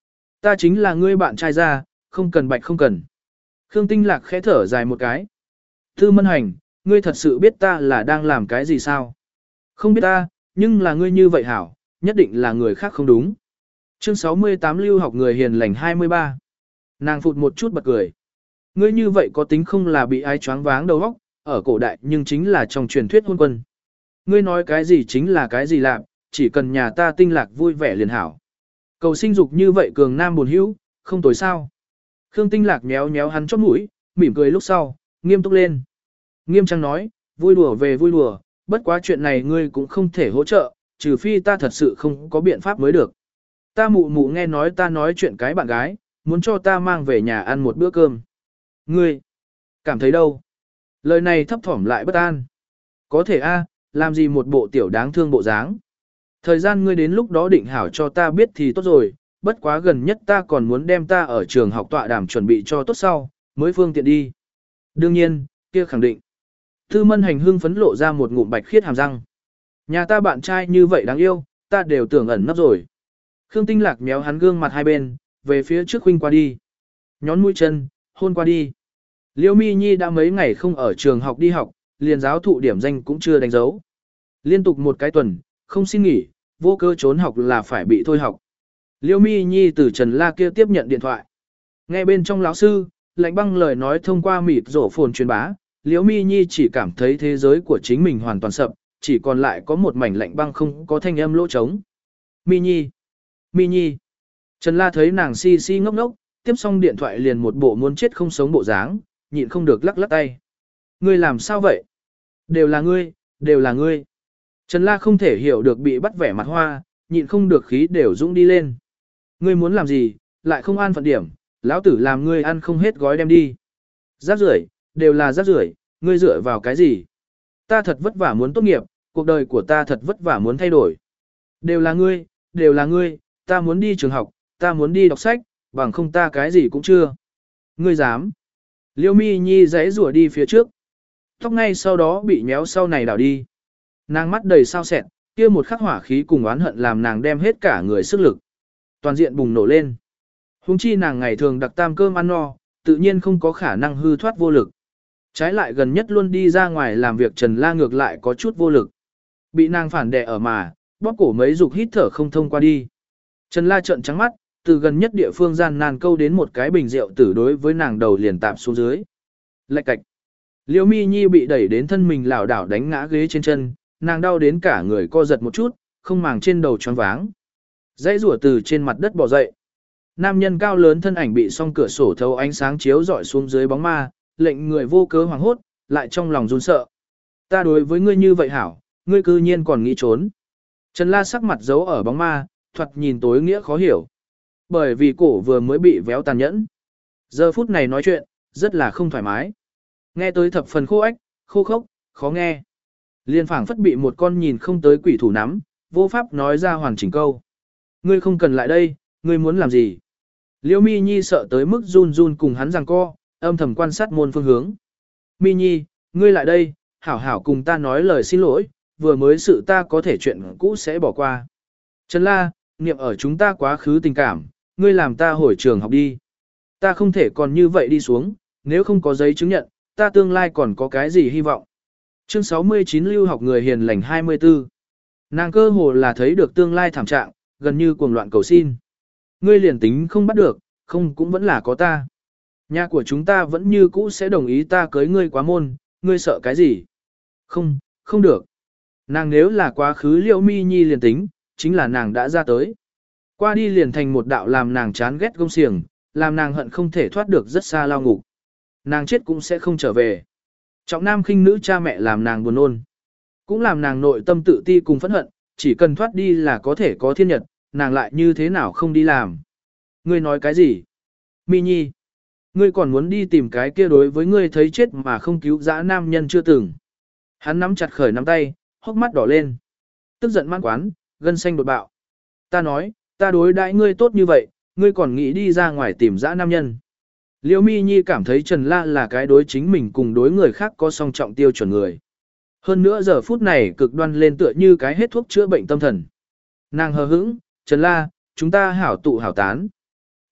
Ta chính là ngươi bạn trai ra, không cần bạch không cần. Khương Tinh Lạc khẽ thở dài một cái. Tư Mân Hành, ngươi thật sự biết ta là đang làm cái gì sao? Không biết ta, nhưng là ngươi như vậy hảo, nhất định là người khác không đúng. Chương sáu mươi tám Lưu học người hiền lành hai mươi ba. Nàng phụt một chút bật cười. Ngươi như vậy có tính không là bị ai choáng váng đầu óc, ở cổ đại nhưng chính là trong truyền thuyết hôn quân. Ngươi nói cái gì chính là cái gì làm, chỉ cần nhà ta Tinh Lạc vui vẻ liền hảo. Cầu sinh dục như vậy cường nam buồn hữu, không tối sao. Khương Tinh Lạc méo méo hắn chóp mũi, mỉm cười lúc sau, nghiêm túc lên. Nghiêm trang nói, vui đùa về vui đùa, bất quá chuyện này ngươi cũng không thể hỗ trợ, trừ phi ta thật sự không có biện pháp mới được. Ta mụ mụ nghe nói ta nói chuyện cái bạn gái, muốn cho ta mang về nhà ăn một bữa cơm. Ngươi, cảm thấy đâu? Lời này thấp thỏm lại bất an. Có thể a, làm gì một bộ tiểu đáng thương bộ dáng. Thời gian ngươi đến lúc đó định hảo cho ta biết thì tốt rồi, bất quá gần nhất ta còn muốn đem ta ở trường học tọa đàm chuẩn bị cho tốt sau, mới phương tiện đi. Đương nhiên, kia khẳng định. Tư Mân Hành hưng phấn lộ ra một ngụm bạch khiết hàm răng. Nhà ta bạn trai như vậy đáng yêu, ta đều tưởng ẩn nấp rồi. Khương Tinh Lạc méo hắn gương mặt hai bên, về phía trước huynh qua đi. Nhón mũi chân, hôn qua đi. Liêu Mi Nhi đã mấy ngày không ở trường học đi học, liền giáo thụ điểm danh cũng chưa đánh dấu. Liên tục một cái tuần, không xin nghỉ, vô cơ trốn học là phải bị thôi học. Liêu Mi Nhi từ Trần La kia tiếp nhận điện thoại. Nghe bên trong lão sư, lạnh băng lời nói thông qua mịt rổ phồn truyền bá, Liêu Mi Nhi chỉ cảm thấy thế giới của chính mình hoàn toàn sập, chỉ còn lại có một mảnh lạnh băng không có thanh âm lỗ trống. Mi Nhi, Mi Nhi. Trần La thấy nàng si si ngốc ngốc, tiếp xong điện thoại liền một bộ muốn chết không sống bộ dáng, nhịn không được lắc lắc tay. Ngươi làm sao vậy? Đều là ngươi, đều là ngươi. Trần La không thể hiểu được bị bắt vẻ mặt hoa, nhịn không được khí đều dũng đi lên. Ngươi muốn làm gì, lại không an phận điểm, lão tử làm ngươi ăn không hết gói đem đi. Rác rưởi, đều là rác rưởi, ngươi dựa vào cái gì? Ta thật vất vả muốn tốt nghiệp, cuộc đời của ta thật vất vả muốn thay đổi. Đều là ngươi, đều là ngươi, ta muốn đi trường học, ta muốn đi đọc sách, bằng không ta cái gì cũng chưa. Ngươi dám? Liêu Mi Nhi giãy rủa đi phía trước. Tóc ngay sau đó bị nhéo sau này đảo đi. Nàng mắt đầy sao sẹn, kia một khắc hỏa khí cùng oán hận làm nàng đem hết cả người sức lực. Toàn diện bùng nổ lên. Hùng chi nàng ngày thường đặc tam cơm ăn no, tự nhiên không có khả năng hư thoát vô lực. Trái lại gần nhất luôn đi ra ngoài làm việc Trần La ngược lại có chút vô lực. Bị nàng phản đè ở mà, bóp cổ mấy dục hít thở không thông qua đi. Trần La trợn trắng mắt, từ gần nhất địa phương gian nan câu đến một cái bình rượu tử đối với nàng đầu liền tạm xuống dưới. Lạch cạch. Liêu Mi Nhi bị đẩy đến thân mình lảo đảo đánh ngã ghế trên chân, nàng đau đến cả người co giật một chút, không màng trên đầu choáng váng. Dãy rủa từ trên mặt đất bò dậy. Nam nhân cao lớn thân ảnh bị song cửa sổ thấu ánh sáng chiếu rọi xuống dưới bóng ma, lệnh người vô cớ hoảng hốt, lại trong lòng run sợ. Ta đối với ngươi như vậy hảo, ngươi cư nhiên còn nghĩ trốn. Trần La sắc mặt giấu ở bóng ma, thoạt nhìn tối nghĩa khó hiểu. Bởi vì cổ vừa mới bị véo tàn nhẫn. Giờ phút này nói chuyện, rất là không thoải mái. Nghe tới thập phần khô ách, khô khốc, khó nghe. Liên phảng phất bị một con nhìn không tới quỷ thủ nắm, vô pháp nói ra hoàn chỉnh câu. Ngươi không cần lại đây, ngươi muốn làm gì? Liêu Mi Nhi sợ tới mức run run cùng hắn giằng co, âm thầm quan sát môn phương hướng. Mi Nhi, ngươi lại đây, hảo hảo cùng ta nói lời xin lỗi, vừa mới sự ta có thể chuyện cũ sẽ bỏ qua. Trần La, niệm ở chúng ta quá khứ tình cảm, ngươi làm ta hồi trường học đi. Ta không thể còn như vậy đi xuống, nếu không có giấy chứng nhận, ta tương lai còn có cái gì hy vọng. Chương sáu mươi chín Lưu học người hiền lành hai mươi tư. Nàng cơ hồ là thấy được tương lai thảm trạng, gần như cuồng loạn cầu xin. Ngươi liền tính không bắt được, không cũng vẫn là có ta. Nhà của chúng ta vẫn như cũ sẽ đồng ý ta cưới ngươi quá môn, ngươi sợ cái gì? Không, không được. Nàng nếu là quá khứ Liễu Mi Nhi liền tính, chính là nàng đã ra tới. Qua đi liền thành một đạo làm nàng chán ghét gông xiềng, làm nàng hận không thể thoát được rất xa lao ngục. Nàng chết cũng sẽ không trở về. Trọng nam khinh nữ cha mẹ làm nàng buồn nôn. Cũng làm nàng nội tâm tự ti cùng phẫn hận, chỉ cần thoát đi là có thể có thiên nhật, nàng lại như thế nào không đi làm. Ngươi nói cái gì? Mi Nhi. Ngươi còn muốn đi tìm cái kia đối với ngươi thấy chết mà không cứu dã nam nhân chưa từng. Hắn nắm chặt khởi nắm tay, hốc mắt đỏ lên. Tức giận man quán, gân xanh đột bạo. Ta nói, ta đối đãi ngươi tốt như vậy, ngươi còn nghĩ đi ra ngoài tìm dã nam nhân. Liễu Mi Nhi cảm thấy Trần La là cái đối chính mình cùng đối người khác có song trọng tiêu chuẩn người. Hơn nữa giờ phút này cực đoan lên tựa như cái hết thuốc chữa bệnh tâm thần. Nàng hờ hững, Trần La, chúng ta hảo tụ hảo tán.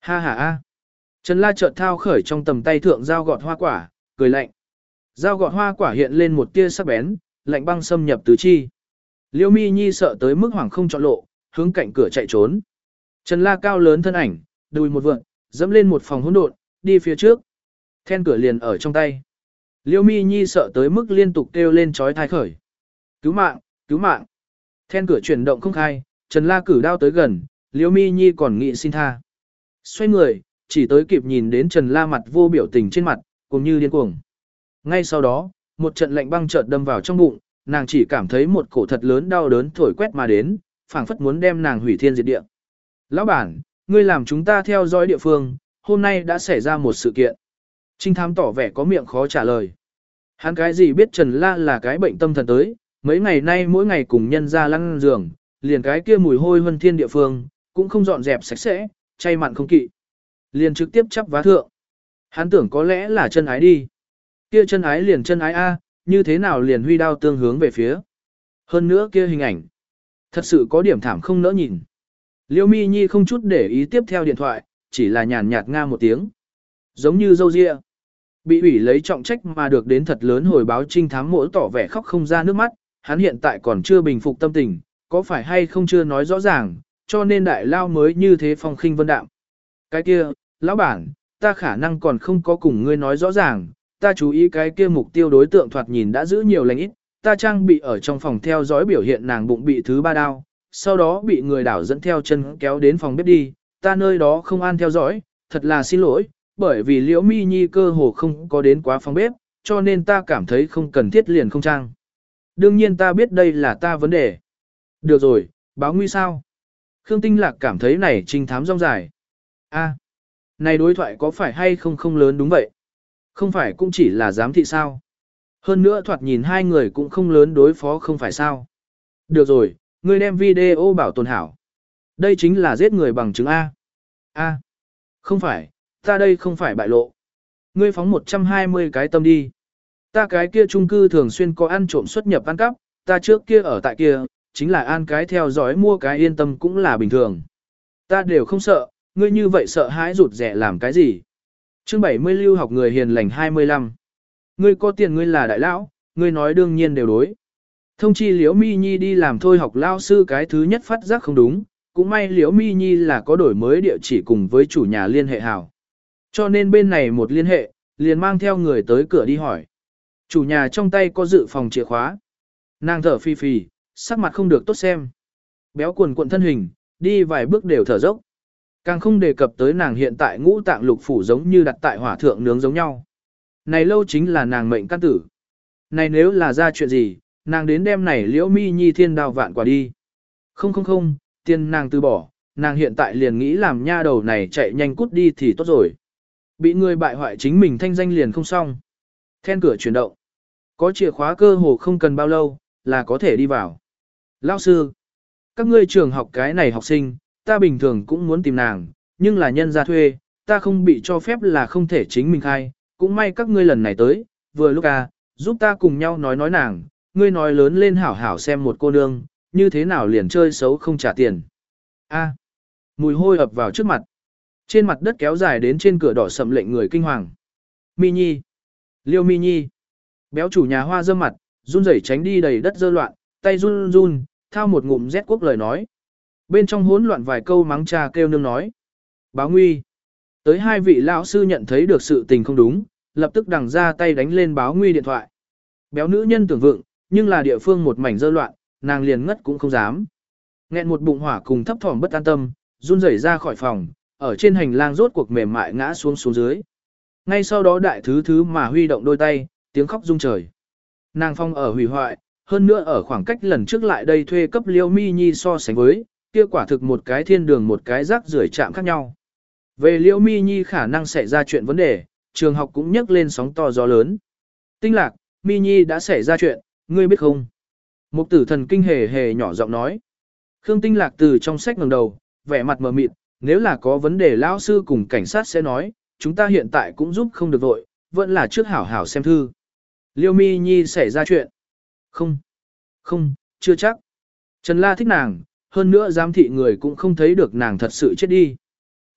Ha ha a. Trần La chợt thao khởi trong tầm tay thượng dao gọt hoa quả, cười lạnh. Dao gọt hoa quả hiện lên một tia sắc bén, lạnh băng xâm nhập tứ chi. Liêu Mi Nhi sợ tới mức hoảng không chọn lộ, hướng cạnh cửa chạy trốn. Trần La cao lớn thân ảnh, đùi một vượn, dẫm lên một phòng hỗn độn, đi phía trước. Then cửa liền ở trong tay. Liêu Mi Nhi sợ tới mức liên tục kêu lên chói tai khởi. Cứu mạng, cứu mạng. Then cửa chuyển động không khai, Trần La cử đao tới gần, Liêu Mi Nhi còn nghĩ xin tha. Xoay người, chỉ tới kịp nhìn đến Trần La mặt vô biểu tình trên mặt, cùng như điên cuồng. Ngay sau đó, một trận lạnh băng chợt đâm vào trong bụng, nàng chỉ cảm thấy một cổ thật lớn đau đớn thổi quét mà đến, phảng phất muốn đem nàng hủy thiên diệt địa. Lão bản, ngươi làm chúng ta theo dõi địa phương, hôm nay đã xảy ra một sự kiện. Trinh thám tỏ vẻ có miệng khó trả lời. Hắn cái gì biết Trần La là cái bệnh tâm thần tới, mấy ngày nay mỗi ngày cùng nhân ra lăn giường, liền cái kia mùi hôi huân thiên địa phương, cũng không dọn dẹp sạch sẽ, chay mặn không kỵ. Liền trực tiếp chắp vá thượng. Hắn tưởng có lẽ là chân ái đi. Kia chân ái liền chân ái A, như thế nào liền huy đao tương hướng về phía. Hơn nữa kia hình ảnh. Thật sự có điểm thảm không nỡ nhìn. Liêu Mi Nhi không chút để ý tiếp theo điện thoại, chỉ là nhàn nhạt nga một tiếng. Giống như dâu ria. Bị ủy lấy trọng trách mà được đến thật lớn hồi báo trinh thám mỗi tỏ vẻ khóc không ra nước mắt, hắn hiện tại còn chưa bình phục tâm tình, có phải hay không chưa nói rõ ràng, cho nên đại lao mới như thế phong khinh vân đạm. Cái kia, lão bản, ta khả năng còn không có cùng ngươi nói rõ ràng, ta chú ý cái kia mục tiêu đối tượng thoạt nhìn đã giữ nhiều lành ít, ta trang bị ở trong phòng theo dõi biểu hiện nàng bụng bị thứ ba đao, sau đó bị người đảo dẫn theo chân kéo đến phòng bếp đi, ta nơi đó không an theo dõi, thật là xin lỗi, bởi vì Liễu Mi Nhi cơ hồ không có đến quá phòng bếp, cho nên ta cảm thấy không cần thiết liền không trang. Đương nhiên ta biết đây là ta vấn đề. Được rồi, báo nguy sao? Khương Tinh Lạc cảm thấy này trinh thám rong dài. A, này đối thoại có phải hay không không lớn đúng vậy? Không phải cũng chỉ là giám thị sao? Hơn nữa thoạt nhìn hai người cũng không lớn đối phó không phải sao? Được rồi, ngươi đem video bảo tồn hảo. Đây chính là giết người bằng chứng A. A, không phải, ta đây không phải bại lộ. Ngươi phóng một trăm hai mươi cái tâm đi. Ta cái kia chung cư thường xuyên có ăn trộm xuất nhập ăn cắp, ta trước kia ở tại kia, chính là an cái theo dõi mua cái yên tâm cũng là bình thường. Ta đều không sợ, ngươi như vậy sợ hãi rụt rẻ làm cái gì? Chương bảy mươi lưu học người hiền lành hai mươi lăm. Ngươi có tiền ngươi là đại lão, ngươi nói đương nhiên đều đối. Thông chi Liễu Mi Nhi đi làm thôi học lao sư cái thứ nhất phát giác không đúng, cũng may Liễu Mi Nhi là có đổi mới địa chỉ cùng với chủ nhà liên hệ hảo. Cho nên bên này một liên hệ, liền mang theo người tới cửa đi hỏi. Chủ nhà trong tay có dự phòng chìa khóa. Nàng thở phì phì, sắc mặt không được tốt xem. Béo quần cuộn thân hình, đi vài bước đều thở dốc. Càng không đề cập tới nàng hiện tại ngũ tạng lục phủ giống như đặt tại hỏa thượng nướng giống nhau. Này lâu chính là nàng mệnh căn tử. Này nếu là ra chuyện gì, nàng đến đêm này Liễu Mi Nhi thiên đào vạn quả đi. Không không không, tiền nàng từ bỏ, nàng hiện tại liền nghĩ làm nha đầu này chạy nhanh cút đi thì tốt rồi. Bị người bại hoại chính mình thanh danh liền không xong. Then cửa chuyển động. Có chìa khóa cơ hồ không cần bao lâu, là có thể đi vào. Lão sư, các ngươi trường học cái này học sinh, ta bình thường cũng muốn tìm nàng, nhưng là nhân gia thuê, ta không bị cho phép là không thể chính mình khai, cũng may các ngươi lần này tới, vừa lúc à, giúp ta cùng nhau nói nói nàng, ngươi nói lớn lên hảo hảo xem một cô nương, như thế nào liền chơi xấu không trả tiền. A, mùi hôi ập vào trước mặt. Trên mặt đất kéo dài đến trên cửa đỏ sậm lệnh người kinh hoàng. Mi Nhi, Liêu Mi Nhi, béo chủ nhà hoa dâm mặt, run rẩy tránh đi đầy đất dơ loạn, tay run run, thao một ngụm rét quốc lời nói. Bên trong hỗn loạn vài câu mắng cha kêu nương nói. Báo nguy. Tới hai vị lão sư nhận thấy được sự tình không đúng, lập tức đằng ra tay đánh lên báo nguy điện thoại. Béo nữ nhân tưởng vượng, nhưng là địa phương một mảnh dơ loạn, nàng liền ngất cũng không dám. Nghẹn một bụng hỏa cùng thấp thỏm bất an tâm, run rẩy ra khỏi phòng, ở trên hành lang rốt cuộc mềm mại ngã xuống xuống dưới. Ngay sau đó đại thứ thứ mà huy động đôi tay, tiếng khóc rung trời. Nàng phong ở hủy hoại, hơn nữa ở khoảng cách lần trước lại đây thuê cấp Liễu Mi Nhi so sánh với, kia quả thực một cái thiên đường một cái rác rưởi chạm khác nhau. Về Liễu Mi Nhi khả năng xảy ra chuyện vấn đề, trường học cũng nhấc lên sóng to gió lớn. Tinh Lạc, Mi Nhi đã xảy ra chuyện, ngươi biết không? Mục tử thần kinh hề hề nhỏ giọng nói. Khương Tinh Lạc từ trong sách ngẩng đầu, vẻ mặt mờ mịt, nếu là có vấn đề lão sư cùng cảnh sát sẽ nói, chúng ta hiện tại cũng giúp không được vội, vẫn là trước hảo hảo xem thư. Liêu Mi Nhi xảy ra chuyện. Không, không, chưa chắc. Trần La thích nàng, hơn nữa giám thị người cũng không thấy được nàng thật sự chết đi.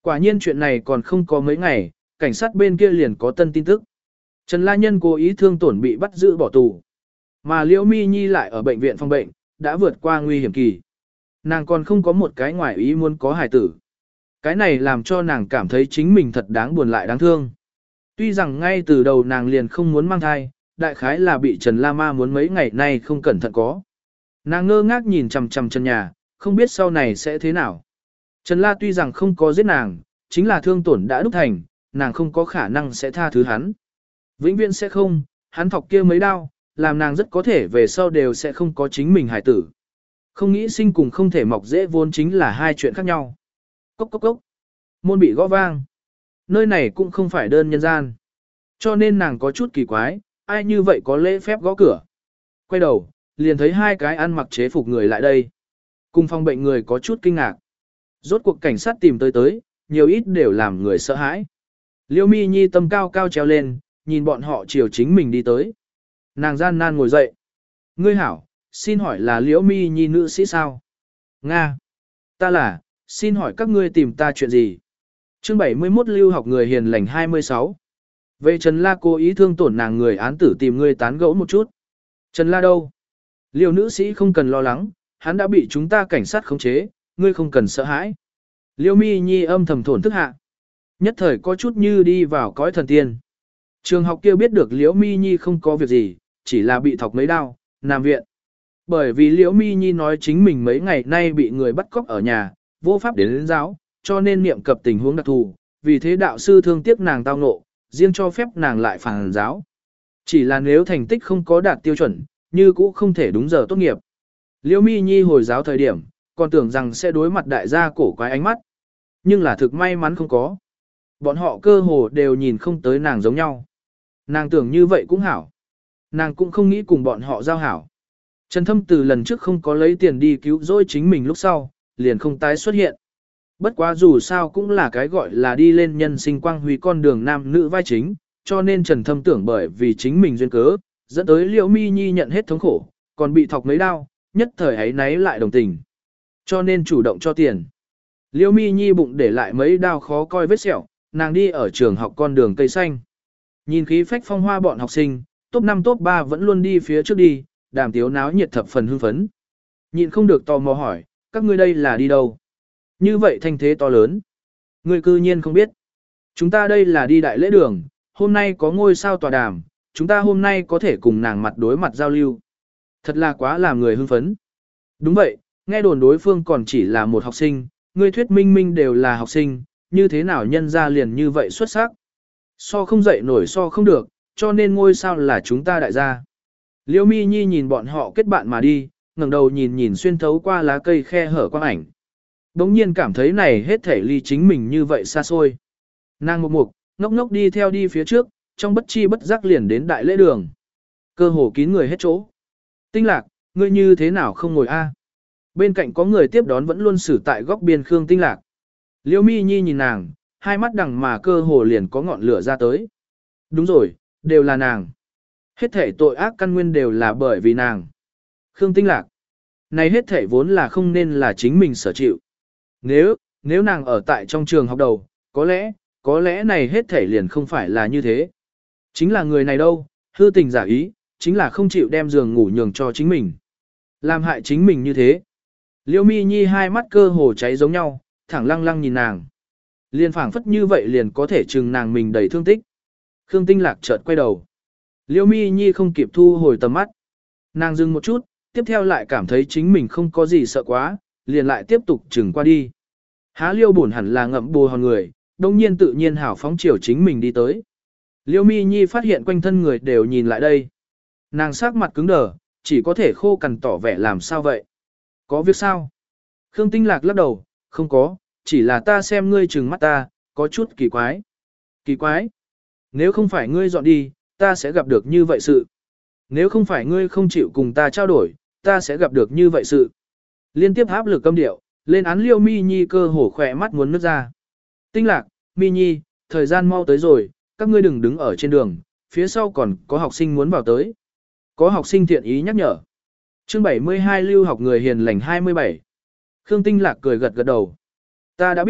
Quả nhiên chuyện này còn không có mấy ngày, cảnh sát bên kia liền có tân tin tức. Trần La Nhân cố ý thương tổn bị bắt giữ bỏ tù. Mà Liễu Mi Nhi lại ở bệnh viện phòng bệnh, đã vượt qua nguy hiểm kỳ. Nàng còn không có một cái ngoài ý muốn có hài tử. Cái này làm cho nàng cảm thấy chính mình thật đáng buồn lại đáng thương. Tuy rằng ngay từ đầu nàng liền không muốn mang thai, đại khái là bị Trần La Ma muốn mấy ngày nay không cẩn thận có. Nàng ngơ ngác nhìn chằm chằm Trần nhà, không biết sau này sẽ thế nào. Trần La tuy rằng không có giết nàng, chính là thương tổn đã đúc thành, nàng không có khả năng sẽ tha thứ hắn. Vĩnh viễn sẽ không, hắn thọc kia mấy đau, làm nàng rất có thể về sau đều sẽ không có chính mình hài tử. Không nghĩ sinh cùng không thể mọc dễ vốn chính là hai chuyện khác nhau. Cốc cốc cốc. Môn bị gõ vang. Nơi này cũng không phải đơn nhân gian. Cho nên nàng có chút kỳ quái, ai như vậy có lễ phép gõ cửa. Quay đầu, liền thấy hai cái ăn mặc chế phục người lại đây. Cùng phòng bệnh người có chút kinh ngạc. Rốt cuộc cảnh sát tìm tới tới, nhiều ít đều làm người sợ hãi. Liêu Mi Nhi tâm cao cao treo lên, nhìn bọn họ chiều chính mình đi tới. Nàng gian nan ngồi dậy. Ngươi hảo, xin hỏi là Liễu Mi Nhi nữ sĩ sao? Nga. Ta là, xin hỏi các ngươi tìm ta chuyện gì? Chương bảy mươi mốt lưu học người hiền lành hai mươi sáu. Về Trần La cố ý thương tổn nàng người án tử tìm ngươi tán gẫu một chút. Trần La đâu? Liêu nữ sĩ không cần lo lắng, hắn đã bị chúng ta cảnh sát khống chế, ngươi không cần sợ hãi. Liêu Mi Nhi âm thầm thổn thức hạ. Nhất thời có chút như đi vào cõi thần tiên. Trường học kia biết được Liễu Mi Nhi không có việc gì, chỉ là bị thọc mấy đau, nằm viện. Bởi vì Liễu Mi Nhi nói chính mình mấy ngày nay bị người bắt cóc ở nhà, vô pháp đến đến giáo, cho nên niệm cập tình huống đặc thù, vì thế đạo sư thương tiếc nàng tao ngộ, riêng cho phép nàng lại phản giáo. Chỉ là nếu thành tích không có đạt tiêu chuẩn, như cũ không thể đúng giờ tốt nghiệp. Liễu Mi Nhi hồi giáo thời điểm, còn tưởng rằng sẽ đối mặt đại gia cổ quái ánh mắt. Nhưng là thực may mắn không có. Bọn họ cơ hồ đều nhìn không tới nàng giống nhau. Nàng tưởng như vậy cũng hảo. Nàng cũng không nghĩ cùng bọn họ giao hảo. Trần Thâm từ lần trước không có lấy tiền đi cứu rỗi chính mình lúc sau, liền không tái xuất hiện. Bất quá dù sao cũng là cái gọi là đi lên nhân sinh quang huy con đường nam nữ vai chính, cho nên Trần Thâm tưởng bởi vì chính mình duyên cớ, dẫn tới Liễu Mi Nhi nhận hết thống khổ, còn bị thọc mấy đau, nhất thời ấy náy lại đồng tình. Cho nên chủ động cho tiền. Liễu Mi Nhi bụng để lại mấy đau khó coi vết sẹo, nàng đi ở trường học con đường cây xanh. Nhìn khí phách phong hoa bọn học sinh, top năm top ba vẫn luôn đi phía trước đi, đàm tiếu náo nhiệt thập phần hưng phấn. Nhịn không được tò mò hỏi, các ngươi đây là đi đâu? Như vậy thanh thế to lớn. Ngươi cư nhiên không biết. Chúng ta đây là đi đại lễ đường, hôm nay có ngôi sao tòa đàm, chúng ta hôm nay có thể cùng nàng mặt đối mặt giao lưu. Thật là quá làm người hưng phấn. Đúng vậy, nghe đồn đối phương còn chỉ là một học sinh, ngươi thuyết minh minh đều là học sinh, như thế nào nhân ra liền như vậy xuất sắc. So không dậy nổi so không được, cho nên ngôi sao là chúng ta đại gia. Liễu Mi Nhi nhìn bọn họ kết bạn mà đi, ngẩng đầu nhìn nhìn xuyên thấu qua lá cây khe hở quang ảnh. Đống nhiên cảm thấy này hết thể ly chính mình như vậy xa xôi. Nàng một mục, ngốc ngốc đi theo đi phía trước, trong bất chi bất giác liền đến đại lễ đường. Cơ hồ kín người hết chỗ. Tinh Lạc, ngươi như thế nào không ngồi a? Bên cạnh có người tiếp đón vẫn luôn xử tại góc biên Khương Tinh Lạc. Liễu Mi Nhi nhìn nàng, hai mắt đằng mà cơ hồ liền có ngọn lửa ra tới. Đúng rồi, đều là nàng. Hết thể tội ác căn nguyên đều là bởi vì nàng. Khương Tinh Lạc. Này hết thể vốn là không nên là chính mình sở chịu. Nếu, nếu nàng ở tại trong trường học đầu, có lẽ, có lẽ này hết thể liền không phải là như thế. Chính là người này đâu, hư tình giả ý, chính là không chịu đem giường ngủ nhường cho chính mình. Làm hại chính mình như thế. Liễu Mi Nhi hai mắt cơ hồ cháy giống nhau, thẳng lăng lăng nhìn nàng. Liền phảng phất như vậy liền có thể chừng nàng mình đầy thương tích. Khương Tinh Lạc chợt quay đầu. Liễu Mi Nhi không kịp thu hồi tầm mắt. Nàng dừng một chút, tiếp theo lại cảm thấy chính mình không có gì sợ quá, liền lại tiếp tục chừng qua đi. Há Liêu buồn hẳn là ngậm bù hòn người, đông nhiên tự nhiên hảo phóng chiều chính mình đi tới. Liễu Mi Nhi phát hiện quanh thân người đều nhìn lại đây. Nàng sắc mặt cứng đờ, chỉ có thể khô cằn tỏ vẻ làm sao vậy. Có việc sao? Khương Tinh Lạc lắc đầu, không có, chỉ là ta xem ngươi trừng mắt ta, có chút kỳ quái. Kỳ quái? Nếu không phải ngươi dọn đi, ta sẽ gặp được như vậy sự. Nếu không phải ngươi không chịu cùng ta trao đổi, ta sẽ gặp được như vậy sự. Liên tiếp áp lực câm điệu, lên án Liêu Mi Nhi cơ hồ khỏe mắt muốn nước ra. Tinh Lạc, Mi Nhi, thời gian mau tới rồi, các ngươi đừng đứng ở trên đường, phía sau còn có học sinh muốn vào tới. Có học sinh thiện ý nhắc nhở. Chương bảy mươi hai lưu học người hiền lành hai mươi bảy. Khương Tinh Lạc cười gật gật đầu. Ta đã biết,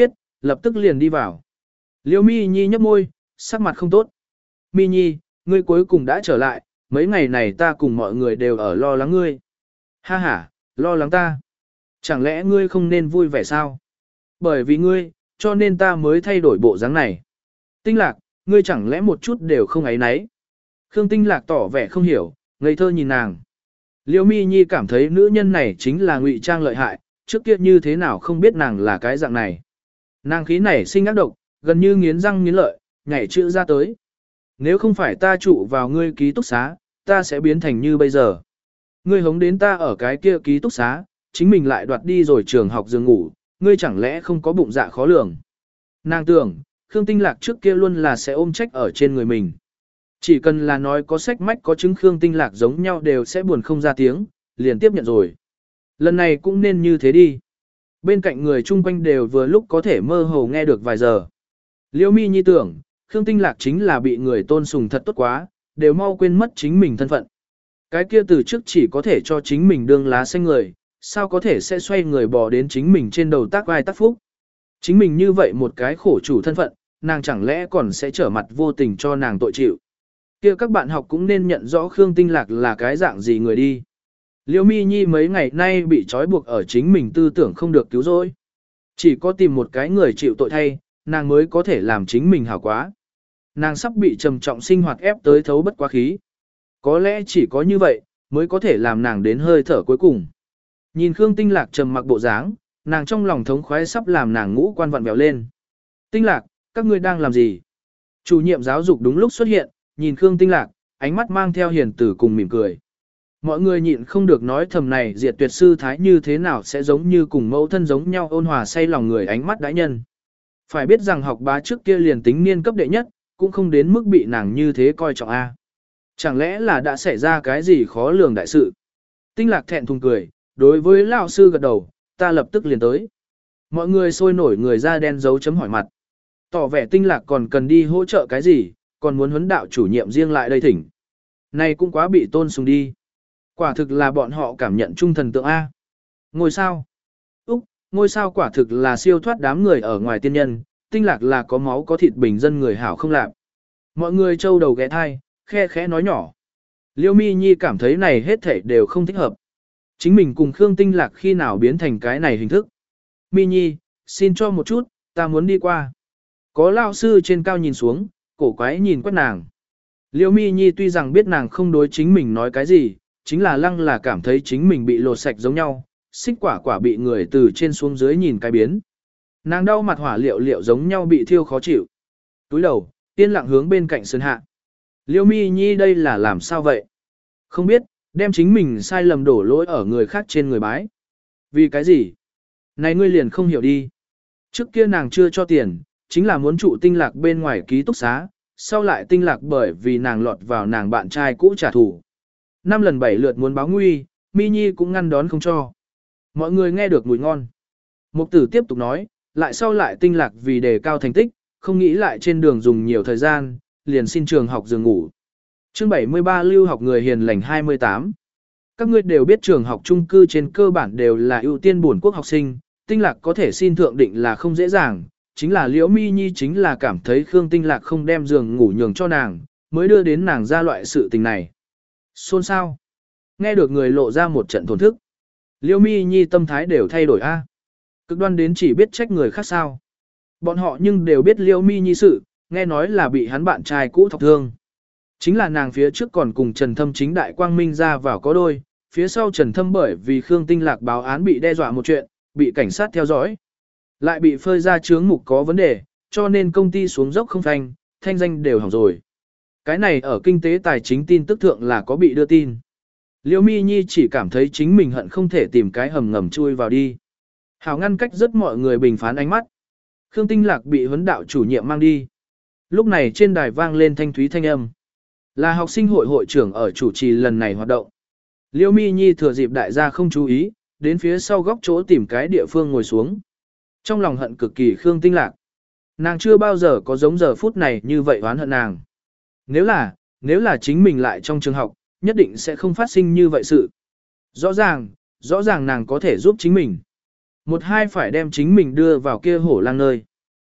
lập tức liền đi vào. Liêu Mi Nhi nhấp môi, sắc mặt không tốt. Mi Nhi, ngươi cuối cùng đã trở lại, mấy ngày này ta cùng mọi người đều ở lo lắng ngươi. Ha ha, lo lắng ta. Chẳng lẽ ngươi không nên vui vẻ sao? Bởi vì ngươi, cho nên ta mới thay đổi bộ dáng này. Tinh Lạc, ngươi chẳng lẽ một chút đều không ấy nấy? Khương Tinh Lạc tỏ vẻ không hiểu, ngây thơ nhìn nàng. Liêu Mi Nhi cảm thấy nữ nhân này chính là ngụy trang lợi hại, trước kia như thế nào không biết nàng là cái dạng này. Nàng khí này sinh ác độc, gần như nghiến răng nghiến lợi, nhảy chữ ra tới. Nếu không phải ta trụ vào ngươi ký túc xá, ta sẽ biến thành như bây giờ. Ngươi hống đến ta ở cái kia ký túc xá, chính mình lại đoạt đi rồi trường học giường ngủ, ngươi chẳng lẽ không có bụng dạ khó lường. Nàng tưởng, Khương Tinh Lạc trước kia luôn là sẽ ôm trách ở trên người mình. Chỉ cần là nói có sách mách có chứng Khương Tinh Lạc giống nhau đều sẽ buồn không ra tiếng, liền tiếp nhận rồi. Lần này cũng nên như thế đi. Bên cạnh người chung quanh đều vừa lúc có thể mơ hồ nghe được vài giờ. Liêu Mi Nhi tưởng, Khương Tinh Lạc chính là bị người tôn sùng thật tốt quá, đều mau quên mất chính mình thân phận. Cái kia từ trước chỉ có thể cho chính mình đương lá xanh người, sao có thể sẽ xoay người bỏ đến chính mình trên đầu tác vai tác phúc. Chính mình như vậy một cái khổ chủ thân phận, nàng chẳng lẽ còn sẽ trở mặt vô tình cho nàng tội chịu. Kia các bạn học cũng nên nhận rõ Khương Tinh Lạc là cái dạng gì người đi. Liêu Mi Nhi mấy ngày nay bị trói buộc ở chính mình tư tưởng không được cứu rỗi. Chỉ có tìm một cái người chịu tội thay, nàng mới có thể làm chính mình hảo quá. Nàng sắp bị trầm trọng sinh hoạt ép tới thấu bất quá khí. Có lẽ chỉ có như vậy, mới có thể làm nàng đến hơi thở cuối cùng. Nhìn Khương Tinh Lạc trầm mặc bộ dáng, nàng trong lòng thống khoái sắp làm nàng ngũ quan vặn vẹo lên. Tinh Lạc, các ngươi đang làm gì? Chủ nhiệm giáo dục đúng lúc xuất hiện, nhìn Khương Tinh Lạc, ánh mắt mang theo hiền tử cùng mỉm cười. Mọi người nhịn không được nói thầm này diệt tuyệt sư thái như thế nào sẽ giống như cùng mẫu thân giống nhau ôn hòa say lòng người ánh mắt đãi nhân. Phải biết rằng học bá trước kia liền tính niên cấp đệ nhất, cũng không đến mức bị nàng như thế coi trọng A. Chẳng lẽ là đã xảy ra cái gì khó lường đại sự? Tinh Lạc thẹn thùng cười, đối với lão sư gật đầu, ta lập tức liền tới. Mọi người sôi nổi người ra đen dấu chấm hỏi mặt. Tỏ vẻ Tinh Lạc còn cần đi hỗ trợ cái gì, còn muốn huấn đạo chủ nhiệm riêng lại đây thỉnh. Này cũng quá bị tôn sùng đi. Quả thực là bọn họ cảm nhận trung thần tượng A. Ngôi sao? Úc, ngôi sao quả thực là siêu thoát đám người ở ngoài tiên nhân, Tinh Lạc là có máu có thịt bình dân người hảo không lạc. Mọi người trâu đầu ghé thai, khe khẽ nói nhỏ. Liêu Mi Nhi cảm thấy này hết thảy đều không thích hợp. Chính mình cùng Khương Tinh Lạc khi nào biến thành cái này hình thức. Mi Nhi, xin cho một chút, ta muốn đi qua. Có lao sư trên cao nhìn xuống, cổ quái nhìn quét nàng. Liêu Mi Nhi tuy rằng biết nàng không đối chính mình nói cái gì, chính là lăng là cảm thấy chính mình bị lột sạch giống nhau, xích quả quả bị người từ trên xuống dưới nhìn cái biến. Nàng đau mặt hỏa liệu liệu giống nhau bị thiêu khó chịu. Túi đầu, yên lặng hướng bên cạnh sơn hạ. Liêu Mi Nhi đây là làm sao vậy? Không biết, đem chính mình sai lầm đổ lỗi ở người khác trên người bái. Vì cái gì? Này ngươi liền không hiểu đi. Trước kia nàng chưa cho tiền, chính là muốn trụ Tinh Lạc bên ngoài ký túc xá, sau lại Tinh Lạc bởi vì nàng lọt vào nàng bạn trai cũ trả thù. Năm lần bảy lượt muốn báo nguy, Mi Nhi cũng ngăn đón không cho. Mọi người nghe được mùi ngon. Mục tử tiếp tục nói, lại sau lại Tinh Lạc vì đề cao thành tích, không nghĩ lại trên đường dùng nhiều thời gian, liền xin trường học giường ngủ. Chương bảy mươi ba lưu học người hiền lành hai mươi tám. Các ngươi đều biết trường học chung cư trên cơ bản đều là ưu tiên bổn quốc học sinh, Tinh Lạc có thể xin thượng định là không dễ dàng, chính là Liễu Mi Nhi chính là cảm thấy Khương Tinh Lạc không đem giường ngủ nhường cho nàng, mới đưa đến nàng ra loại sự tình này. Xôn sao? Nghe được người lộ ra một trận thổn thức. Liễu Mi Nhi tâm thái đều thay đổi a. Cực đoan đến chỉ biết trách người khác sao. Bọn họ nhưng đều biết Liễu Mi Nhi sự, nghe nói là bị hắn bạn trai cũ thọc thương. Chính là nàng phía trước còn cùng Trần Thâm chính đại quang minh ra vào có đôi, phía sau Trần Thâm bởi vì Khương Tinh Lạc báo án bị đe dọa một chuyện, bị cảnh sát theo dõi. Lại bị phơi ra chướng mục có vấn đề, cho nên công ty xuống dốc không thành, thanh danh đều hỏng rồi. Cái này ở kinh tế tài chính tin tức thượng là có bị đưa tin. Liễu Mi Nhi chỉ cảm thấy chính mình hận không thể tìm cái hầm ngầm chui vào đi. Hảo ngăn cách rất mọi người bình phán ánh mắt. Khương Tinh Lạc bị huấn đạo chủ nhiệm mang đi. Lúc này trên đài vang lên thanh thúy thanh âm. Là học sinh hội hội trưởng ở chủ trì lần này hoạt động. Liễu Mi Nhi thừa dịp đại gia không chú ý, đến phía sau góc chỗ tìm cái địa phương ngồi xuống. Trong lòng hận cực kỳ Khương Tinh Lạc. Nàng chưa bao giờ có giống giờ phút này như vậy oán hận nàng. Nếu là, nếu là chính mình lại trong trường học, nhất định sẽ không phát sinh như vậy sự. Rõ ràng, rõ ràng nàng có thể giúp chính mình. Một hai phải đem chính mình đưa vào kia hổ lang nơi.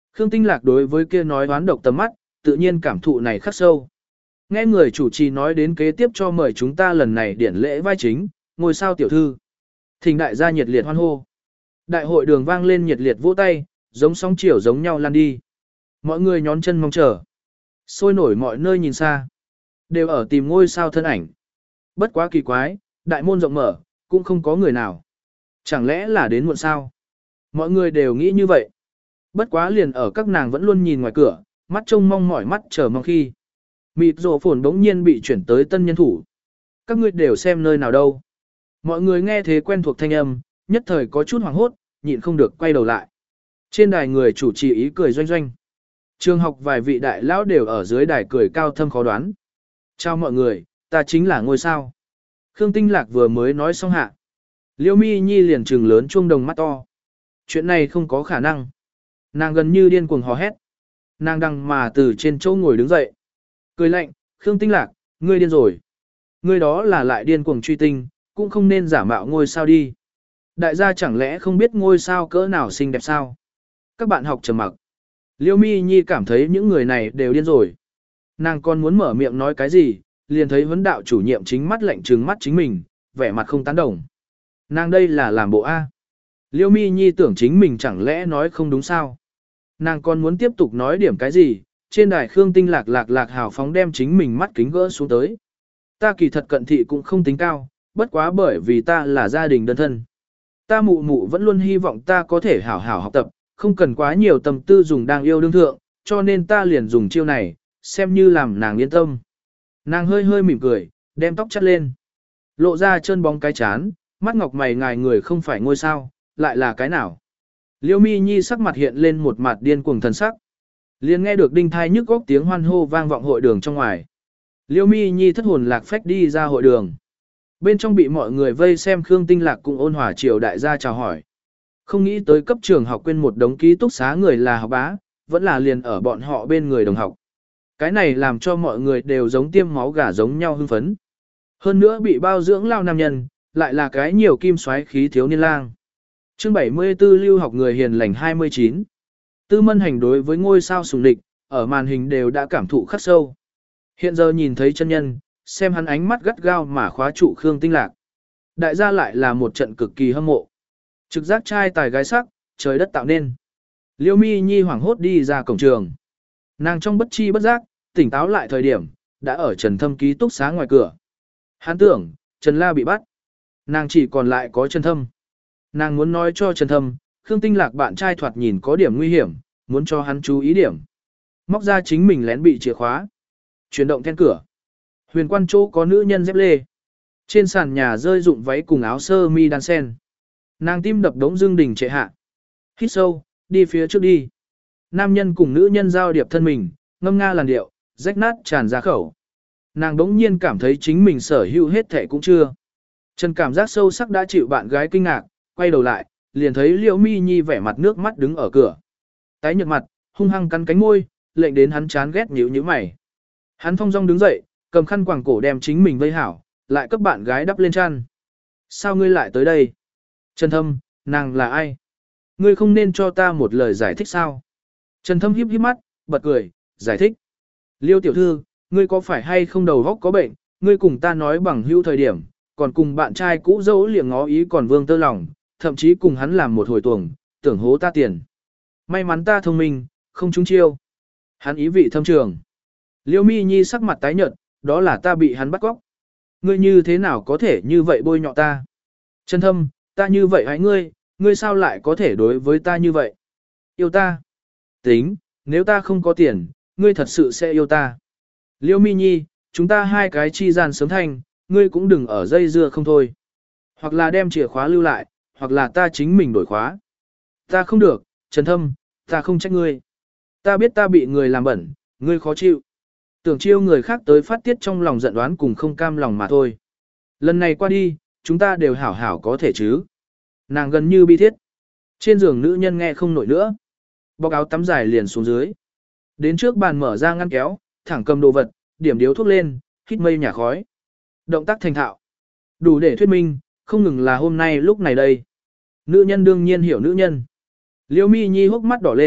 Khương Tinh Lạc đối với kia nói đoán độc tầm mắt, tự nhiên cảm thụ này khắc sâu. Nghe người chủ trì nói đến kế tiếp cho mời chúng ta lần này điển lễ vai chính, ngôi sao tiểu thư. Thỉnh đại gia nhiệt liệt hoan hô. Đại hội đường vang lên nhiệt liệt vỗ tay, giống sóng chiều giống nhau lan đi. Mọi người nhón chân mong chờ. Sôi nổi mọi nơi nhìn xa. Đều ở tìm ngôi sao thân ảnh. Bất quá kỳ quái, đại môn rộng mở, cũng không có người nào. Chẳng lẽ là đến muộn sao? Mọi người đều nghĩ như vậy. Bất quá liền ở các nàng vẫn luôn nhìn ngoài cửa, mắt trông mong mỏi mắt chờ mong khi. Mịt rổ phồn đống nhiên bị chuyển tới tân nhân thủ. Các ngươi đều xem nơi nào đâu. Mọi người nghe thế quen thuộc thanh âm, nhất thời có chút hoảng hốt, nhịn không được quay đầu lại. Trên đài người chủ trì ý cười doanh doanh. Trường học vài vị đại lão đều ở dưới đài cười cao thâm khó đoán. Chào mọi người, ta chính là ngôi sao. Khương Tinh Lạc vừa mới nói xong hạ. Liêu Mi Nhi liền trừng lớn chuông đồng mắt to. Chuyện này không có khả năng. Nàng gần như điên cuồng hò hét. Nàng đằng mà từ trên chỗ ngồi đứng dậy. Cười lạnh, Khương Tinh Lạc, ngươi điên rồi. Ngươi đó là lại điên cuồng truy tinh, cũng không nên giả mạo ngôi sao đi. Đại gia chẳng lẽ không biết ngôi sao cỡ nào xinh đẹp sao? Các bạn học trầm mặc. Liêu Mi Nhi cảm thấy những người này đều điên rồi. Nàng còn muốn mở miệng nói cái gì, liền thấy huấn đạo chủ nhiệm chính mắt lạnh trừng mắt chính mình, vẻ mặt không tán đồng. Nàng đây là làm bộ A. Liêu Mi Nhi tưởng chính mình chẳng lẽ nói không đúng sao. Nàng còn muốn tiếp tục nói điểm cái gì, trên đài Khương Tinh Lạc lạc lạc hào phóng đem chính mình mắt kính gỡ xuống tới. Ta kỳ thật cận thị cũng không tính cao, bất quá bởi vì ta là gia đình đơn thân. Ta mụ mụ vẫn luôn hy vọng ta có thể hảo hảo học tập, không cần quá nhiều tâm tư dùng đang yêu đương thượng, cho nên ta liền dùng chiêu này, xem như làm nàng yên tâm. Nàng hơi hơi mỉm cười, đem tóc chắt lên. Lộ ra chân bóng cái chán, mắt ngọc mày ngài người không phải ngôi sao, lại là cái nào. Liêu Mi Nhi sắc mặt hiện lên một mặt điên cuồng thần sắc. Liền nghe được đinh thai nhức góc tiếng hoan hô vang vọng hội đường trong ngoài. Liêu Mi Nhi thất hồn lạc phách đi ra hội đường. Bên trong bị mọi người vây xem Khương Tinh Lạc cùng ôn hòa triều đại gia chào hỏi. Không nghĩ tới cấp trường học quên một đống ký túc xá người là học bá, vẫn là liền ở bọn họ bên người đồng học. Cái này làm cho mọi người đều giống tiêm máu gà giống nhau hưng phấn. Hơn nữa bị bao dưỡng lao nam nhân, lại là cái nhiều kim xoáy khí thiếu niên lang. Chương bảy mươi tư lưu học người hiền lành hai mươi chín. Tư Mân Hành đối với ngôi sao sùng địch, ở màn hình đều đã cảm thụ khắc sâu. Hiện giờ nhìn thấy chân nhân, xem hắn ánh mắt gắt gao mà khóa trụ Khương Tinh Lạc. Đại gia lại là một trận cực kỳ hâm mộ. Trực giác trai tài gái sắc, trời đất tạo nên. Liêu Mi Nhi hoảng hốt đi ra cổng trường. Nàng trong bất chi bất giác, tỉnh táo lại thời điểm, đã ở Trần Thâm ký túc xá ngoài cửa. Hắn tưởng, Trần La bị bắt. Nàng chỉ còn lại có Trần Thâm. Nàng muốn nói cho Trần Thâm, Khương Tinh Lạc bạn trai thoạt nhìn có điểm nguy hiểm, muốn cho hắn chú ý điểm. Móc ra chính mình lén bị chìa khóa. Chuyển động then cửa. Huyền quan chỗ có nữ nhân dép lê. Trên sàn nhà rơi rụng váy cùng áo sơ mi đan sen. Nàng tim đập đống dương đỉnh trệ hạ. Hít sâu, đi phía trước đi. Nam nhân cùng nữ nhân giao điệp thân mình, ngâm nga làn điệu, rách nát tràn ra khẩu. Nàng đống nhiên cảm thấy chính mình sở hữu hết thệ cũng chưa. Trần cảm giác sâu sắc đã chịu bạn gái kinh ngạc, quay đầu lại, liền thấy Liễu Mi Nhi vẻ mặt nước mắt đứng ở cửa. Tái nhợt mặt, hung hăng cắn cánh môi, lệnh đến hắn chán ghét nhíu nhíu mày. Hắn thong dong đứng dậy, cầm khăn quàng cổ đem chính mình vây hảo, lại cấp bạn gái đắp lên chăn. Sao ngươi lại tới đây? Trần Thâm, nàng là ai? Ngươi không nên cho ta một lời giải thích sao? Trần Thâm híp híp mắt, bật cười, giải thích. Liêu tiểu thư, ngươi có phải hay không đầu óc có bệnh? Ngươi cùng ta nói bằng hữu thời điểm, còn cùng bạn trai cũ dẫu liệng ngó ý còn vương tơ lòng, thậm chí cùng hắn làm một hồi tuồng, tưởng hố ta tiền. May mắn ta thông minh, không trúng chiêu. Hắn ý vị thâm trường. Liêu Mi Nhi sắc mặt tái nhợt, đó là ta bị hắn bắt cóc. Ngươi như thế nào có thể như vậy bôi nhọ ta? Trần Thâm, ta như vậy hãy ngươi, ngươi sao lại có thể đối với ta như vậy? Yêu ta? Tính, nếu ta không có tiền, ngươi thật sự sẽ yêu ta. Liêu Mi Nhi, chúng ta hai cái chi gian sớm thành, ngươi cũng đừng ở dây dưa không thôi. Hoặc là đem chìa khóa lưu lại, hoặc là ta chính mình đổi khóa. Ta không được, Trần Thâm, ta không trách ngươi. Ta biết ta bị người làm bẩn, ngươi khó chịu. Tưởng chiêu người khác tới phát tiết trong lòng giận đoán cùng không cam lòng mà thôi. Lần này qua đi, chúng ta đều hảo hảo có thể chứ. Nàng gần như bi thiết. Trên giường nữ nhân nghe không nổi nữa. Bọc áo tắm dài liền xuống dưới. Đến trước bàn mở ra ngăn kéo, thẳng cầm đồ vật, điểm điếu thuốc lên, hít mây nhả khói. Động tác thành thạo. Đủ để thuyết minh, không ngừng là hôm nay lúc này đây. Nữ nhân đương nhiên hiểu nữ nhân. Liêu Mi Nhi hốc mắt đỏ lên,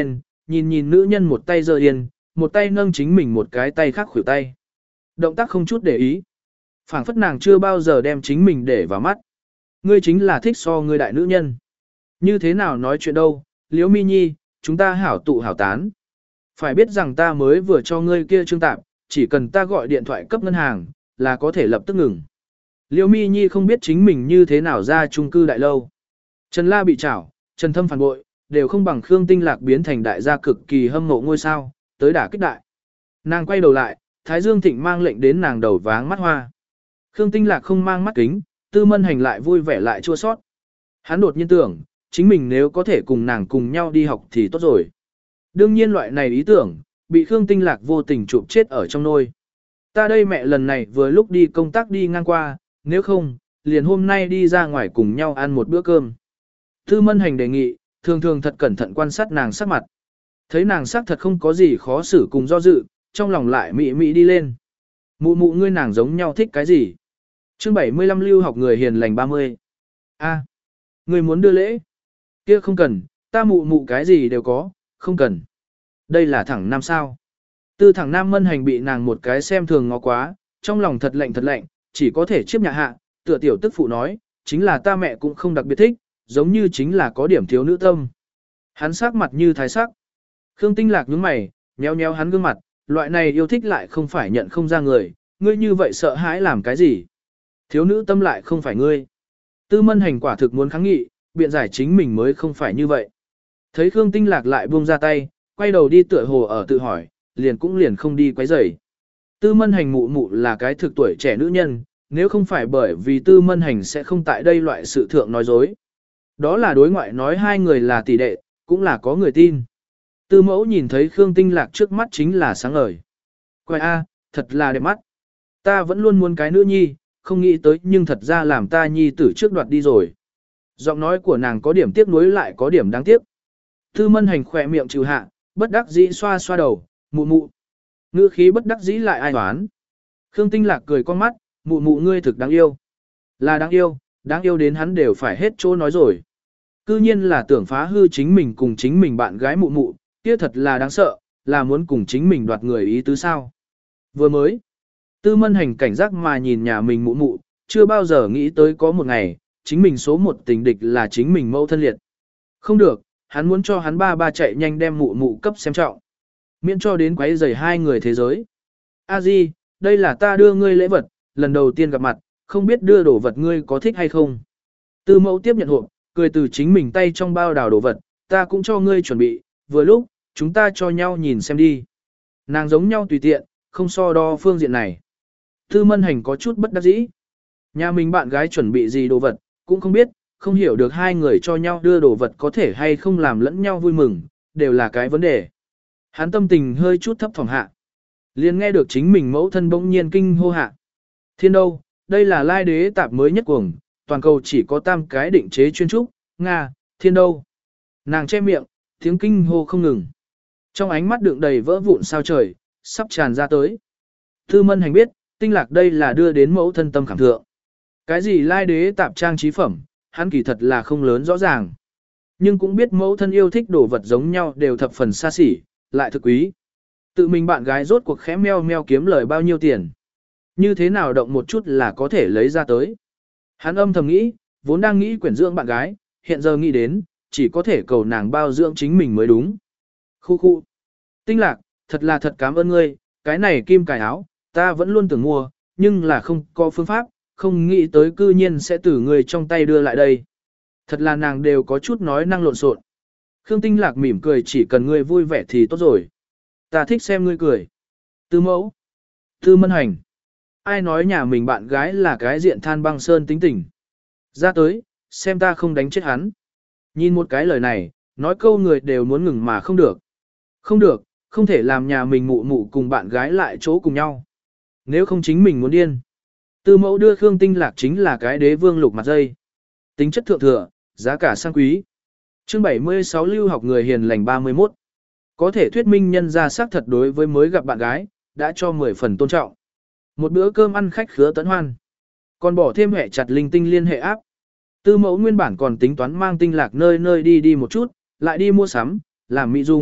nhìn nhìn nữ nhân một tay giơ yên, một tay nâng chính mình một cái tay khác khuỷu tay. Động tác không chút để ý. Phảng phất nàng chưa bao giờ đem chính mình để vào mắt. Ngươi chính là thích so ngươi đại nữ nhân. Như thế nào nói chuyện đâu, Liễu Mi Nhi, chúng ta hảo tụ hảo tán. Phải biết rằng ta mới vừa cho ngươi kia trương tạp, chỉ cần ta gọi điện thoại cấp ngân hàng, là có thể lập tức ngừng. Liễu Mi Nhi không biết chính mình như thế nào ra chung cư đại lâu. Trần La bị trảo, Trần Thâm phản bội, đều không bằng Khương Tinh Lạc biến thành đại gia cực kỳ hâm mộ ngôi sao, tới đả kích đại. Nàng quay đầu lại, Thái Dương Thịnh mang lệnh đến nàng đầu váng mắt hoa. Khương Tinh Lạc không mang mắt kính, Tư Mân Hành lại vui vẻ lại chua sót. Hắn đột nhiên tưởng, chính mình nếu có thể cùng nàng cùng nhau đi học thì tốt rồi. Đương nhiên loại này ý tưởng, bị Khương Tinh Lạc vô tình chụp chết ở trong nôi. Ta đây mẹ lần này vừa lúc đi công tác đi ngang qua, nếu không, liền hôm nay đi ra ngoài cùng nhau ăn một bữa cơm. Tư Mân Hành đề nghị, thường thường thật cẩn thận quan sát nàng sắc mặt. Thấy nàng sắc thật không có gì khó xử cùng do dự, trong lòng lại mị mị đi lên. Mụ mụ ngươi nàng giống nhau thích cái gì? Chương bảy mươi lăm lưu học người hiền lành ba mươi. A, ngươi muốn đưa lễ? Kia không cần, ta mụ mụ cái gì đều có, không cần. Đây là thẳng nam sao? Tư thẳng nam Mân Hành bị nàng một cái xem thường ngó quá, trong lòng thật lạnh thật lạnh, chỉ có thể chiếp nhà hạ, tựa tiểu tức phụ nói, chính là ta mẹ cũng không đặc biệt thích, giống như chính là có điểm thiếu nữ tâm. Hắn sắc mặt như thái sắc. Khương Tinh Lạc nhướng mày, nhéo nhéo hắn gương mặt, loại này yêu thích lại không phải nhận không ra người, ngươi như vậy sợ hãi làm cái gì? Thiếu nữ tâm lại không phải ngươi. Tư Mân Hành quả thực muốn kháng nghị, biện giải chính mình mới không phải như vậy. Thấy Khương Tinh Lạc lại buông ra tay, quay đầu đi tựa hồ ở tự hỏi, liền cũng liền không đi quấy rầy. Tư Mân Hành mụ mụ là cái thực tuổi trẻ nữ nhân, nếu không phải bởi vì Tư Mân Hành sẽ không tại đây loại sự thượng nói dối. Đó là đối ngoại nói hai người là tỷ đệ, cũng là có người tin. Tư mẫu nhìn thấy Khương Tinh Lạc trước mắt chính là sáng ngời. Quay a, thật là đẹp mắt. Ta vẫn luôn muốn cái nữ nhi, không nghĩ tới nhưng thật ra làm ta nhi tử trước đoạt đi rồi. Giọng nói của nàng có điểm tiếc nuối lại có điểm đáng tiếc. Tư Mân Hành khỏe miệng chịu hạ, bất đắc dĩ xoa xoa đầu, mụ mụ. Ngữ khí bất đắc dĩ lại ai đoán. Khương Tinh Lạc cười con mắt, mụ mụ ngươi thực đáng yêu. Là đáng yêu, đáng yêu đến hắn đều phải hết chỗ nói rồi. Cư nhiên là tưởng phá hư chính mình cùng chính mình bạn gái mụ mụ, kia thật là đáng sợ, là muốn cùng chính mình đoạt người ý tứ sao. Vừa mới, Tư Mân Hành cảnh giác mà nhìn nhà mình mụ mụ, chưa bao giờ nghĩ tới có một ngày, chính mình số một tình địch là chính mình mẫu thân liệt. Không được, hắn muốn cho hắn ba ba chạy nhanh đem mụ mụ cấp xem trọng. Miễn cho đến quấy rầy hai người thế giới. A Di, đây là ta đưa ngươi lễ vật, lần đầu tiên gặp mặt, không biết đưa đồ vật ngươi có thích hay không. Tư mẫu tiếp nhận hộp, cười từ chính mình tay trong bao đào đồ vật, ta cũng cho ngươi chuẩn bị, vừa lúc, chúng ta cho nhau nhìn xem đi. Nàng giống nhau tùy tiện, không so đo phương diện này. Tư Mân Hành có chút bất đắc dĩ. Nhà mình bạn gái chuẩn bị gì đồ vật, cũng không biết, không hiểu được hai người cho nhau đưa đồ vật có thể hay không làm lẫn nhau vui mừng, đều là cái vấn đề. Hắn tâm tình hơi chút thấp thỏm hạ. Liền nghe được chính mình mẫu thân bỗng nhiên kinh hô hạ. Thiên đâu, đây là lai đế tạp mới nhất cuồng, toàn cầu chỉ có tam cái định chế chuyên trúc, Nga, thiên đâu. Nàng che miệng, tiếng kinh hô không ngừng. Trong ánh mắt đựng đầy vỡ vụn sao trời, sắp tràn ra tới. Tư Mân Hành biết, Tinh Lạc đây là đưa đến mẫu thân tâm khảm thượng. Cái gì lai đế tạp trang trí phẩm, hắn kỳ thật là không lớn rõ ràng. Nhưng cũng biết mẫu thân yêu thích đồ vật giống nhau đều thập phần xa xỉ, lại thực quý. Tự mình bạn gái rốt cuộc khẽ meo meo kiếm lời bao nhiêu tiền. Như thế nào động một chút là có thể lấy ra tới. Hắn âm thầm nghĩ, vốn đang nghĩ quyển dưỡng bạn gái, hiện giờ nghĩ đến, chỉ có thể cầu nàng bao dưỡng chính mình mới đúng. Khu khu. Tinh Lạc, thật là thật cảm ơn ngươi, cái này kim cài áo, ta vẫn luôn tưởng mua, nhưng là không có phương pháp, không nghĩ tới cư nhiên sẽ từ người trong tay đưa lại đây. Thật là nàng đều có chút nói năng lộn xộn. Khương Tinh Lạc mỉm cười, chỉ cần ngươi vui vẻ thì tốt rồi. Ta thích xem ngươi cười. Tư mẫu. Tư Mân Hành. Ai nói nhà mình bạn gái là cái diện than băng sơn tính tình. Ra tới, xem ta không đánh chết hắn. Nhìn một cái lời này, nói câu người đều muốn ngừng mà không được. Không được, không thể làm nhà mình mụ mụ cùng bạn gái lại chỗ cùng nhau. Nếu không chính mình muốn điên. Tư mẫu đưa Khương Tinh Lạc chính là cái đế vương lục mặt dây. Tính chất thượng thừa, giá cả sang quý. Chương bảy mươi sáu lưu học người hiền lành ba mươi mốt. Có thể thuyết minh nhân ra xác thật đối với mới gặp bạn gái, đã cho mười phần tôn trọng. Một bữa cơm ăn khách khứa tấn hoan. Còn bỏ thêm hệ chặt linh tinh liên hệ áp. Tư mẫu nguyên bản còn tính toán mang Tinh Lạc nơi nơi đi đi một chút, lại đi mua sắm, làm mỹ dung,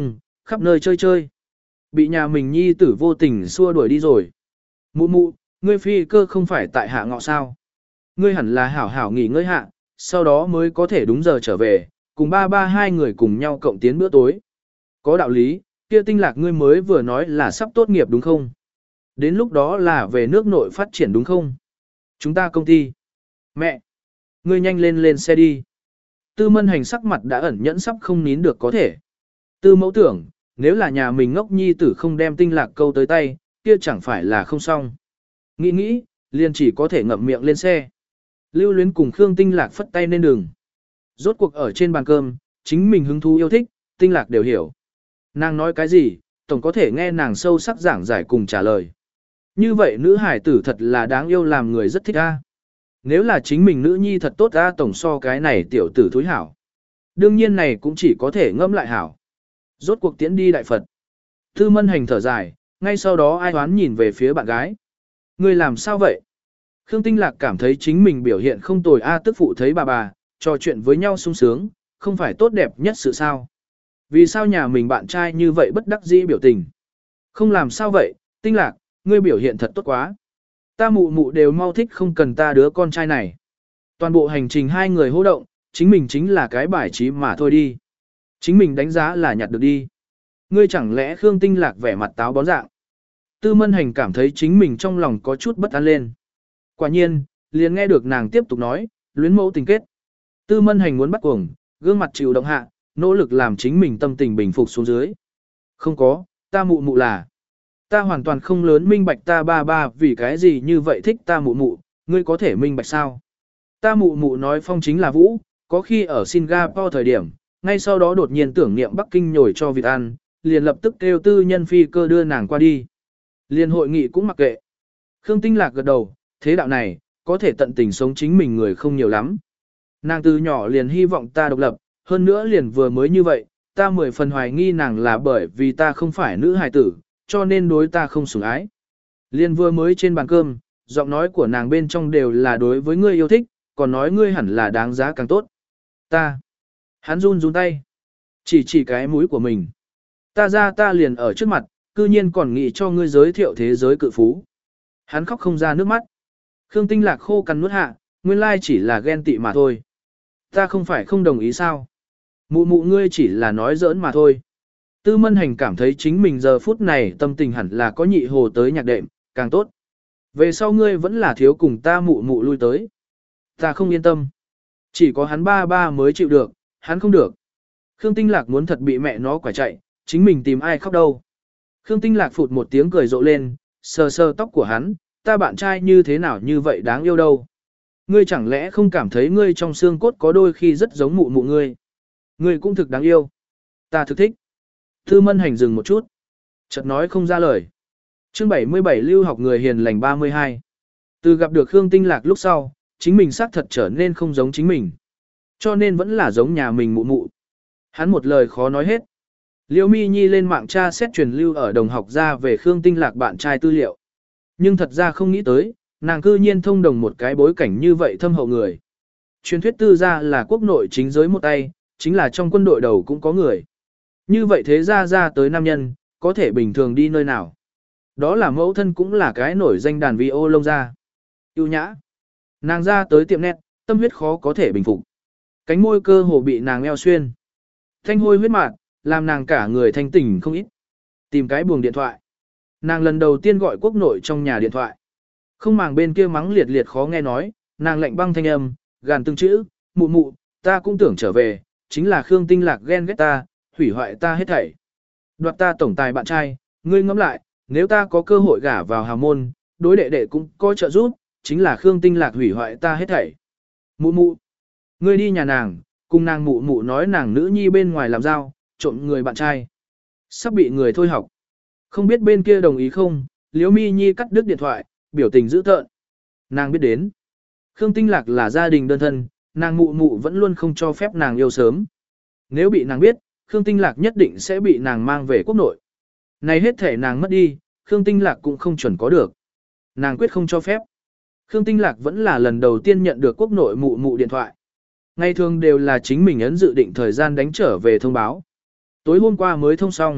khắp nơi chơi chơi. Bị nhà mình nhi tử vô tình xua đuổi đi rồi. Mụ mụ, ngươi phi cơ không phải tại hạ ngọ sao. Ngươi hẳn là hảo hảo nghỉ ngơi hạ, sau đó mới có thể đúng giờ trở về, cùng ba ba hai người cùng nhau cộng tiến bữa tối. Có đạo lý, kia tinh lạc ngươi mới vừa nói là sắp tốt nghiệp đúng không? Đến lúc đó là về nước nội phát triển đúng không? Chúng ta công ty. Mẹ! Ngươi nhanh lên lên xe đi. Tư mân hành sắc mặt đã ẩn nhẫn sắp không nín được có thể. Tư mẫu tưởng, nếu là nhà mình ngốc nhi tử không đem tinh lạc câu tới tay, kia chẳng phải là không xong. Nghĩ nghĩ, liền chỉ có thể ngậm miệng lên xe. Lưu Luyến cùng Khương Tinh Lạc phất tay lên đường. Rốt cuộc ở trên bàn cơm, chính mình hứng thú yêu thích, Tinh Lạc đều hiểu. Nàng nói cái gì, tổng có thể nghe nàng sâu sắc giảng giải cùng trả lời. Như vậy nữ hải tử thật là đáng yêu làm người rất thích a. Nếu là chính mình nữ nhi thật tốt a tổng so cái này tiểu tử thúi hảo. Đương nhiên này cũng chỉ có thể ngâm lại hảo. Rốt cuộc tiễn đi đại Phật. Tư mân hành thở dài, ngay sau đó ai hoán nhìn về phía bạn gái. Người làm sao vậy? Khương Tinh Lạc cảm thấy chính mình biểu hiện không tồi a tức phụ thấy bà bà, trò chuyện với nhau sung sướng, không phải tốt đẹp nhất sự sao. Vì sao nhà mình bạn trai như vậy bất đắc dĩ biểu tình? Không làm sao vậy, Tinh Lạc, ngươi biểu hiện thật tốt quá. Ta mụ mụ đều mau thích không cần ta đứa con trai này. Toàn bộ hành trình hai người hô động, chính mình chính là cái bài trí mà thôi đi. Chính mình đánh giá là nhặt được đi. Ngươi chẳng lẽ Khương Tinh Lạc vẻ mặt táo bón dạng. Tư mân hành cảm thấy chính mình trong lòng có chút bất an lên. Quả nhiên, liền nghe được nàng tiếp tục nói, luyến mẫu tình kết. Tư mân hành muốn bắt cuồng, gương mặt chịu động hạ, nỗ lực làm chính mình tâm tình bình phục xuống dưới. Không có, ta mụ mụ là. Ta hoàn toàn không lớn minh bạch ta ba ba vì cái gì như vậy thích ta mụ mụ, ngươi có thể minh bạch sao? Ta mụ mụ nói phong chính là vũ, có khi ở Singapore thời điểm, ngay sau đó đột nhiên tưởng niệm Bắc Kinh nhồi cho vịt ăn, liền lập tức kêu tư nhân phi cơ đưa nàng qua đi. Liền hội nghị cũng mặc kệ. Khương Tinh Lạc gật đầu, thế đạo này, có thể tận tình sống chính mình người không nhiều lắm. Nàng từ nhỏ liền hy vọng ta độc lập, hơn nữa liền vừa mới như vậy, ta mười phần hoài nghi nàng là bởi vì ta không phải nữ hài tử, cho nên đối ta không sủng ái. Liền vừa mới trên bàn cơm, giọng nói của nàng bên trong đều là đối với ngươi yêu thích, còn nói ngươi hẳn là đáng giá càng tốt. Ta. Hắn run run tay. Chỉ chỉ cái mũi của mình. Ta ra ta liền ở trước mặt, cư nhiên còn nghĩ cho ngươi giới thiệu thế giới cự phú. Hắn khóc không ra nước mắt. Khương Tinh Lạc khô cằn nuốt hạ, nguyên lai chỉ là ghen tị mà thôi. Ta không phải không đồng ý sao? Mụ mụ ngươi chỉ là nói giỡn mà thôi. Tư mân hành cảm thấy chính mình giờ phút này tâm tình hẳn là có nhị hồ tới nhạc đệm, càng tốt. Về sau ngươi vẫn là thiếu cùng ta mụ mụ lui tới. Ta không yên tâm. Chỉ có hắn ba ba mới chịu được, hắn không được. Khương Tinh Lạc muốn thật bị mẹ nó quả chạy, chính mình tìm ai khóc đâu. Khương Tinh Lạc phụt một tiếng cười rộ lên, sờ sờ tóc của hắn, ta bạn trai như thế nào như vậy đáng yêu đâu. Ngươi chẳng lẽ không cảm thấy ngươi trong xương cốt có đôi khi rất giống mụ mụ ngươi. Ngươi cũng thực đáng yêu. Ta thực thích. Tư mân hành dừng một chút. Chợt nói không ra lời. Chương bảy mươi bảy lưu học người hiền lành ba mươi hai. Từ gặp được Khương Tinh Lạc lúc sau, chính mình xác thật trở nên không giống chính mình. Cho nên vẫn là giống nhà mình mụ mụ. Hắn một lời khó nói hết. Liễu Mi Nhi lên mạng tra xét truyền lưu ở đồng học ra về Khương Tinh Lạc bạn trai tư liệu. Nhưng thật ra không nghĩ tới, nàng cư nhiên thông đồng một cái bối cảnh như vậy thâm hậu người. Truyền thuyết tư gia là quốc nội chính giới một tay, chính là trong quân đội đầu cũng có người. Như vậy thế ra ra tới nam nhân, có thể bình thường đi nơi nào. Đó là mẫu thân cũng là cái nổi danh đàn vi ô lông ra. Yêu nhã. Nàng ra tới tiệm nét, tâm huyết khó có thể bình phục. Cánh môi cơ hồ bị nàng eo xuyên. Thanh hôi huyết mạn, làm nàng cả người thanh tỉnh không ít. Tìm cái buồng điện thoại. Nàng lần đầu tiên gọi quốc nội trong nhà điện thoại. Không màng bên kia mắng liệt liệt khó nghe nói, nàng lạnh băng thanh âm, gàn từng chữ, mụ mụ, ta cũng tưởng trở về, chính là Khương Tinh Lạc ghen ghét ta, hủy hoại ta hết thảy. Đoạt ta tổng tài bạn trai, ngươi ngẫm lại, nếu ta có cơ hội gả vào hào môn, đối đệ đệ cũng có trợ giúp, chính là Khương Tinh Lạc hủy hoại ta hết thảy. Mụ mụ, ngươi đi nhà nàng, cùng nàng mụ mụ nói nàng nữ nhi bên ngoài làm giao, trộm người bạn trai. Sắp bị người thôi học. Không biết bên kia đồng ý không, Liễu Mi Nhi cắt đứt điện thoại, biểu tình dữ tợn. Nàng biết đến. Khương Tinh Lạc là gia đình đơn thân, nàng mụ mụ vẫn luôn không cho phép nàng yêu sớm. Nếu bị nàng biết, Khương Tinh Lạc nhất định sẽ bị nàng mang về quốc nội. Này hết thể nàng mất đi, Khương Tinh Lạc cũng không chuẩn có được. Nàng quyết không cho phép. Khương Tinh Lạc vẫn là lần đầu tiên nhận được quốc nội mụ mụ điện thoại. Ngày thường đều là chính mình ấn dự định thời gian đánh trở về thông báo. Tối hôm qua mới thông xong,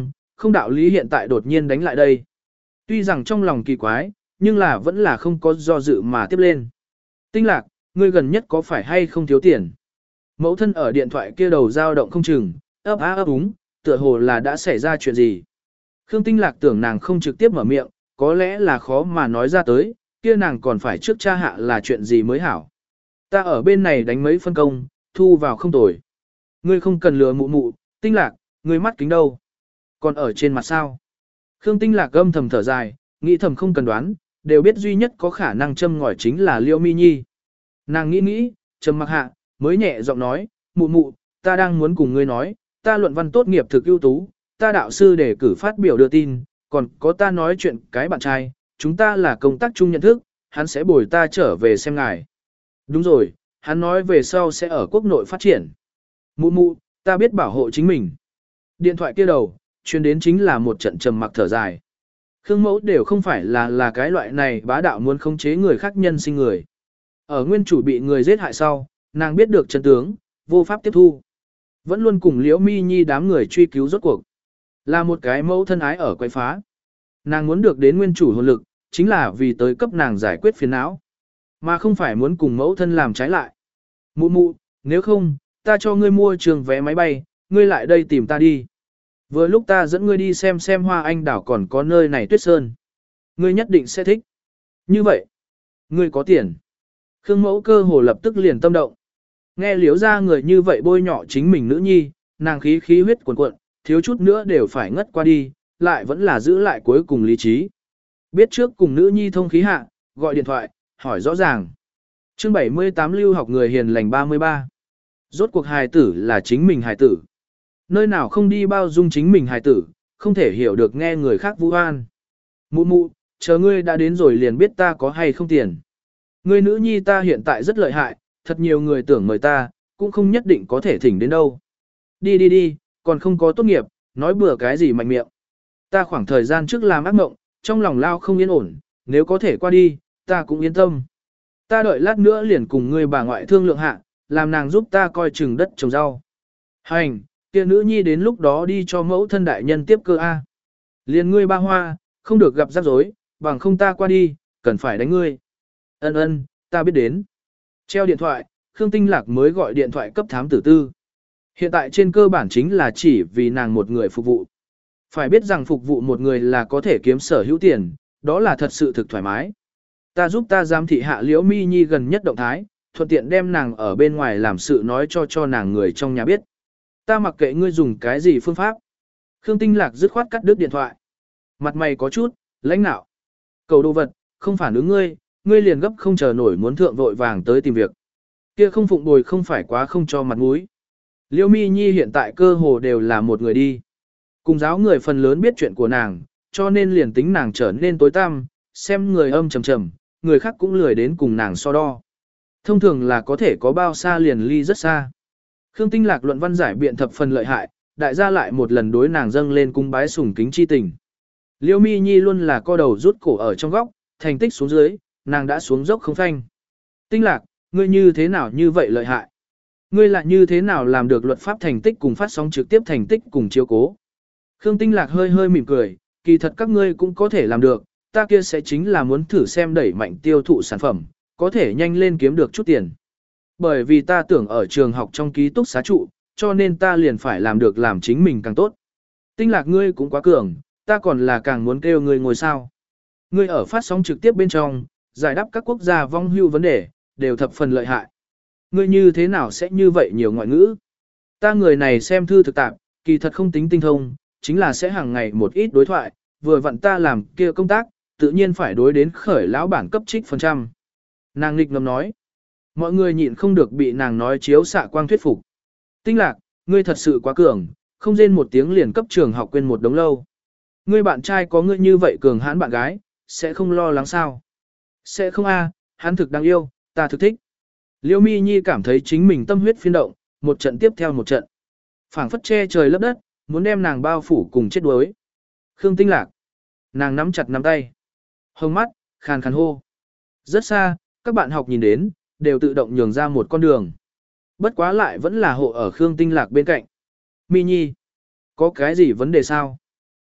không đạo lý hiện tại đột nhiên đánh lại đây. Tuy rằng trong lòng kỳ quái, nhưng là vẫn là không có do dự mà tiếp lên. Tinh lạc, ngươi gần nhất có phải hay không thiếu tiền? Mẫu thân ở điện thoại kia đầu dao động không chừng, ấp á ấp úng, tựa hồ là đã xảy ra chuyện gì. Khương Tinh Lạc tưởng nàng không trực tiếp mở miệng, có lẽ là khó mà nói ra tới, kia nàng còn phải trước cha hạ là chuyện gì mới hảo. Ta ở bên này đánh mấy phân công, thu vào không tồi. Ngươi không cần lừa mụ mụ, Tinh Lạc, ngươi mắt kính đâu? Còn ở trên mặt sao? Khương Tinh Lạc âm thầm thở dài, nghĩ thầm không cần đoán, đều biết duy nhất có khả năng châm ngòi chính là Liễu Mi Nhi. Nàng nghĩ nghĩ, trầm mặc hạ, mới nhẹ giọng nói, mụ mụ, ta đang muốn cùng ngươi nói, ta luận văn tốt nghiệp thực ưu tú, ta đạo sư để cử phát biểu đưa tin, còn có ta nói chuyện cái bạn trai, chúng ta là công tác chung nhận thức, hắn sẽ bồi ta trở về xem ngài. Đúng rồi, hắn nói về sau sẽ ở quốc nội phát triển. Mụ mụ, ta biết bảo hộ chính mình. Điện thoại kia đầu, truyền đến chính là một trận trầm mặc thở dài. Khương mẫu đều không phải là là cái loại này bá đạo muốn khống chế người khác nhân sinh người. Ở nguyên chủ bị người giết hại sau, nàng biết được chân tướng, vô pháp tiếp thu. Vẫn luôn cùng Liễu Mi Nhi đám người truy cứu rốt cuộc. Là một cái mẫu thân ái ở quay phá. Nàng muốn được đến nguyên chủ hồn lực, chính là vì tới cấp nàng giải quyết phiền não. Mà không phải muốn cùng mẫu thân làm trái lại. Mụ mụ, nếu không, ta cho ngươi mua trường vé máy bay, ngươi lại đây tìm ta đi. Vừa lúc ta dẫn ngươi đi xem xem hoa anh đảo còn có nơi này tuyết sơn. Ngươi nhất định sẽ thích. Như vậy, ngươi có tiền. Khương mẫu cơ hồ lập tức liền tâm động. Nghe liếu ra người như vậy bôi nhọ chính mình nữ nhi, nàng khí khí huyết cuồn cuộn, thiếu chút nữa đều phải ngất qua đi, lại vẫn là giữ lại cuối cùng lý trí. Biết trước cùng nữ nhi thông khí hạ, gọi điện thoại, hỏi rõ ràng. Chương bảy mươi tám lưu học người hiền lành ba mươi ba. Rốt cuộc hài tử là chính mình hài tử. Nơi nào không đi bao dung chính mình hài tử, không thể hiểu được nghe người khác vu oan. Mụ mụ, chờ ngươi đã đến rồi liền biết ta có hay không tiền. Ngươi nữ nhi ta hiện tại rất lợi hại, thật nhiều người tưởng mời ta, cũng không nhất định có thể thỉnh đến đâu. Đi đi đi, còn không có tốt nghiệp, nói bừa cái gì mạnh miệng. Ta khoảng thời gian trước làm ác mộng, trong lòng lao không yên ổn, nếu có thể qua đi, ta cũng yên tâm. Ta đợi lát nữa liền cùng ngươi bà ngoại thương lượng hạ, làm nàng giúp ta coi chừng đất trồng rau. Hành, kia nữ nhi đến lúc đó đi cho mẫu thân đại nhân tiếp cơ A. Liền ngươi ba hoa, không được gặp rắc rối, bằng không ta qua đi, cần phải đánh ngươi. Ân ân, ta biết đến. Treo điện thoại, Khương Tinh Lạc mới gọi điện thoại cấp thám tử tư. Hiện tại trên cơ bản chính là chỉ vì nàng một người phục vụ. Phải biết rằng phục vụ một người là có thể kiếm sở hữu tiền, đó là thật sự thực thoải mái. Ta giúp ta giám thị hạ Liễu Mi Nhi gần nhất động thái, thuận tiện đem nàng ở bên ngoài làm sự nói cho cho nàng người trong nhà biết. Ta mặc kệ ngươi dùng cái gì phương pháp. Khương Tinh Lạc dứt khoát cắt đứt điện thoại. Mặt mày có chút, lãnh nạo. Cầu đồ vật, không phản ứng ngươi, ngươi liền gấp không chờ nổi muốn thượng vội vàng tới tìm việc. Kia không phụng bồi không phải quá không cho mặt mũi. Liễu Mi Nhi hiện tại cơ hồ đều là một người đi. Cùng giáo người phần lớn biết chuyện của nàng, cho nên liền tính nàng trở nên tối tăm, xem người âm trầm trầm, người khác cũng lười đến cùng nàng so đo. Thông thường là có thể có bao xa liền ly rất xa. Khương Tinh Lạc luận văn giải biện thập phần lợi hại, đại gia lại một lần đối nàng dâng lên cung bái sùng kính chi tình. Liễu Mi Nhi luôn là co đầu rút cổ ở trong góc, thành tích xuống dưới, nàng đã xuống dốc không phanh. Tinh Lạc, ngươi như thế nào như vậy lợi hại? Ngươi lại như thế nào làm được luật pháp thành tích cùng phát sóng trực tiếp thành tích cùng chiếu cố? Khương Tinh Lạc hơi hơi mỉm cười, kỳ thật các ngươi cũng có thể làm được, ta kia sẽ chính là muốn thử xem đẩy mạnh tiêu thụ sản phẩm, có thể nhanh lên kiếm được chút tiền. Bởi vì ta tưởng ở trường học trong ký túc xá trụ, cho nên ta liền phải làm được làm chính mình càng tốt. Tinh Lạc ngươi cũng quá cường, ta còn là càng muốn kêu ngươi ngồi sao. Ngươi ở phát sóng trực tiếp bên trong, giải đáp các quốc gia vong hưu vấn đề, đều thập phần lợi hại. Ngươi như thế nào sẽ như vậy nhiều ngoại ngữ? Ta người này xem thư thực tạp, kỳ thật không tính tinh thông, chính là sẽ hàng ngày một ít đối thoại, vừa vặn ta làm kia công tác, tự nhiên phải đối đến khởi lão bản cấp trích phần trăm. Nàng nghịch ngầm nói. Mọi người nhịn không được bị nàng nói chiếu xạ quang thuyết phục. Tinh Lạc, ngươi thật sự quá cường, không rên một tiếng liền cấp trường học quên một đống lâu. Ngươi bạn trai có ngươi như vậy cường hãn bạn gái, sẽ không lo lắng sao? Sẽ không a, hắn thực đáng yêu, ta thực thích. Liễu Mi Nhi cảm thấy chính mình tâm huyết phiên động, một trận tiếp theo một trận. Phảng phất che trời lấp đất, muốn đem nàng bao phủ cùng chết đuối. Khương Tinh Lạc. Nàng nắm chặt nắm tay. Hông mắt, khàn khàn hô. Rất xa, các bạn học nhìn đến, đều tự động nhường ra một con đường. Bất quá lại vẫn là hộ ở Khương Tinh Lạc bên cạnh. Mi Nhi. Có cái gì vấn đề sao?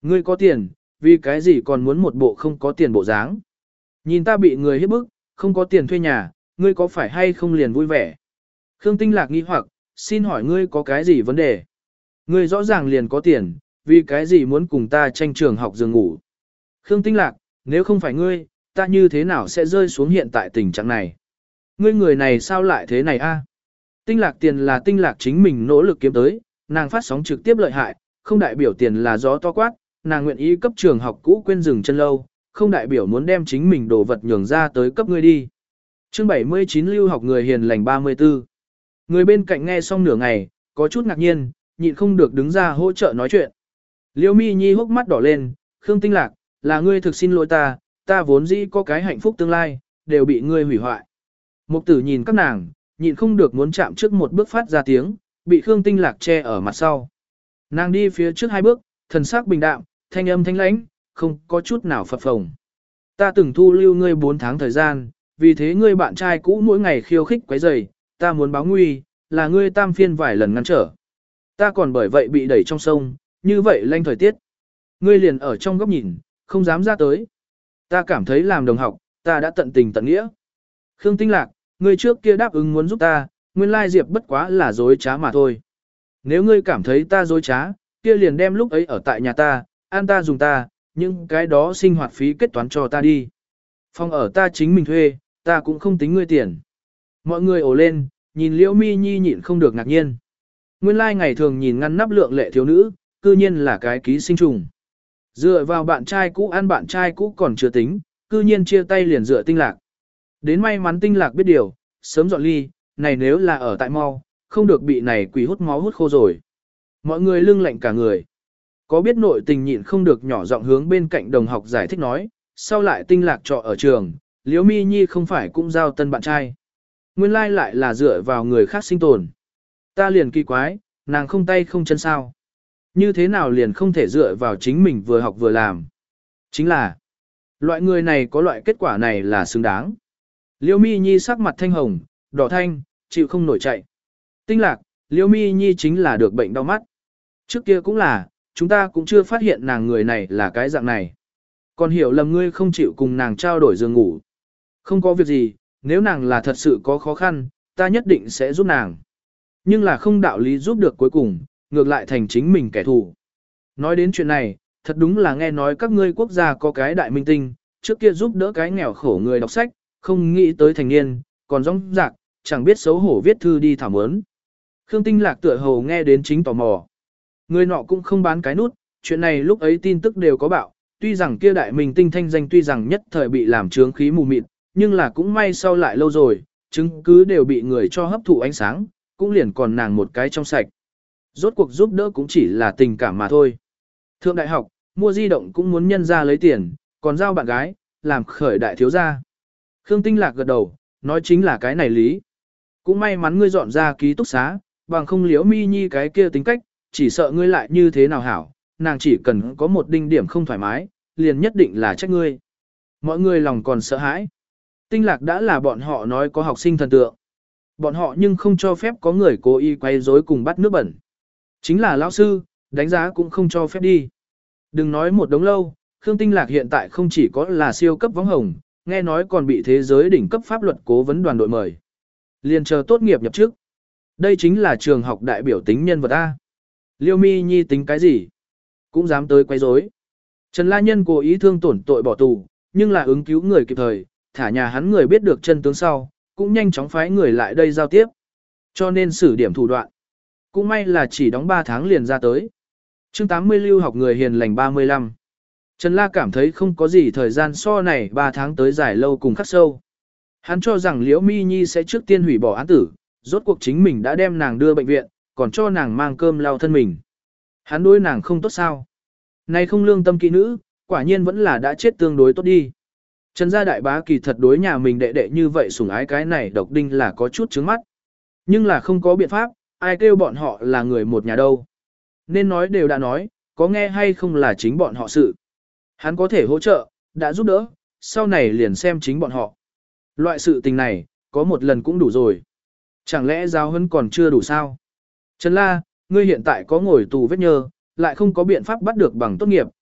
Ngươi có tiền, vì cái gì còn muốn một bộ không có tiền bộ dáng? Nhìn ta bị người hiếp bức, không có tiền thuê nhà, ngươi có phải hay không liền vui vẻ? Khương Tinh Lạc nghi hoặc, xin hỏi ngươi có cái gì vấn đề? Ngươi rõ ràng liền có tiền, vì cái gì muốn cùng ta tranh trường học giường ngủ? Khương Tinh Lạc, nếu không phải ngươi, ta như thế nào sẽ rơi xuống hiện tại tình trạng này? Ngươi người này sao lại thế này a? Tinh Lạc tiền là Tinh Lạc chính mình nỗ lực kiếm tới, nàng phát sóng trực tiếp lợi hại, không đại biểu tiền là gió to quát, nàng nguyện ý cấp trường học cũ quên rừng chân lâu, không đại biểu muốn đem chính mình đồ vật nhường ra tới cấp ngươi đi. Chương bảy mươi chín lưu học người hiền lành ba mươi tư. Người bên cạnh nghe xong nửa ngày, có chút ngạc nhiên, nhịn không được đứng ra hỗ trợ nói chuyện. Liễu Mi Nhi hốc mắt đỏ lên, Khương Tinh Lạc, là ngươi thực xin lỗi ta, ta vốn dĩ có cái hạnh phúc tương lai, đều bị ngươi hủy hoại. Mục tử nhìn các nàng, nhịn không được muốn chạm trước một bước phát ra tiếng, bị Khương Tinh Lạc che ở mặt sau. Nàng đi phía trước hai bước, thần sắc bình đạm, thanh âm thanh lãnh, không có chút nào phập phồng. Ta từng thu lưu ngươi bốn tháng thời gian, vì thế ngươi bạn trai cũ mỗi ngày khiêu khích quấy rầy, ta muốn báo nguy, là ngươi tam phiên vài lần ngăn trở. Ta còn bởi vậy bị đẩy trong sông, như vậy lanh thời tiết. Ngươi liền ở trong góc nhìn, không dám ra tới. Ta cảm thấy làm đồng học, ta đã tận tình tận nghĩa. Khương Tinh Lạc, ngươi trước kia đáp ứng muốn giúp ta, nguyên lai Diệp bất quá là dối trá mà thôi. Nếu ngươi cảm thấy ta dối trá, kia liền đem lúc ấy ở tại nhà ta, ăn ta dùng ta, những cái đó sinh hoạt phí kết toán cho ta đi. Phòng ở ta chính mình thuê, ta cũng không tính ngươi tiền. Mọi người ồ lên, nhìn Liễu Mi Nhi nhịn không được ngạc nhiên. Nguyên lai like ngày thường nhìn ngăn nắp lượng lệ thiếu nữ, cư nhiên là cái ký sinh trùng. Dựa vào bạn trai cũ ăn bạn trai cũ còn chưa tính, cư nhiên chia tay liền dựa Tinh Lạc. Đến may mắn Tinh Lạc biết điều, sớm dọn ly, này nếu là ở tại mau, không được bị này quỷ hút máu hút khô rồi. Mọi người lưng lạnh cả người. Có biết nội tình nhịn không được nhỏ giọng hướng bên cạnh đồng học giải thích nói, sau lại Tinh Lạc trọ ở trường, Liễu Mi Nhi không phải cũng giao tân bạn trai. Nguyên lai lại là dựa vào người khác sinh tồn. Ta liền kỳ quái, nàng không tay không chân sao. Như thế nào liền không thể dựa vào chính mình vừa học vừa làm. Chính là, loại người này có loại kết quả này là xứng đáng. Liễu Mi Nhi sắc mặt thanh hồng, đỏ thanh, chịu không nổi chạy. Tinh Lạc, Liễu Mi Nhi chính là được bệnh đau mắt. Trước kia cũng là, chúng ta cũng chưa phát hiện nàng người này là cái dạng này. Còn hiểu lầm ngươi không chịu cùng nàng trao đổi giường ngủ. Không có việc gì, nếu nàng là thật sự có khó khăn, ta nhất định sẽ giúp nàng. Nhưng là không đạo lý giúp được cuối cùng, ngược lại thành chính mình kẻ thù. Nói đến chuyện này, thật đúng là nghe nói các ngươi quốc gia có cái đại minh tinh, trước kia giúp đỡ cái nghèo khổ người đọc sách, không nghĩ tới thành niên, còn rong rạc, chẳng biết xấu hổ viết thư đi thảo mớn. Khương Tinh Lạc tựa hồ nghe đến chính tò mò. Người nọ cũng không bán cái nút, chuyện này lúc ấy tin tức đều có bạo, tuy rằng kia đại minh tinh thanh danh tuy rằng nhất thời bị làm chướng khí mù mịt, nhưng là cũng may sau lại lâu rồi, chứng cứ đều bị người cho hấp thụ ánh sáng, cũng liền còn nàng một cái trong sạch. Rốt cuộc giúp đỡ cũng chỉ là tình cảm mà thôi. Thượng đại học, mua di động cũng muốn nhân ra lấy tiền, còn giao bạn gái, làm khởi đại thiếu gia. Khương Tinh Lạc gật đầu, nói chính là cái này lý. Cũng may mắn ngươi dọn ra ký túc xá, bằng không Liễu Mi Nhi cái kia tính cách, chỉ sợ ngươi lại như thế nào hảo, nàng chỉ cần có một đinh điểm không thoải mái, liền nhất định là trách ngươi. Mọi người lòng còn sợ hãi. Tinh Lạc đã là bọn họ nói có học sinh thần tượng. Bọn họ nhưng không cho phép có người cố ý quay rối cùng bắt nước bẩn. Chính là lão sư, đánh giá cũng không cho phép đi. Đừng nói một đống lâu, Khương Tinh Lạc hiện tại không chỉ có là siêu cấp võng hồng, nghe nói còn bị thế giới đỉnh cấp pháp luật cố vấn đoàn đội mời. Liền chờ tốt nghiệp nhập chức. Đây chính là trường học đại biểu tính nhân vật A. Liêu Mi Nhi tính cái gì? Cũng dám tới quấy rối. Trần La Nhân cố ý thương tổn tội bỏ tù, nhưng là ứng cứu người kịp thời, thả nhà hắn người biết được chân tướng sau, cũng nhanh chóng phái người lại đây giao tiếp. Cho nên xử điểm thủ đoạn. Cũng may là chỉ đóng ba tháng liền ra tới. Chương tám mươi lưu học người hiền lành ba mươi lăm. Trần La cảm thấy không có gì thời gian so này ba tháng tới dài lâu cùng khắc sâu. Hắn cho rằng Liễu Mi Nhi sẽ trước tiên hủy bỏ án tử, rốt cuộc chính mình đã đem nàng đưa bệnh viện, còn cho nàng mang cơm lau thân mình. Hắn đối nàng không tốt sao? Này không lương tâm kỹ nữ, quả nhiên vẫn là đã chết tương đối tốt đi. Trần gia đại bá kỳ thật đối nhà mình đệ đệ như vậy sủng ái cái này độc đinh là có chút trướng mắt. Nhưng là không có biện pháp, ai kêu bọn họ là người một nhà đâu. Nên nói đều đã nói, có nghe hay không là chính bọn họ sự. Hắn có thể hỗ trợ, đã giúp đỡ, sau này liền xem chính bọn họ. Loại sự tình này, có một lần cũng đủ rồi. Chẳng lẽ giáo huấn còn chưa đủ sao? Trần La, ngươi hiện tại có ngồi tù vết nhơ, lại không có biện pháp bắt được bằng tốt nghiệp,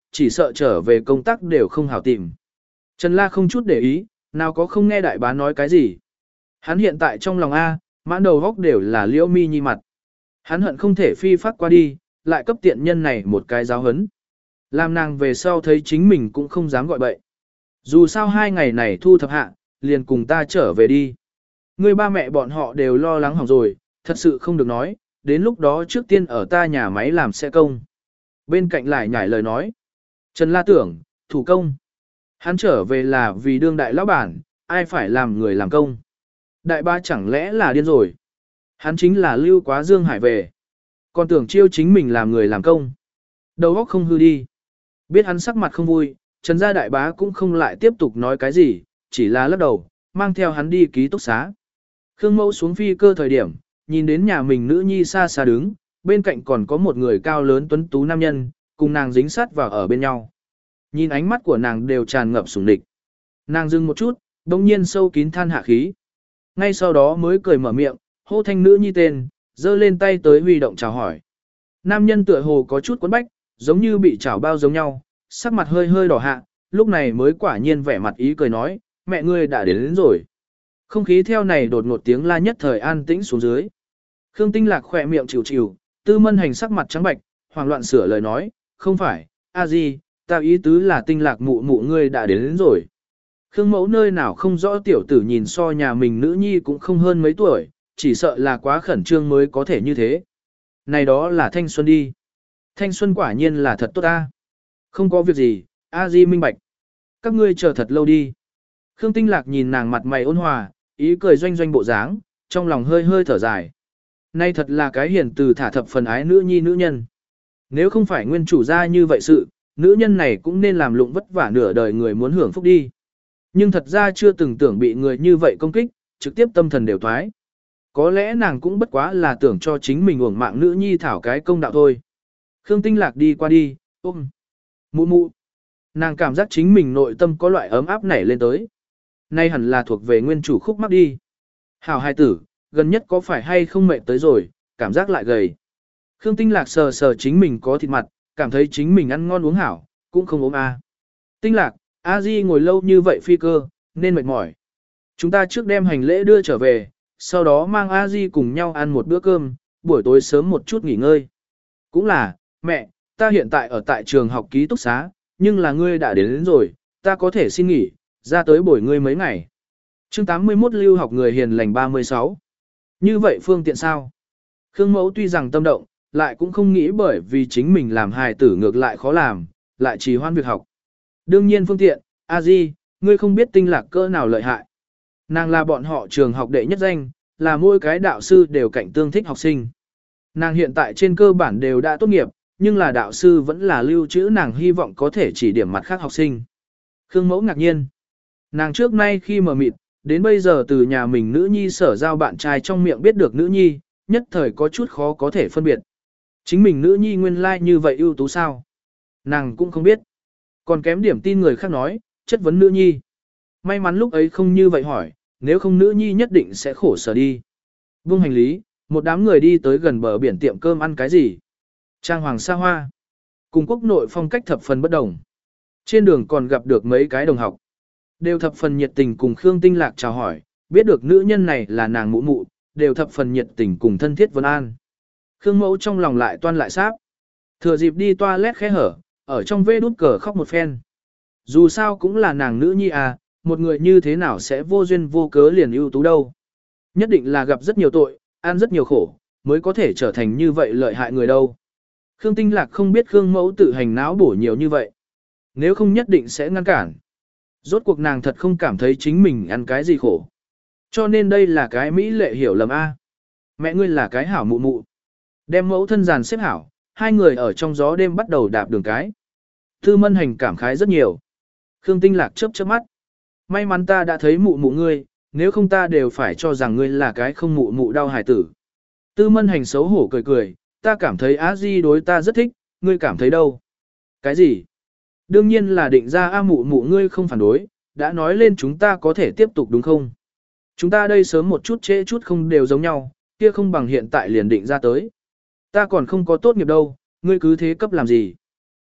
chỉ sợ trở về công tác đều không hảo tìm. Trần La không chút để ý, nào có không nghe đại bá nói cái gì. Hắn hiện tại trong lòng A, mãn đầu góc đều là Liễu Mi Nhi mặt. Hắn hận không thể phi phát qua đi, lại cấp tiện nhân này một cái giáo hấn. Làm nàng về sau thấy chính mình cũng không dám gọi bậy. Dù sao hai ngày này thu thập hạ, liền cùng ta trở về đi. Người ba mẹ bọn họ đều lo lắng hỏng rồi, thật sự không được nói, đến lúc đó trước tiên ở ta nhà máy làm xe công. Bên cạnh lại nhảy lời nói. Trần La tưởng, thủ công. Hắn trở về là vì đương đại lão bản, ai phải làm người làm công. Đại ba chẳng lẽ là điên rồi. Hắn chính là lưu quá Dương Hải về. Còn tưởng chiêu chính mình làm người làm công. Đầu óc không hư đi. Biết hắn sắc mặt không vui, Trần gia đại bá cũng không lại tiếp tục nói cái gì, chỉ là lắc đầu, mang theo hắn đi ký túc xá. Khương Mẫu xuống phi cơ thời điểm, nhìn đến nhà mình nữ nhi xa xa đứng, bên cạnh còn có một người cao lớn tuấn tú nam nhân, cùng nàng dính sát vào ở bên nhau. Nhìn ánh mắt của nàng đều tràn ngập sủng địch. Nàng dừng một chút, đồng nhiên sâu kín than hạ khí. Ngay sau đó mới cười mở miệng, hô thanh nữ nhi tên, giơ lên tay tới huy động chào hỏi. Nam nhân tựa hồ có chút quấn bách, giống như bị chảo bao giống nhau, sắc mặt hơi hơi đỏ hạ, lúc này mới quả nhiên vẻ mặt ý cười nói, mẹ ngươi đã đến, đến rồi. Không khí theo này đột ngột tiếng la nhất thời an tĩnh xuống dưới. Khương Tinh Lạc khỏe miệng chịu chịu, Tư Mân Hành sắc mặt trắng bạch, hoảng loạn sửa lời nói, không phải, a di, ta ý tứ là Tinh Lạc mụ mụ ngươi đã đến, đến rồi. Khương Mẫu nơi nào không rõ tiểu tử nhìn so nhà mình nữ nhi cũng không hơn mấy tuổi, chỉ sợ là quá khẩn trương mới có thể như thế. Này đó là thanh xuân đi. Thanh xuân quả nhiên là thật tốt ta. Không có việc gì, a di minh bạch. Các ngươi chờ thật lâu đi. Khương Tinh Lạc nhìn nàng mặt mày ôn hòa, ý cười doanh doanh bộ dáng, trong lòng hơi hơi thở dài. Nay thật là cái hiền từ thả thập phần ái nữ nhi nữ nhân. Nếu không phải nguyên chủ gia như vậy sự, nữ nhân này cũng nên làm lụng vất vả nửa đời người muốn hưởng phúc đi. Nhưng thật ra chưa từng tưởng bị người như vậy công kích, trực tiếp tâm thần đều thoái. Có lẽ nàng cũng bất quá là tưởng cho chính mình uổng mạng nữ nhi thảo cái công đạo thôi. Khương Tinh Lạc đi qua đi, ôm. Mụ mụ. Nàng cảm giác chính mình nội tâm có loại ấm áp nảy lên tới. Nay hẳn là thuộc về nguyên chủ khúc mắc đi. Hảo hai tử, gần nhất có phải hay không mệt tới rồi, cảm giác lại gầy. Khương Tinh Lạc sờ sờ chính mình có thịt mặt, cảm thấy chính mình ăn ngon uống hảo, cũng không ốm a. Tinh Lạc, a di ngồi lâu như vậy phi cơ, nên mệt mỏi. Chúng ta trước đem hành lễ đưa trở về, sau đó mang a di cùng nhau ăn một bữa cơm, buổi tối sớm một chút nghỉ ngơi. Cũng là, mẹ, ta hiện tại ở tại trường học ký túc xá, nhưng là ngươi đã đến, đến rồi, ta có thể xin nghỉ, ra tới bồi ngươi mấy ngày. Chương tám mươi mốt lưu học người hiền lành ba mươi sáu. Như vậy phương tiện sao? Khương Mẫu tuy rằng tâm động, lại cũng không nghĩ bởi vì chính mình làm hài tử ngược lại khó làm, lại trì hoãn việc học. Đương nhiên phương tiện, a di, ngươi không biết Tinh Lạc cỡ nào lợi hại. Nàng là bọn họ trường học đệ nhất danh, là mỗi cái đạo sư đều cạnh tương thích học sinh. Nàng hiện tại trên cơ bản đều đã tốt nghiệp, nhưng là đạo sư vẫn là lưu trữ nàng hy vọng có thể chỉ điểm mặt khác học sinh. Khương Mẫu ngạc nhiên. Nàng trước nay khi mờ mịt, đến bây giờ từ nhà mình nữ nhi sở giao bạn trai trong miệng biết được nữ nhi, nhất thời có chút khó có thể phân biệt. Chính mình nữ nhi nguyên lai like như vậy ưu tú sao? Nàng cũng không biết. Còn kém điểm tin người khác nói, chất vấn nữ nhi. May mắn lúc ấy không như vậy hỏi, nếu không nữ nhi nhất định sẽ khổ sở đi. Buông hành lý, một đám người đi tới gần bờ biển tiệm cơm ăn cái gì? Trang hoàng xa hoa. Cùng quốc nội phong cách thập phần bất đồng. Trên đường còn gặp được mấy cái đồng học. Đều thập phần nhiệt tình cùng Khương Tinh Lạc chào hỏi, biết được nữ nhân này là nàng mụ mụ, đều thập phần nhiệt tình cùng thân thiết vân an. Khương Mẫu trong lòng lại toan lại sáp. Thừa dịp đi toilet khẽ hở, ở trong vê đút cờ khóc một phen. Dù sao cũng là nàng nữ nhi à, một người như thế nào sẽ vô duyên vô cớ liền ưu tú đâu. Nhất định là gặp rất nhiều tội, ăn rất nhiều khổ, mới có thể trở thành như vậy lợi hại người đâu. Khương Tinh Lạc không biết Khương Mẫu tự hành não bổ nhiều như vậy. Nếu không nhất định sẽ ngăn cản. Rốt cuộc nàng thật không cảm thấy chính mình ăn cái gì khổ. Cho nên đây là cái mỹ lệ hiểu lầm A. Mẹ ngươi là cái hảo mụ mụ. Đem mẫu thân giàn xếp hảo, hai người ở trong gió đêm bắt đầu đạp đường cái. Tư Mân Hành cảm khái rất nhiều. Khương Tinh Lạc chớp chớp mắt. May mắn ta đã thấy mụ mụ ngươi, nếu không ta đều phải cho rằng ngươi là cái không mụ mụ đau hài tử. Tư Mân Hành xấu hổ cười cười, ta cảm thấy Á Di đối ta rất thích, ngươi cảm thấy đâu? Cái gì? Đương nhiên là định ra A mụ mụ ngươi không phản đối, đã nói lên chúng ta có thể tiếp tục đúng không? Chúng ta đây sớm một chút trễ chút không đều giống nhau, kia không bằng hiện tại liền định ra tới. Ta còn không có tốt nghiệp đâu, ngươi cứ thế cấp làm gì?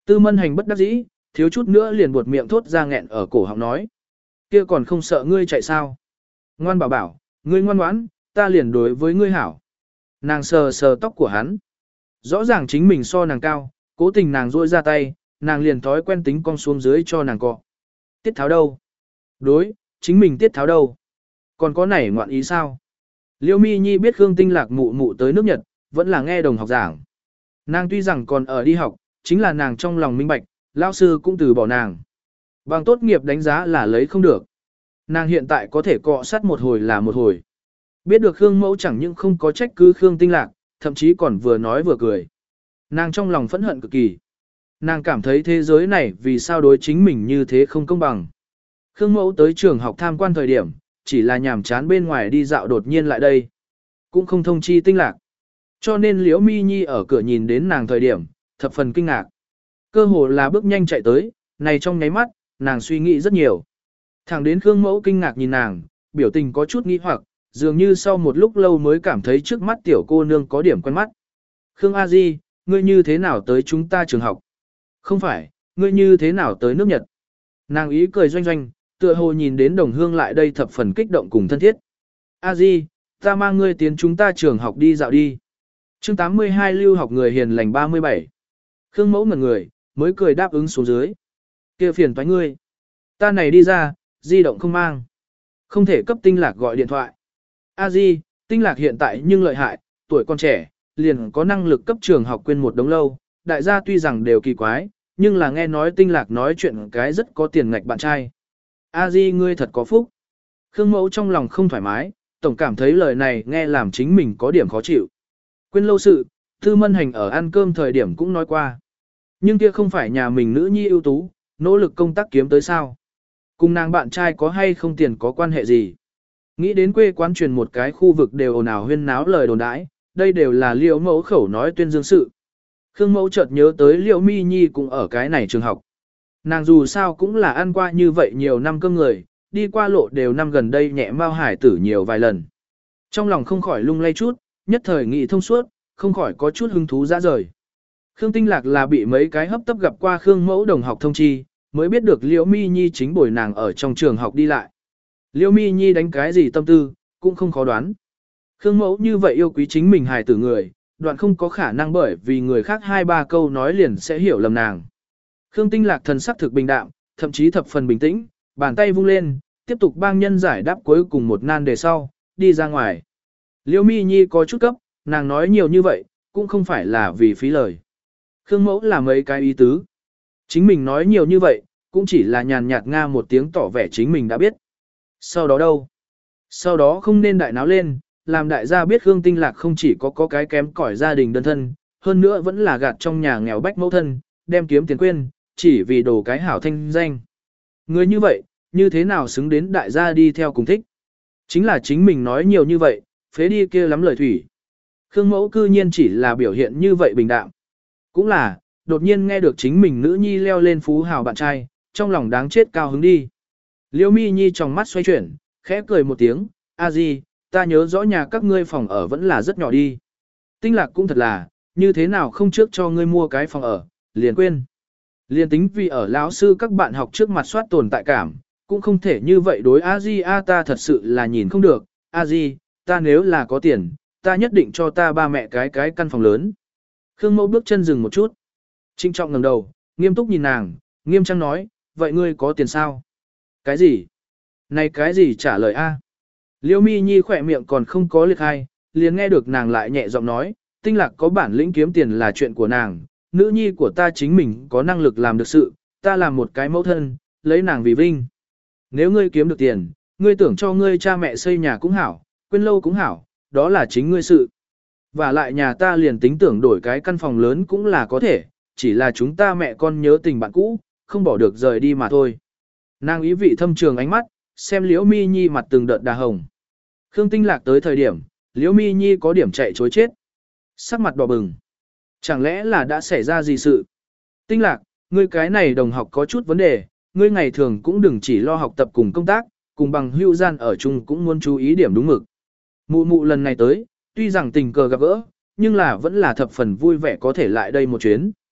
Tư Mân Hành bất đắc dĩ, thiếu chút nữa liền buột miệng thốt ra nghẹn ở cổ họng nói. Kia còn không sợ ngươi chạy sao? Ngoan bảo bảo, ngươi ngoan ngoãn, ta liền đối với ngươi hảo. Nàng sờ sờ tóc của hắn. Rõ ràng chính mình so nàng cao, cố tình nàng rôi ra tay, nàng liền thói quen tính cong xuống dưới cho nàng cọ. Tiết tháo đâu? Đối, chính mình tiết tháo đâu? Còn có nảy ngoạn ý sao? Liêu Mi Nhi biết Khương Tinh Lạc mụ mụ tới nước Nhật, vẫn là nghe đồng học giảng. Nàng tuy rằng còn ở đi học, chính là nàng trong lòng minh bạch, lão sư cũng từ bỏ nàng. Bằng tốt nghiệp đánh giá là lấy không được. Nàng hiện tại có thể cọ sát một hồi là một hồi. Biết được Khương Mẫu chẳng những không có trách cứ Khương Tinh Lạc, thậm chí còn vừa nói vừa cười. Nàng trong lòng phẫn hận cực kỳ. Nàng cảm thấy thế giới này vì sao đối chính mình như thế không công bằng. Khương Mẫu tới trường học tham quan thời điểm, chỉ là nhàm chán bên ngoài đi dạo đột nhiên lại đây. Cũng không thông chi Tinh Lạc. Cho nên Liễu Mi Nhi ở cửa nhìn đến nàng thời điểm, thập phần kinh ngạc. Cơ hồ là bước nhanh chạy tới, này trong nháy mắt, nàng suy nghĩ rất nhiều. Thẳng đến Khương Mẫu kinh ngạc nhìn nàng, biểu tình có chút nghi hoặc, dường như sau một lúc lâu mới cảm thấy trước mắt tiểu cô nương có điểm quen mắt. Khương A Di, ngươi như thế nào tới chúng ta trường học? Không phải, ngươi như thế nào tới nước Nhật? Nàng ý cười doanh doanh, tựa hồ nhìn đến đồng hương lại đây thập phần kích động cùng thân thiết. A Di, ta mang ngươi tiến chúng ta trường học đi dạo đi. Chương tám mươi hai lưu học người hiền lành ba mươi bảy. Khương Mẫu ngẩn người, mới cười đáp ứng xuống dưới. Kia phiền toái ngươi. Ta này đi ra, di động không mang. Không thể cấp Tinh Lạc gọi điện thoại. A Di, Tinh Lạc hiện tại nhưng lợi hại, tuổi còn trẻ, liền có năng lực cấp trường học quên một đống lâu. Đại gia tuy rằng đều kỳ quái, nhưng là nghe nói Tinh Lạc nói chuyện cái rất có tiền ngạch bạn trai. A Di ngươi thật có phúc. Khương Mẫu trong lòng không thoải mái, tổng cảm thấy lời này nghe làm chính mình có điểm khó chịu. Quên lâu sự, Tư Mân Hành ở ăn cơm thời điểm cũng nói qua. Nhưng kia không phải nhà mình nữ nhi ưu tú, nỗ lực công tác kiếm tới sao. Cùng nàng bạn trai có hay không tiền có quan hệ gì. Nghĩ đến quê quán truyền một cái khu vực đều ồn ào huyên náo lời đồn đãi, đây đều là Liễu Mẫu khẩu nói tuyên dương sự. Khương Mẫu chợt nhớ tới Liễu Mi Nhi cũng ở cái này trường học. Nàng dù sao cũng là ăn qua như vậy nhiều năm cơm người, đi qua lộ đều năm gần đây nhẹ mao hải tử nhiều vài lần. Trong lòng không khỏi lung lay chút, nhất thời nghĩ thông suốt, không khỏi có chút hứng thú ra rời. Khương Tinh Lạc là bị mấy cái hấp tấp gặp qua Khương Mẫu đồng học thông chi, mới biết được Liễu Mi Nhi chính bồi nàng ở trong trường học đi lại. Liễu Mi Nhi đánh cái gì tâm tư, cũng không khó đoán. Khương Mẫu như vậy yêu quý chính mình hài tử người, đoạn không có khả năng bởi vì người khác hai ba câu nói liền sẽ hiểu lầm nàng. Khương Tinh Lạc thần sắc thực bình đạm, thậm chí thập phần bình tĩnh, bàn tay vung lên, tiếp tục bang nhân giải đáp cuối cùng một nan đề sau, đi ra ngoài. Liễu Mi Nhi có chút cấp, nàng nói nhiều như vậy, cũng không phải là vì phí lời. Khương Mẫu là mấy cái ý tứ. Chính mình nói nhiều như vậy, cũng chỉ là nhàn nhạt nga một tiếng tỏ vẻ chính mình đã biết. Sau đó đâu? Sau đó không nên đại náo lên, làm đại gia biết Khương Tinh Lạc không chỉ có có cái kém cỏi gia đình đơn thân, hơn nữa vẫn là gạt trong nhà nghèo bách mẫu thân, đem kiếm tiền quên, chỉ vì đồ cái hảo thanh danh. Người như vậy, như thế nào xứng đến đại gia đi theo cùng thích? Chính là chính mình nói nhiều như vậy, phế đi kia lắm lời thủy. Khương Mẫu cư nhiên chỉ là biểu hiện như vậy bình đạm. Cũng là, đột nhiên nghe được chính mình nữ nhi leo lên phú hào bạn trai, trong lòng đáng chết cao hứng đi. Liễu Mi Nhi trong mắt xoay chuyển, khẽ cười một tiếng, a di, ta nhớ rõ nhà các ngươi phòng ở vẫn là rất nhỏ đi. Tinh Lạc cũng thật là, như thế nào không trước cho ngươi mua cái phòng ở, liền quên. Liền tính vì ở lão sư các bạn học trước mặt soát tồn tại cảm, cũng không thể như vậy đối a di a ta thật sự là nhìn không được, a di, ta nếu là có tiền, ta nhất định cho ta ba mẹ cái cái căn phòng lớn. Khương Mẫu bước chân dừng một chút. Trinh trọng ngẩng đầu, nghiêm túc nhìn nàng, nghiêm trang nói, vậy ngươi có tiền sao? Cái gì? Này cái gì trả lời a? Liễu Mi Nhi khỏe miệng còn không có liệt hai, liền nghe được nàng lại nhẹ giọng nói, Tinh Lạc có bản lĩnh kiếm tiền là chuyện của nàng, nữ nhi của ta chính mình có năng lực làm được sự, ta làm một cái mẫu thân, lấy nàng vì vinh. Nếu ngươi kiếm được tiền, ngươi tưởng cho ngươi cha mẹ xây nhà cũng hảo, quên lâu cũng hảo, đó là chính ngươi sự. Và lại nhà ta liền tính tưởng đổi cái căn phòng lớn cũng là có thể, chỉ là chúng ta mẹ con nhớ tình bạn cũ, không bỏ được rời đi mà thôi. Nàng ý vị thâm trường ánh mắt, xem Liễu Mi Nhi mặt từng đợt đà hồng. Khương Tinh Lạc tới thời điểm, Liễu Mi Nhi có điểm chạy chối chết. Sắc mặt đỏ bừng. Chẳng lẽ là đã xảy ra gì sự? Tinh Lạc, ngươi cái này đồng học có chút vấn đề, ngươi ngày thường cũng đừng chỉ lo học tập cùng công tác, cùng bằng hữu gian ở chung cũng muốn chú ý điểm đúng mực. Mụ mụ lần này tới, tuy rằng tình cờ gặp gỡ, nhưng là vẫn là thập phần vui vẻ có thể lại đây một chuyến.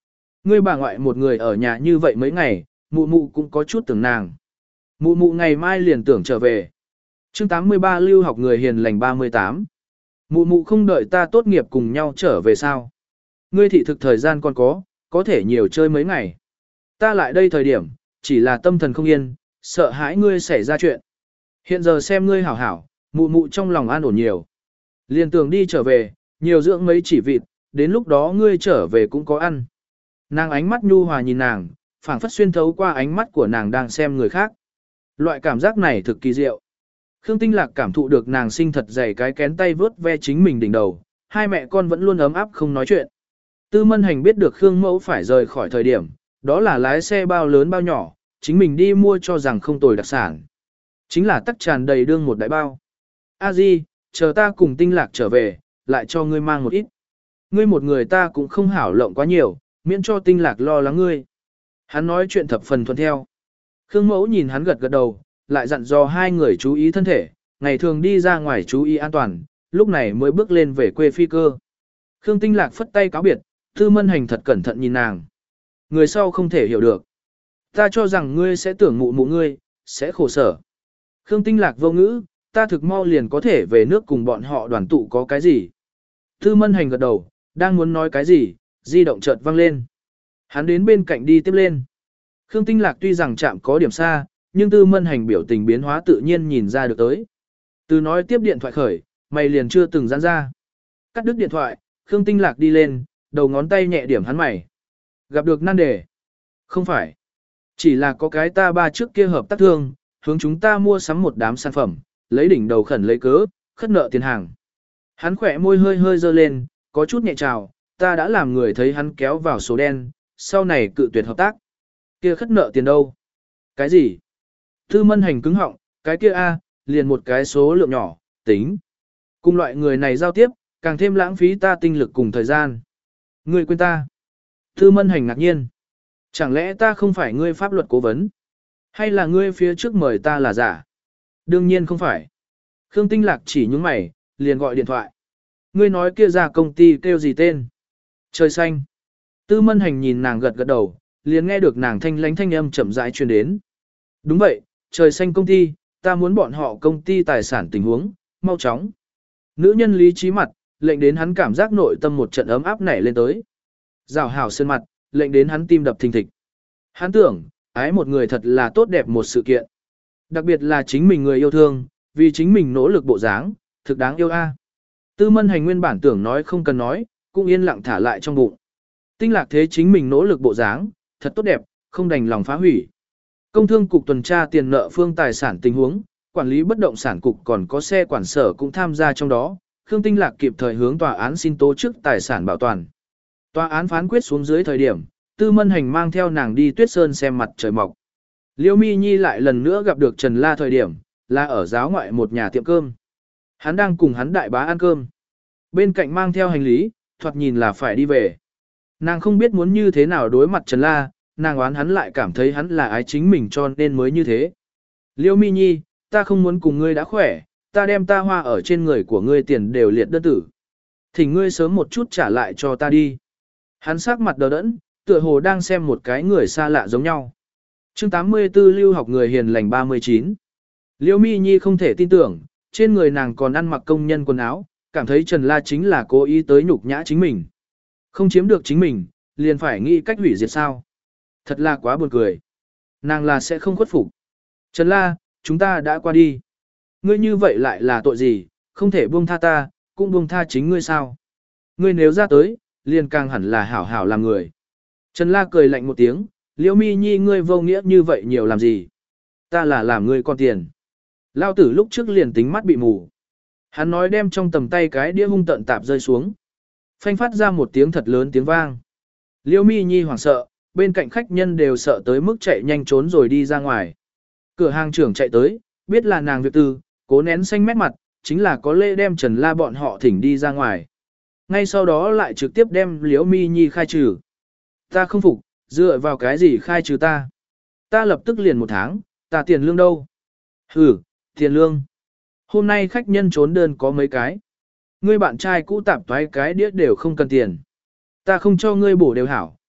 Ngươi bà ngoại một người ở nhà như vậy mấy ngày, mụ mụ cũng có chút tưởng nàng. Mụ mụ ngày mai liền tưởng trở về. chương tám mươi ba lưu học người hiền lành ba mươi tám. Mụ mụ không đợi ta tốt nghiệp cùng nhau trở về sao. Ngươi thị thực thời gian còn có, có thể nhiều chơi mấy ngày. Ta lại đây thời điểm, chỉ là tâm thần không yên, sợ hãi ngươi xảy ra chuyện. Hiện giờ xem ngươi hảo hảo, mụ mụ trong lòng an ổn nhiều. Liền tưởng đi trở về, nhiều dưỡng mấy chỉ vịt, đến lúc đó ngươi trở về cũng có ăn. Nàng ánh mắt nhu hòa nhìn nàng, phảng phất xuyên thấu qua ánh mắt của nàng đang xem người khác. Loại cảm giác này thực kỳ diệu. Khương Tinh Lạc cảm thụ được nàng sinh thật dày cái kén tay vớt ve chính mình đỉnh đầu, hai mẹ con vẫn luôn ấm áp không nói chuyện. Tư Mân Hành biết được Khương Mẫu phải rời khỏi thời điểm, đó là lái xe bao lớn bao nhỏ, chính mình đi mua cho rằng không tồi đặc sản. Chính là tắc tràn đầy đương một đại bao. A Di, chờ ta cùng Tinh Lạc trở về, lại cho ngươi mang một ít. Ngươi một người ta cũng không hảo lộng quá nhiều, miễn cho Tinh Lạc lo lắng ngươi. Hắn nói chuyện thập phần thuận theo. Khương Mẫu nhìn hắn gật gật đầu, lại dặn dò hai người chú ý thân thể, ngày thường đi ra ngoài chú ý an toàn, lúc này mới bước lên về quê phi cơ. Khương Tinh Lạc phất tay cáo biệt, Tư Mân Hành thật cẩn thận nhìn nàng. Người sau không thể hiểu được. Ta cho rằng ngươi sẽ tưởng mụ mụ ngươi, sẽ khổ sở. Khương Tinh Lạc vô ngữ, ta thực mau liền có thể về nước cùng bọn họ đoàn tụ có cái gì. Tư Mân Hành gật đầu, đang muốn nói cái gì, di động chợt vang lên. Hắn đến bên cạnh đi tiếp lên. Khương Tinh Lạc tuy rằng chạm có điểm xa, nhưng Tư Mân Hành biểu tình biến hóa tự nhiên nhìn ra được tới. Từ nói tiếp điện thoại khởi, mày liền chưa từng giãn ra. Cắt đứt điện thoại, Khương Tinh Lạc đi lên, đầu ngón tay nhẹ điểm hắn mày. Gặp được nan đề. Không phải. Chỉ là có cái ta ba trước kia hợp tác thương, hướng chúng ta mua sắm một đám sản phẩm, lấy đỉnh đầu khẩn lấy cớ, khất nợ tiền hàng. Hắn khỏe môi hơi hơi dơ lên, có chút nhẹ trào, ta đã làm người thấy hắn kéo vào số đen, sau này cự tuyệt hợp tác. Kia khất nợ tiền đâu? Cái gì? Tư Mân Hành cứng họng, cái kia A, liền một cái số lượng nhỏ, tính. Cùng loại người này giao tiếp, càng thêm lãng phí ta tinh lực cùng thời gian. Ngươi quên ta. Tư Mân Hành ngạc nhiên. Chẳng lẽ ta không phải ngươi pháp luật cố vấn? Hay là ngươi phía trước mời ta là giả? Đương nhiên không phải. Khương Tinh Lạc chỉ nhúng mày, liền gọi điện thoại. Ngươi nói kia ra công ty kêu gì tên? Trời xanh. Tư Mân Hành nhìn nàng gật gật đầu, liền nghe được nàng thanh lánh thanh âm chậm rãi truyền đến. Đúng vậy, trời xanh công ty, ta muốn bọn họ công ty tài sản tình huống, mau chóng. Nữ nhân lý trí mặt, lệnh đến hắn cảm giác nội tâm một trận ấm áp nảy lên tới. Rào hảo sơn mặt, lệnh đến hắn tim đập thình thịch. Hắn tưởng, ái một người thật là tốt đẹp một sự kiện. Đặc biệt là chính mình người yêu thương, vì chính mình nỗ lực bộ dáng, thực đáng yêu a. Tư Mân Hành nguyên bản tưởng nói không cần nói, cũng yên lặng thả lại trong bụng. Tinh Lạc thế chính mình nỗ lực bộ dáng, thật tốt đẹp, không đành lòng phá hủy. Công thương cục tuần tra tiền nợ phương tài sản tình huống, quản lý bất động sản cục còn có xe quản sở cũng tham gia trong đó. Khương Tinh Lạc kịp thời hướng tòa án xin tố trước tài sản bảo toàn. Tòa án phán quyết xuống dưới thời điểm, Tư Mân Hành mang theo nàng đi Tuyết Sơn xem mặt trời mọc. Liêu Mi Nhi lại lần nữa gặp được Trần La thời điểm, là ở giáo ngoại một nhà tiệm cơm. Hắn đang cùng hắn đại bá ăn cơm. Bên cạnh mang theo hành lý, thoạt nhìn là phải đi về. Nàng không biết muốn như thế nào đối mặt Trần La, nàng oán hắn lại cảm thấy hắn là ái chính mình cho nên mới như thế. Liêu Mi Nhi, ta không muốn cùng ngươi đã khỏe, ta đem ta hoa ở trên người của ngươi tiền đều liệt đơn tử. Thỉnh ngươi sớm một chút trả lại cho ta đi. Hắn sắc mặt đờ đẫn, tựa hồ đang xem một cái người xa lạ giống nhau. chương tám mươi tư lưu học người hiền lành ba mươi chín. Liêu Mi Nhi không thể tin tưởng, trên người nàng còn ăn mặc công nhân quần áo, cảm thấy Trần La chính là cố ý tới nhục nhã chính mình. Không chiếm được chính mình, liền phải nghĩ cách hủy diệt sao. Thật là quá buồn cười. Nàng là sẽ không khuất phục. Trần La, chúng ta đã qua đi. Ngươi như vậy lại là tội gì, không thể buông tha ta, cũng buông tha chính ngươi sao. Ngươi nếu ra tới, liền càng hẳn là hảo hảo làm người. Trần La cười lạnh một tiếng, Liễu Mi Nhi ngươi vô nghĩa như vậy nhiều làm gì. Ta là làm ngươi con tiền. Lao tử lúc trước liền tính mắt bị mù. Hắn nói đem trong tầm tay cái đĩa hung tận tạp rơi xuống. Phanh phát ra một tiếng thật lớn tiếng vang. Liễu Mi Nhi hoảng sợ, bên cạnh khách nhân đều sợ tới mức chạy nhanh trốn rồi đi ra ngoài. Cửa hàng trưởng chạy tới, biết là nàng việc tư, cố nén xanh mét mặt, chính là có lễ đem Trần La bọn họ thỉnh đi ra ngoài. Ngay sau đó lại trực tiếp đem Liễu Mi Nhi khai trừ. Ta không phục, dựa vào cái gì khai trừ ta? Ta lập tức liền một tháng, ta tiền lương đâu? Ừ, tiền lương. Hôm nay khách nhân trốn đơn có mấy cái. Ngươi bạn trai cũ tạp toái cái đĩa đều không cần tiền. Ta không cho ngươi bổ đều hảo,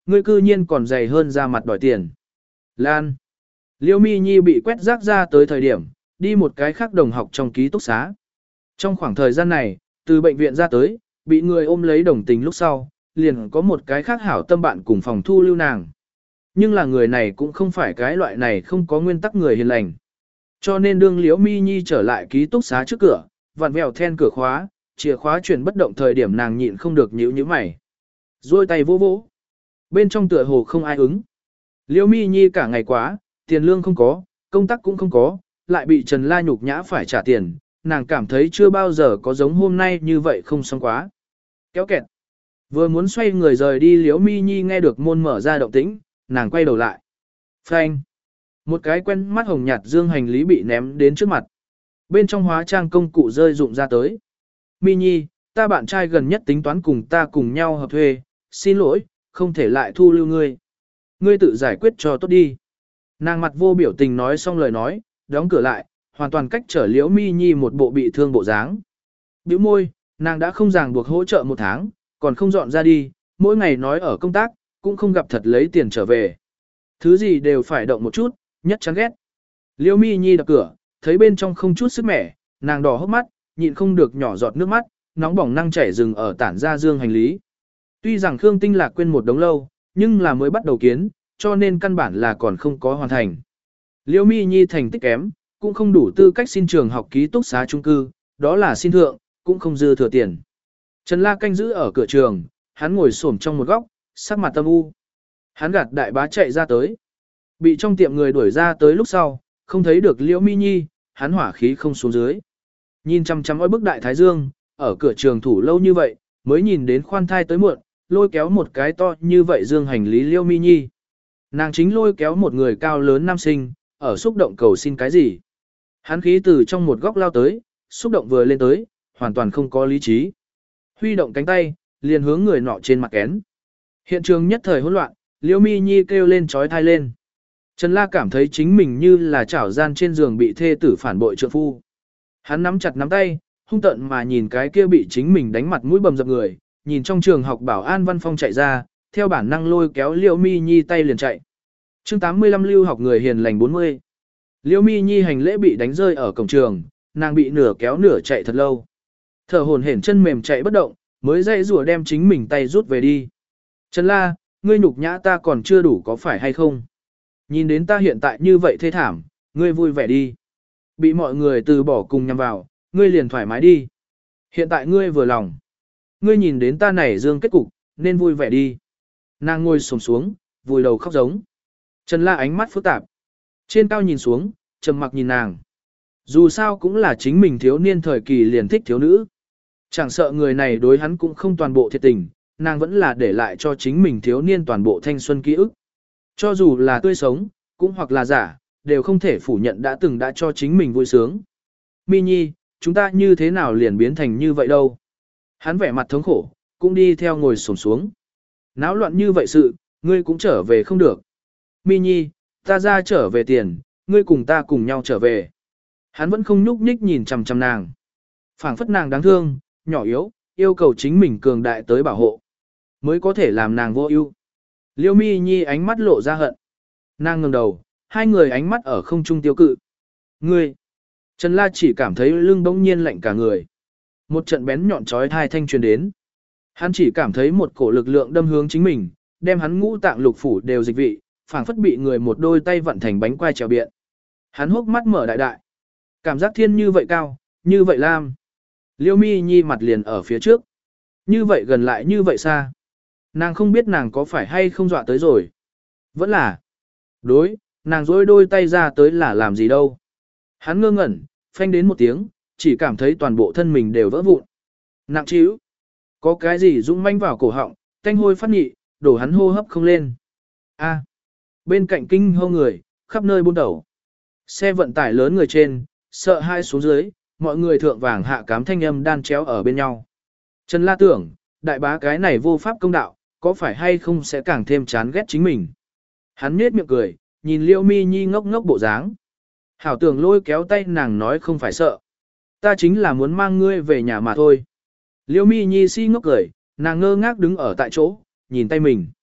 ngươi cư nhiên còn dày hơn ra mặt đòi tiền. Lan. Liêu Mi Nhi bị quét rác ra tới thời điểm, đi một cái khác đồng học trong ký túc xá. Trong khoảng thời gian này, từ bệnh viện ra tới, bị người ôm lấy đồng tình lúc sau, liền có một cái khác hảo tâm bạn cùng phòng thu lưu nàng. Nhưng là người này cũng không phải cái loại này không có nguyên tắc người hiền lành. Cho nên đương Liễu Mi Nhi trở lại ký túc xá trước cửa, vặn vẹo then cửa khóa, chìa khóa chuyển bất động thời điểm nàng nhịn không được nhíu nhíu mày. Rồi tay vô vỗ. Bên trong tựa hồ không ai ứng. Liễu Mi Nhi cả ngày quá, tiền lương không có, công tác cũng không có, lại bị Trần La nhục nhã phải trả tiền, nàng cảm thấy chưa bao giờ có giống hôm nay như vậy không xong quá. Kéo kẹt. Vừa muốn xoay người rời đi Liễu Mi Nhi nghe được môn mở ra động tĩnh, nàng quay đầu lại. Phanh. Một cái quen mắt hồng nhạt dương hành lý bị ném đến trước mặt. Bên trong hóa trang công cụ rơi rụng ra tới. Mi Nhi, ta bạn trai gần nhất tính toán cùng ta cùng nhau hợp thuê, xin lỗi, không thể lại thu lưu ngươi. Ngươi tự giải quyết cho tốt đi. Nàng mặt vô biểu tình nói xong lời nói, đóng cửa lại, hoàn toàn cách trở Liễu Mi Nhi một bộ bị thương bộ dáng. Bĩu môi, nàng đã không ràng buộc hỗ trợ một tháng, còn không dọn ra đi, mỗi ngày nói ở công tác, cũng không gặp thật lấy tiền trở về. Thứ gì đều phải động một chút, nhất chán ghét. Liễu Mi Nhi đập cửa, thấy bên trong không chút sức mẻ, nàng đỏ hốc mắt, nhịn không được nhỏ giọt nước mắt, nóng bỏng năng chảy rừng ở tản ra dương hành lý. Tuy rằng Khương Tinh Lạc quên một đống lâu, nhưng là mới bắt đầu kiến, cho nên căn bản là còn không có hoàn thành. Liễu Mi Nhi thành tích kém, cũng không đủ tư cách xin trường học ký túc xá chung cư, đó là xin thượng, cũng không dư thừa tiền. Trần La canh giữ ở cửa trường, hắn ngồi xổm trong một góc, sắc mặt tâm u. Hắn gạt đại bá chạy ra tới. Bị trong tiệm người đuổi ra tới lúc sau, không thấy được Liễu Mi Nhi, hắn hỏa khí không xuống dưới. Nhìn chăm chăm oi bức đại thái dương, ở cửa trường thủ lâu như vậy, mới nhìn đến khoan thai tới muộn, lôi kéo một cái to như vậy dương hành lý Liễu Mi Nhi. Nàng chính lôi kéo một người cao lớn nam sinh, ở xúc động cầu xin cái gì. Hắn khí từ trong một góc lao tới, xúc động vừa lên tới, hoàn toàn không có lý trí. Huy động cánh tay, liền hướng người nọ trên mặt kén. Hiện trường nhất thời hỗn loạn, Liễu Mi Nhi kêu lên trói thai lên. Trần La cảm thấy chính mình như là chảo gian trên giường bị thê tử phản bội trượng phu. Hắn nắm chặt nắm tay, hung tợn mà nhìn cái kia bị chính mình đánh mặt mũi bầm dập người, nhìn trong trường học bảo an văn phong chạy ra, theo bản năng lôi kéo Liễu Mi Nhi tay liền chạy. Chương tám mươi lăm lưu học người hiền lành bốn mươi. Liễu Mi Nhi hành lễ bị đánh rơi ở cổng trường, nàng bị nửa kéo nửa chạy thật lâu. Thở hổn hển chân mềm chạy bất động, mới dây rùa đem chính mình tay rút về đi. Trần La, ngươi nhục nhã ta còn chưa đủ có phải hay không? Nhìn đến ta hiện tại như vậy thê thảm, ngươi vui vẻ đi. Bị mọi người từ bỏ cùng nhằm vào, ngươi liền thoải mái đi. Hiện tại ngươi vừa lòng. Ngươi nhìn đến ta này dương kết cục, nên vui vẻ đi. Nàng ngồi xổm xuống, vùi đầu khóc giống. Trần La ánh mắt phức tạp. Trên cao nhìn xuống, trầm mặc nhìn nàng. Dù sao cũng là chính mình thiếu niên thời kỳ liền thích thiếu nữ. Chẳng sợ người này đối hắn cũng không toàn bộ thiệt tình, nàng vẫn là để lại cho chính mình thiếu niên toàn bộ thanh xuân ký ức. Cho dù là tươi sống, cũng hoặc là giả, đều không thể phủ nhận đã từng đã cho chính mình vui sướng. Mi Nhi, chúng ta như thế nào liền biến thành như vậy đâu? Hắn vẻ mặt thống khổ, cũng đi theo ngồi xổm xuống. Náo loạn như vậy sự, ngươi cũng trở về không được. Mi Nhi, ta ra trở về tiền, ngươi cùng ta cùng nhau trở về. Hắn vẫn không nhúc nhích nhìn chằm chằm nàng. Phảng phất nàng đáng thương, nhỏ yếu, yêu cầu chính mình cường đại tới bảo hộ, mới có thể làm nàng vô ưu. Liễu Mi Nhi ánh mắt lộ ra hận. Nàng ngẩng đầu, hai người ánh mắt ở không trung tiêu cự. Ngươi! Trần La chỉ cảm thấy lưng bỗng nhiên lạnh cả người. Một trận bén nhọn chói tai thanh truyền đến. Hắn chỉ cảm thấy một cổ lực lượng đâm hướng chính mình, đem hắn ngũ tạng lục phủ đều dịch vị, phảng phất bị người một đôi tay vặn thành bánh quai trèo biện. Hắn hốc mắt mở đại đại. Cảm giác thiên như vậy cao, như vậy lam. Liễu Mi Nhi mặt liền ở phía trước. Như vậy gần lại như vậy xa. Nàng không biết nàng có phải hay không dọa tới rồi. Vẫn là. Đối, nàng dối đôi tay ra tới là làm gì đâu. Hắn ngơ ngẩn, phanh đến một tiếng, chỉ cảm thấy toàn bộ thân mình đều vỡ vụn. Nặng trĩu. Có cái gì rung manh vào cổ họng, tanh hôi phát nhị, đổ hắn hô hấp không lên. A. Bên cạnh kinh hô người, khắp nơi buôn đầu. Xe vận tải lớn người trên, sợ hai xuống dưới, mọi người thượng vàng hạ cám thanh âm đan chéo ở bên nhau. Trần La tưởng, đại bá cái này vô pháp công đạo, có phải hay không sẽ càng thêm chán ghét chính mình. Hắn nhếch miệng cười, nhìn Liễu Mi Nhi ngốc ngốc bộ dáng. Hảo tưởng lôi kéo tay nàng nói không phải sợ. Ta chính là muốn mang ngươi về nhà mà thôi. Liễu Mi Nhi si ngốc cười, nàng ngơ ngác đứng ở tại chỗ, nhìn tay mình.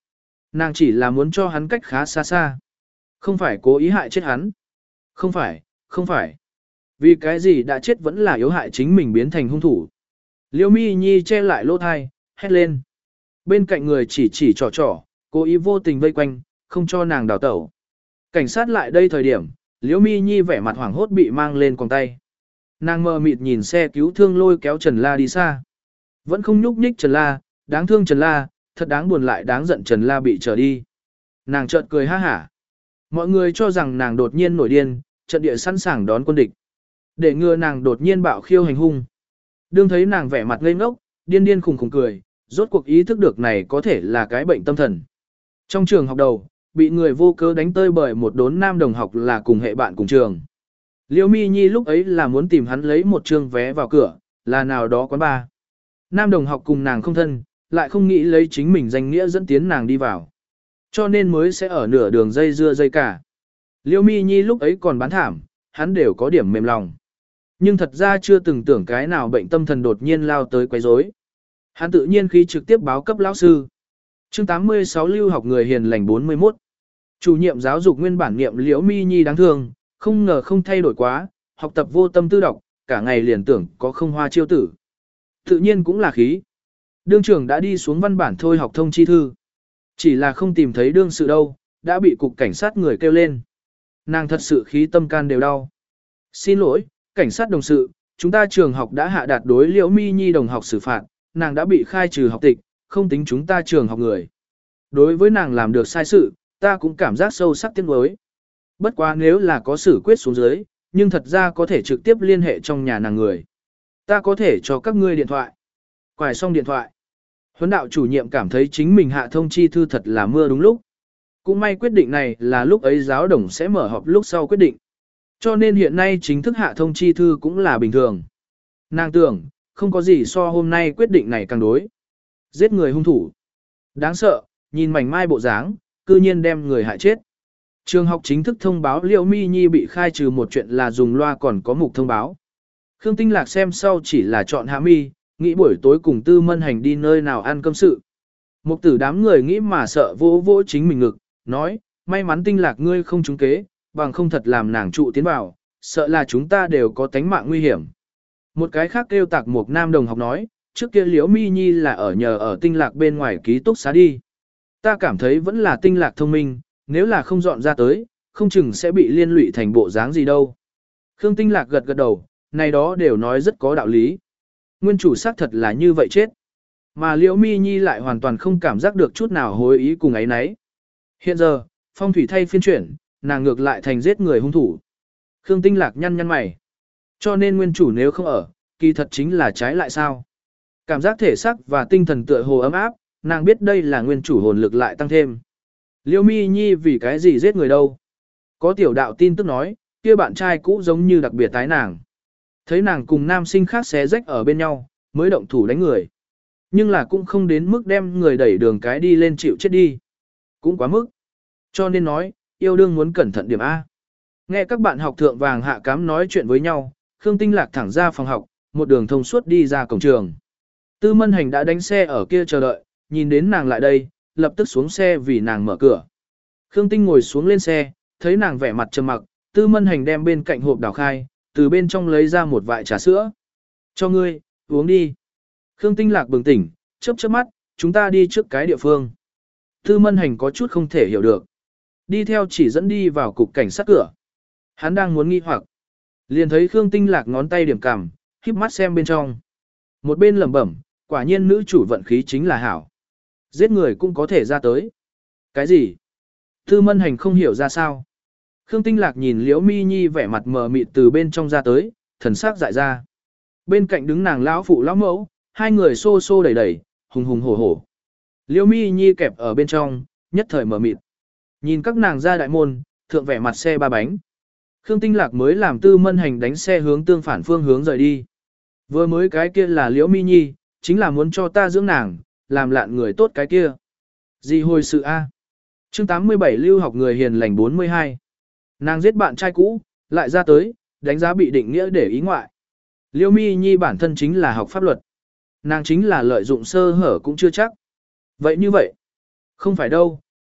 Nàng chỉ là muốn cho hắn cách khá xa xa. Không phải cố ý hại chết hắn. Không phải, không phải. Vì cái gì đã chết vẫn là yếu hại chính mình biến thành hung thủ. Liêu mi nhi che lại lỗ thai, hét lên. Bên cạnh người chỉ chỉ trò trò, cố ý vô tình vây quanh, không cho nàng đào tẩu. Cảnh sát lại đây thời điểm, Liễu Mi Nhi vẻ mặt hoảng hốt bị mang lên quòng tay. Nàng mờ mịt nhìn xe cứu thương lôi kéo Trần La đi xa. Vẫn không nhúc nhích Trần La, đáng thương Trần La, thật đáng buồn lại đáng giận Trần La bị trở đi. Nàng chợt cười ha hả. Mọi người cho rằng nàng đột nhiên nổi điên, trận địa sẵn sàng đón quân địch. Để ngừa nàng đột nhiên bạo khiêu hành hung. Đương thấy nàng vẻ mặt ngây ngốc, điên điên khùng khùng cười, rốt cuộc ý thức được này có thể là cái bệnh tâm thần. Trong trường học đầu, bị người vô cớ đánh tơi bởi một đốn nam đồng học là cùng hệ bạn cùng trường. Liêu Mi Nhi lúc ấy là muốn tìm hắn lấy một trương vé vào cửa, là nào đó quán bar. Nam đồng học cùng nàng không thân, lại không nghĩ lấy chính mình danh nghĩa dẫn tiến nàng đi vào. Cho nên mới sẽ ở nửa đường dây dưa dây cả. Liêu Mi Nhi lúc ấy còn bán thảm, hắn đều có điểm mềm lòng. Nhưng thật ra chưa từng tưởng cái nào bệnh tâm thần đột nhiên lao tới quấy rối. Hắn tự nhiên khi trực tiếp báo cấp lão sư. Chương tám mươi sáu lưu học người hiền lành bốn mươi mốt. Chủ nhiệm giáo dục nguyên bản niệm Liễu Mi Nhi đáng thương, không ngờ không thay đổi quá, học tập vô tâm tư đọc, cả ngày liền tưởng có không hoa chiêu tử. Tự nhiên cũng là khí. Đương trưởng đã đi xuống văn bản thôi học thông chi thư. Chỉ là không tìm thấy đương sự đâu, đã bị cục cảnh sát người kêu lên. Nàng thật sự khí tâm can đều đau. Xin lỗi, cảnh sát đồng sự, chúng ta trường học đã hạ đạt đối Liễu Mi Nhi đồng học xử phạt, nàng đã bị khai trừ học tịch, không tính chúng ta trường học người. Đối với nàng làm được sai sự, ta cũng cảm giác sâu sắc tiếc nuối. Bất quá nếu là có xử quyết xuống dưới, nhưng thật ra có thể trực tiếp liên hệ trong nhà nàng người. Ta có thể cho các ngươi điện thoại. Quải xong điện thoại. Huấn đạo chủ nhiệm cảm thấy chính mình hạ thông chi thư thật là mưa đúng lúc. Cũng may quyết định này là lúc ấy giáo đồng sẽ mở họp lúc sau quyết định. Cho nên hiện nay chính thức hạ thông chi thư cũng là bình thường. Nàng tưởng, không có gì so hôm nay quyết định này càng đối. Giết người hung thủ. Đáng sợ, nhìn mảnh mai bộ dáng, cư nhiên đem người hại chết. Trường học chính thức thông báo Liễu Mi Nhi bị khai trừ một chuyện là dùng loa còn có mục thông báo. Khương Tinh Lạc xem sau chỉ là chọn hạ mi, nghĩ buổi tối cùng Tư Mân Hành đi nơi nào ăn cơm sự. Mục tử đám người nghĩ mà sợ vỗ vỗ chính mình ngực, nói, may mắn Tinh Lạc ngươi không trúng kế, bằng không thật làm nàng trụ tiến vào, sợ là chúng ta đều có tánh mạng nguy hiểm. Một cái khác kêu tạc một nam đồng học nói, trước kia Liễu Mi Nhi là ở nhờ ở Tinh Lạc bên ngoài ký túc xá đi. Ta cảm thấy vẫn là Tinh Lạc thông minh, nếu là không dọn ra tới, không chừng sẽ bị liên lụy thành bộ dáng gì đâu. Khương Tinh Lạc gật gật đầu, này đó đều nói rất có đạo lý. Nguyên chủ xác thật là như vậy chết. Mà Liễu Mi Nhi lại hoàn toàn không cảm giác được chút nào hối ý cùng ấy nấy. Hiện giờ, phong thủy thay phiên chuyển, nàng ngược lại thành giết người hung thủ. Khương Tinh Lạc nhăn nhăn mày. Cho nên nguyên chủ nếu không ở, kỳ thật chính là trái lại sao. Cảm giác thể xác và tinh thần tựa hồ ấm áp, nàng biết đây là nguyên chủ hồn lực lại tăng thêm. Liễu Mi Nhi vì cái gì giết người đâu? Có tiểu đạo tin tức nói, kia bạn trai cũ giống như đặc biệt tái nàng. Thấy nàng cùng nam sinh khác xé rách ở bên nhau, mới động thủ đánh người. Nhưng là cũng không đến mức đem người đẩy đường cái đi lên chịu chết đi. Cũng quá mức. Cho nên nói, yêu đương muốn cẩn thận điểm A. Nghe các bạn học thượng vàng hạ cám nói chuyện với nhau, Khương Tinh Lạc thẳng ra phòng học, một đường thông suốt đi ra cổng trường. Tư Mân Hành đã đánh xe ở kia chờ đợi, nhìn đến nàng lại đây, lập tức xuống xe vì nàng mở cửa. Khương Tinh ngồi xuống lên xe, thấy nàng vẻ mặt trầm mặc, Tư Mân Hành đem bên cạnh hộp đào khai, từ bên trong lấy ra một vại trà sữa. Cho ngươi, uống đi. Khương Tinh Lạc bừng tỉnh, chớp chớp mắt, chúng ta đi trước cái địa phương. Tư Mân Hành có chút không thể hiểu được. Đi theo chỉ dẫn đi vào cục cảnh sát cửa. Hắn đang muốn nghi hoặc. Liền thấy Khương Tinh Lạc ngón tay điểm cằm, híp mắt xem bên trong. Một bên lẩm bẩm, quả nhiên nữ chủ vận khí chính là hảo. Giết người cũng có thể ra tới. Cái gì? Tư Mân Hành không hiểu ra sao. Khương Tinh Lạc nhìn Liễu Mi Nhi vẻ mặt mờ mịt từ bên trong ra tới, thần sắc dại ra. Bên cạnh đứng nàng lão phụ lão mẫu, hai người xô xô đẩy đẩy, hùng hùng hổ hổ. Liễu Mi Nhi kẹp ở bên trong, nhất thời mờ mịt. Nhìn các nàng ra đại môn, thượng vẻ mặt xe ba bánh. Khương Tinh Lạc mới làm Tư Mân Hành đánh xe hướng tương phản phương hướng rời đi. Vừa mới cái kia là Liễu Mi Nhi, chính là muốn cho ta dưỡng nàng, làm lạn người tốt cái kia. Gì hồi sự a? Chương tám mươi bảy lưu học người hiền lành bốn mươi hai. Nàng giết bạn trai cũ, lại ra tới, đánh giá bị định nghĩa để ý ngoại. Liễu Mi Nhi bản thân chính là học pháp luật. Nàng chính là lợi dụng sơ hở cũng chưa chắc. Vậy như vậy? Không phải đâu,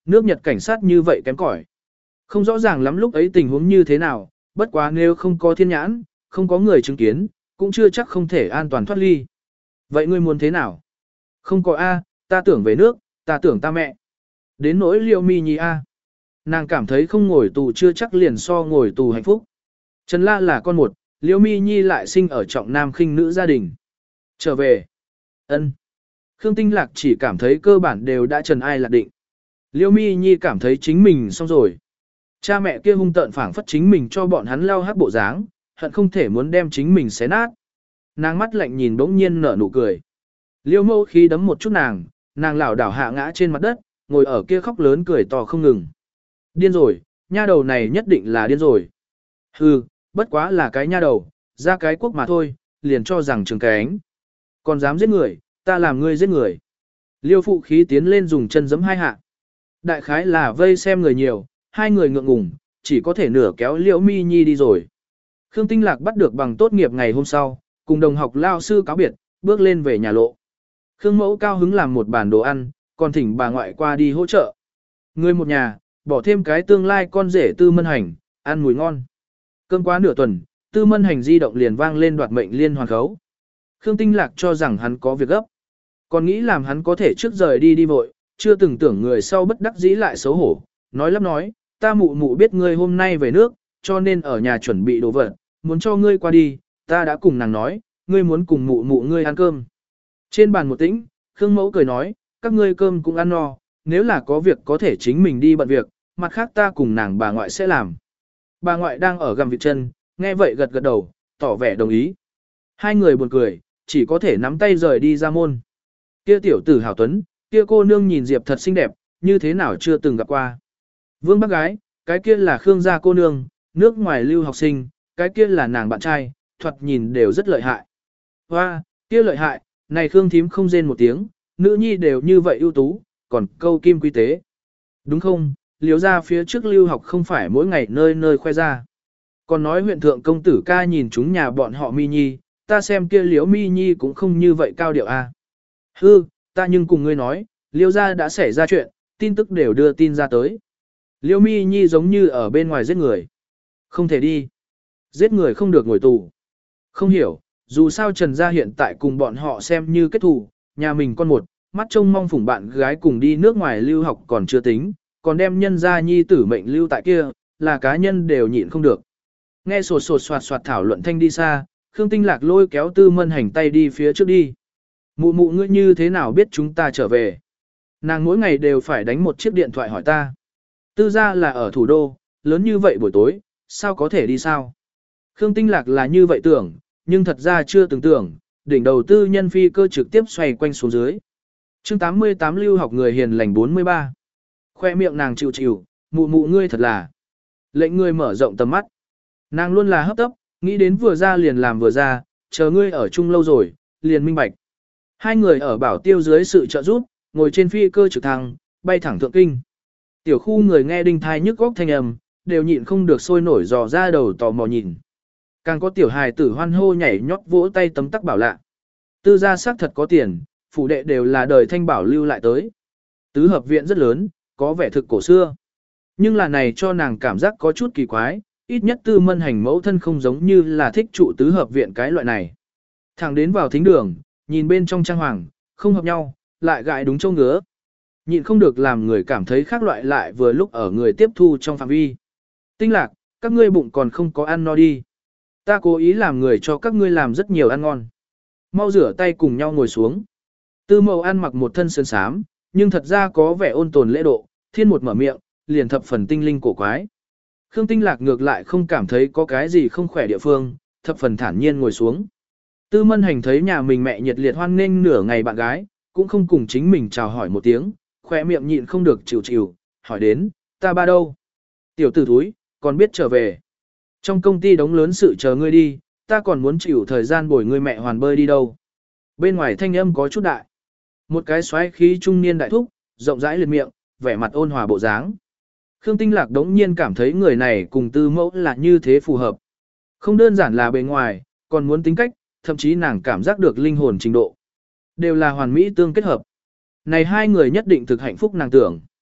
Nước Nhật cảnh sát như vậy kém cỏi. Không rõ ràng lắm lúc ấy tình huống như thế nào, bất quá nếu không có thiên nhãn, không có người chứng kiến, cũng chưa chắc không thể an toàn thoát ly. Vậy ngươi muốn thế nào? Không có A, ta tưởng về nước, ta tưởng ta mẹ. Đến nỗi Liễu Mi Nhi A. Nàng cảm thấy không ngồi tù chưa chắc liền so ngồi tù hạnh phúc. Trần La là con một, Liễu Mi Nhi lại sinh ở trọng nam khinh nữ gia đình. Trở về. Ân. Khương Tinh Lạc chỉ cảm thấy cơ bản đều đã trần ai lạc định. Liễu Mi Nhi cảm thấy chính mình xong rồi. Cha mẹ kia hung tợn phảng phất chính mình cho bọn hắn lao hát bộ dáng, hận không thể muốn đem chính mình xé nát. Nàng mắt lạnh nhìn bỗng nhiên nở nụ cười. Liễu Mâu khi đấm một chút nàng, nàng lảo đảo hạ ngã trên mặt đất, ngồi ở kia khóc lớn cười to không ngừng. Điên rồi, nha đầu này nhất định là điên rồi. Hừ, bất quá là cái nha đầu, ra cái quốc mà thôi, liền cho rằng trường cánh. Còn dám giết người, ta làm ngươi giết người. Liêu phụ khí tiến lên dùng chân giẫm hai hạ. Đại khái là vây xem người nhiều, hai người ngượng ngùng, chỉ có thể nửa kéo Liễu Mi Nhi đi rồi. Khương Tinh Lạc bắt được bằng tốt nghiệp ngày hôm sau, cùng đồng học lao sư cáo biệt, bước lên về nhà lộ. Khương Mẫu cao hứng làm một bàn đồ ăn, còn thỉnh bà ngoại qua đi hỗ trợ. Người một nhà, bỏ thêm cái tương lai con rể Tư Mân Hành, ăn mùi ngon. Cơm quá nửa tuần, Tư Mân Hành di động liền vang lên đoạt mệnh liên hoàn khấu. Khương Tinh Lạc cho rằng hắn có việc gấp. Còn nghĩ làm hắn có thể trước rời đi đi vội, chưa từng tưởng người sau bất đắc dĩ lại xấu hổ. Nói lắp nói, ta mụ mụ biết ngươi hôm nay về nước, cho nên ở nhà chuẩn bị đồ vật, muốn cho ngươi qua đi, ta đã cùng nàng nói, ngươi muốn cùng mụ mụ ngươi ăn cơm. Trên bàn một tĩnh, Khương Mẫu cười nói, các ngươi cơm cũng ăn no, nếu là có việc có thể chính mình đi bận việc, mặt khác ta cùng nàng bà ngoại sẽ làm. Bà ngoại đang ở gầm vịt chân, nghe vậy gật gật đầu, tỏ vẻ đồng ý. Hai người buồn cười, chỉ có thể nắm tay rời đi ra môn. Kia tiểu tử hảo tuấn, kia cô nương nhìn Diệp thật xinh đẹp, như thế nào chưa từng gặp qua. Vương bác gái, cái kia là Khương gia cô nương, nước ngoài lưu học sinh, cái kia là nàng bạn trai, thoạt nhìn đều rất lợi hại. Hoa, kia lợi hại, này Khương thím không rên một tiếng, nữ nhi đều như vậy ưu tú, còn câu kim quy tế. Đúng không, liếu ra phía trước lưu học không phải mỗi ngày nơi nơi khoe ra. Còn nói huyện thượng công tử ca nhìn chúng nhà bọn họ Mi Nhi, ta xem kia liếu Mi Nhi cũng không như vậy cao điệu a. À. Hư, ta nhưng cùng ngươi nói, liêu ra đã xảy ra chuyện, tin tức đều đưa tin ra tới. Liêu Mi Nhi giống như ở bên ngoài giết người. Không thể đi. Giết người không được ngồi tù. Không hiểu, dù sao Trần Gia hiện tại cùng bọn họ xem như kết thù, nhà mình con một, mắt trông mong phủng bạn gái cùng đi nước ngoài lưu học còn chưa tính, còn đem nhân gia nhi tử mệnh lưu tại kia, là cá nhân đều nhịn không được. Nghe sột sột soạt soạt thảo luận thanh đi xa, Khương Tinh Lạc lôi kéo Tư Mân Hành tay đi phía trước đi. Mụ mụ ngươi như thế nào biết chúng ta trở về? Nàng mỗi ngày đều phải đánh một chiếc điện thoại hỏi ta. Tư gia là ở thủ đô, lớn như vậy buổi tối, sao có thể đi sao? Khương Tinh Lạc là như vậy tưởng, nhưng thật ra chưa từng tưởng, đỉnh đầu tư nhân phi cơ trực tiếp xoay quanh xuống dưới. chương tám mươi tám lưu học người hiền lành bốn mươi ba. Khoe miệng nàng chịu chịu, mụ mụ ngươi thật là. Lệnh ngươi mở rộng tầm mắt. Nàng luôn là hấp tấp, nghĩ đến vừa ra liền làm vừa ra, chờ ngươi ở chung lâu rồi, liền minh bạch. Hai người ở bảo tiêu dưới sự trợ giúp, ngồi trên phi cơ trực thăng, bay thẳng thượng kinh. Tiểu khu người nghe đinh thai nhức góc thanh âm, đều nhịn không được sôi nổi dò ra đầu tò mò nhìn. Càng có tiểu hài tử hoan hô nhảy nhót vỗ tay tấm tắc bảo lạ. Tư gia xác thật có tiền, phủ đệ đều là đời thanh bảo lưu lại tới. Tứ hợp viện rất lớn, có vẻ thực cổ xưa. Nhưng là này cho nàng cảm giác có chút kỳ quái, ít nhất Tư Mân Hành mẫu thân không giống như là thích trụ tứ hợp viện cái loại này. Thẳng đến vào thính đường, nhìn bên trong trang hoàng, không hợp nhau, lại gại đúng châu ngứa. Nhịn không được làm người cảm thấy khác loại lại vừa lúc ở người tiếp thu trong phạm vi. Tinh Lạc, các ngươi bụng còn không có ăn no đi. Ta cố ý làm người cho các ngươi làm rất nhiều ăn ngon. Mau rửa tay cùng nhau ngồi xuống. Tư Mậu ăn mặc một thân sơn sám, nhưng thật ra có vẻ ôn tồn lễ độ, thiên một mở miệng, liền thập phần tinh linh cổ quái. Khương Tinh Lạc ngược lại không cảm thấy có cái gì không khỏe địa phương, thập phần thản nhiên ngồi xuống. Tư Mân Hành thấy nhà mình mẹ nhiệt liệt hoan nghênh nửa ngày bạn gái, cũng không cùng chính mình chào hỏi một tiếng, khỏe miệng nhịn không được chịu chịu, hỏi đến, ta ba đâu? Tiểu tử thúi, còn biết trở về. Trong công ty đống lớn sự chờ ngươi đi, ta còn muốn chịu thời gian bồi ngươi mẹ hoàn bơi đi đâu. Bên ngoài thanh âm có chút đại. Một cái xoáy khí trung niên đại thúc, rộng rãi liệt miệng, vẻ mặt ôn hòa bộ dáng. Khương Tinh Lạc đống nhiên cảm thấy người này cùng Tư Mẫu là như thế phù hợp. Không đơn giản là bề ngoài, còn muốn tính cách, thậm chí nàng cảm giác được linh hồn trình độ. Đều là hoàn mỹ tương kết hợp. Này hai người nhất định thực hạnh phúc nàng tưởng.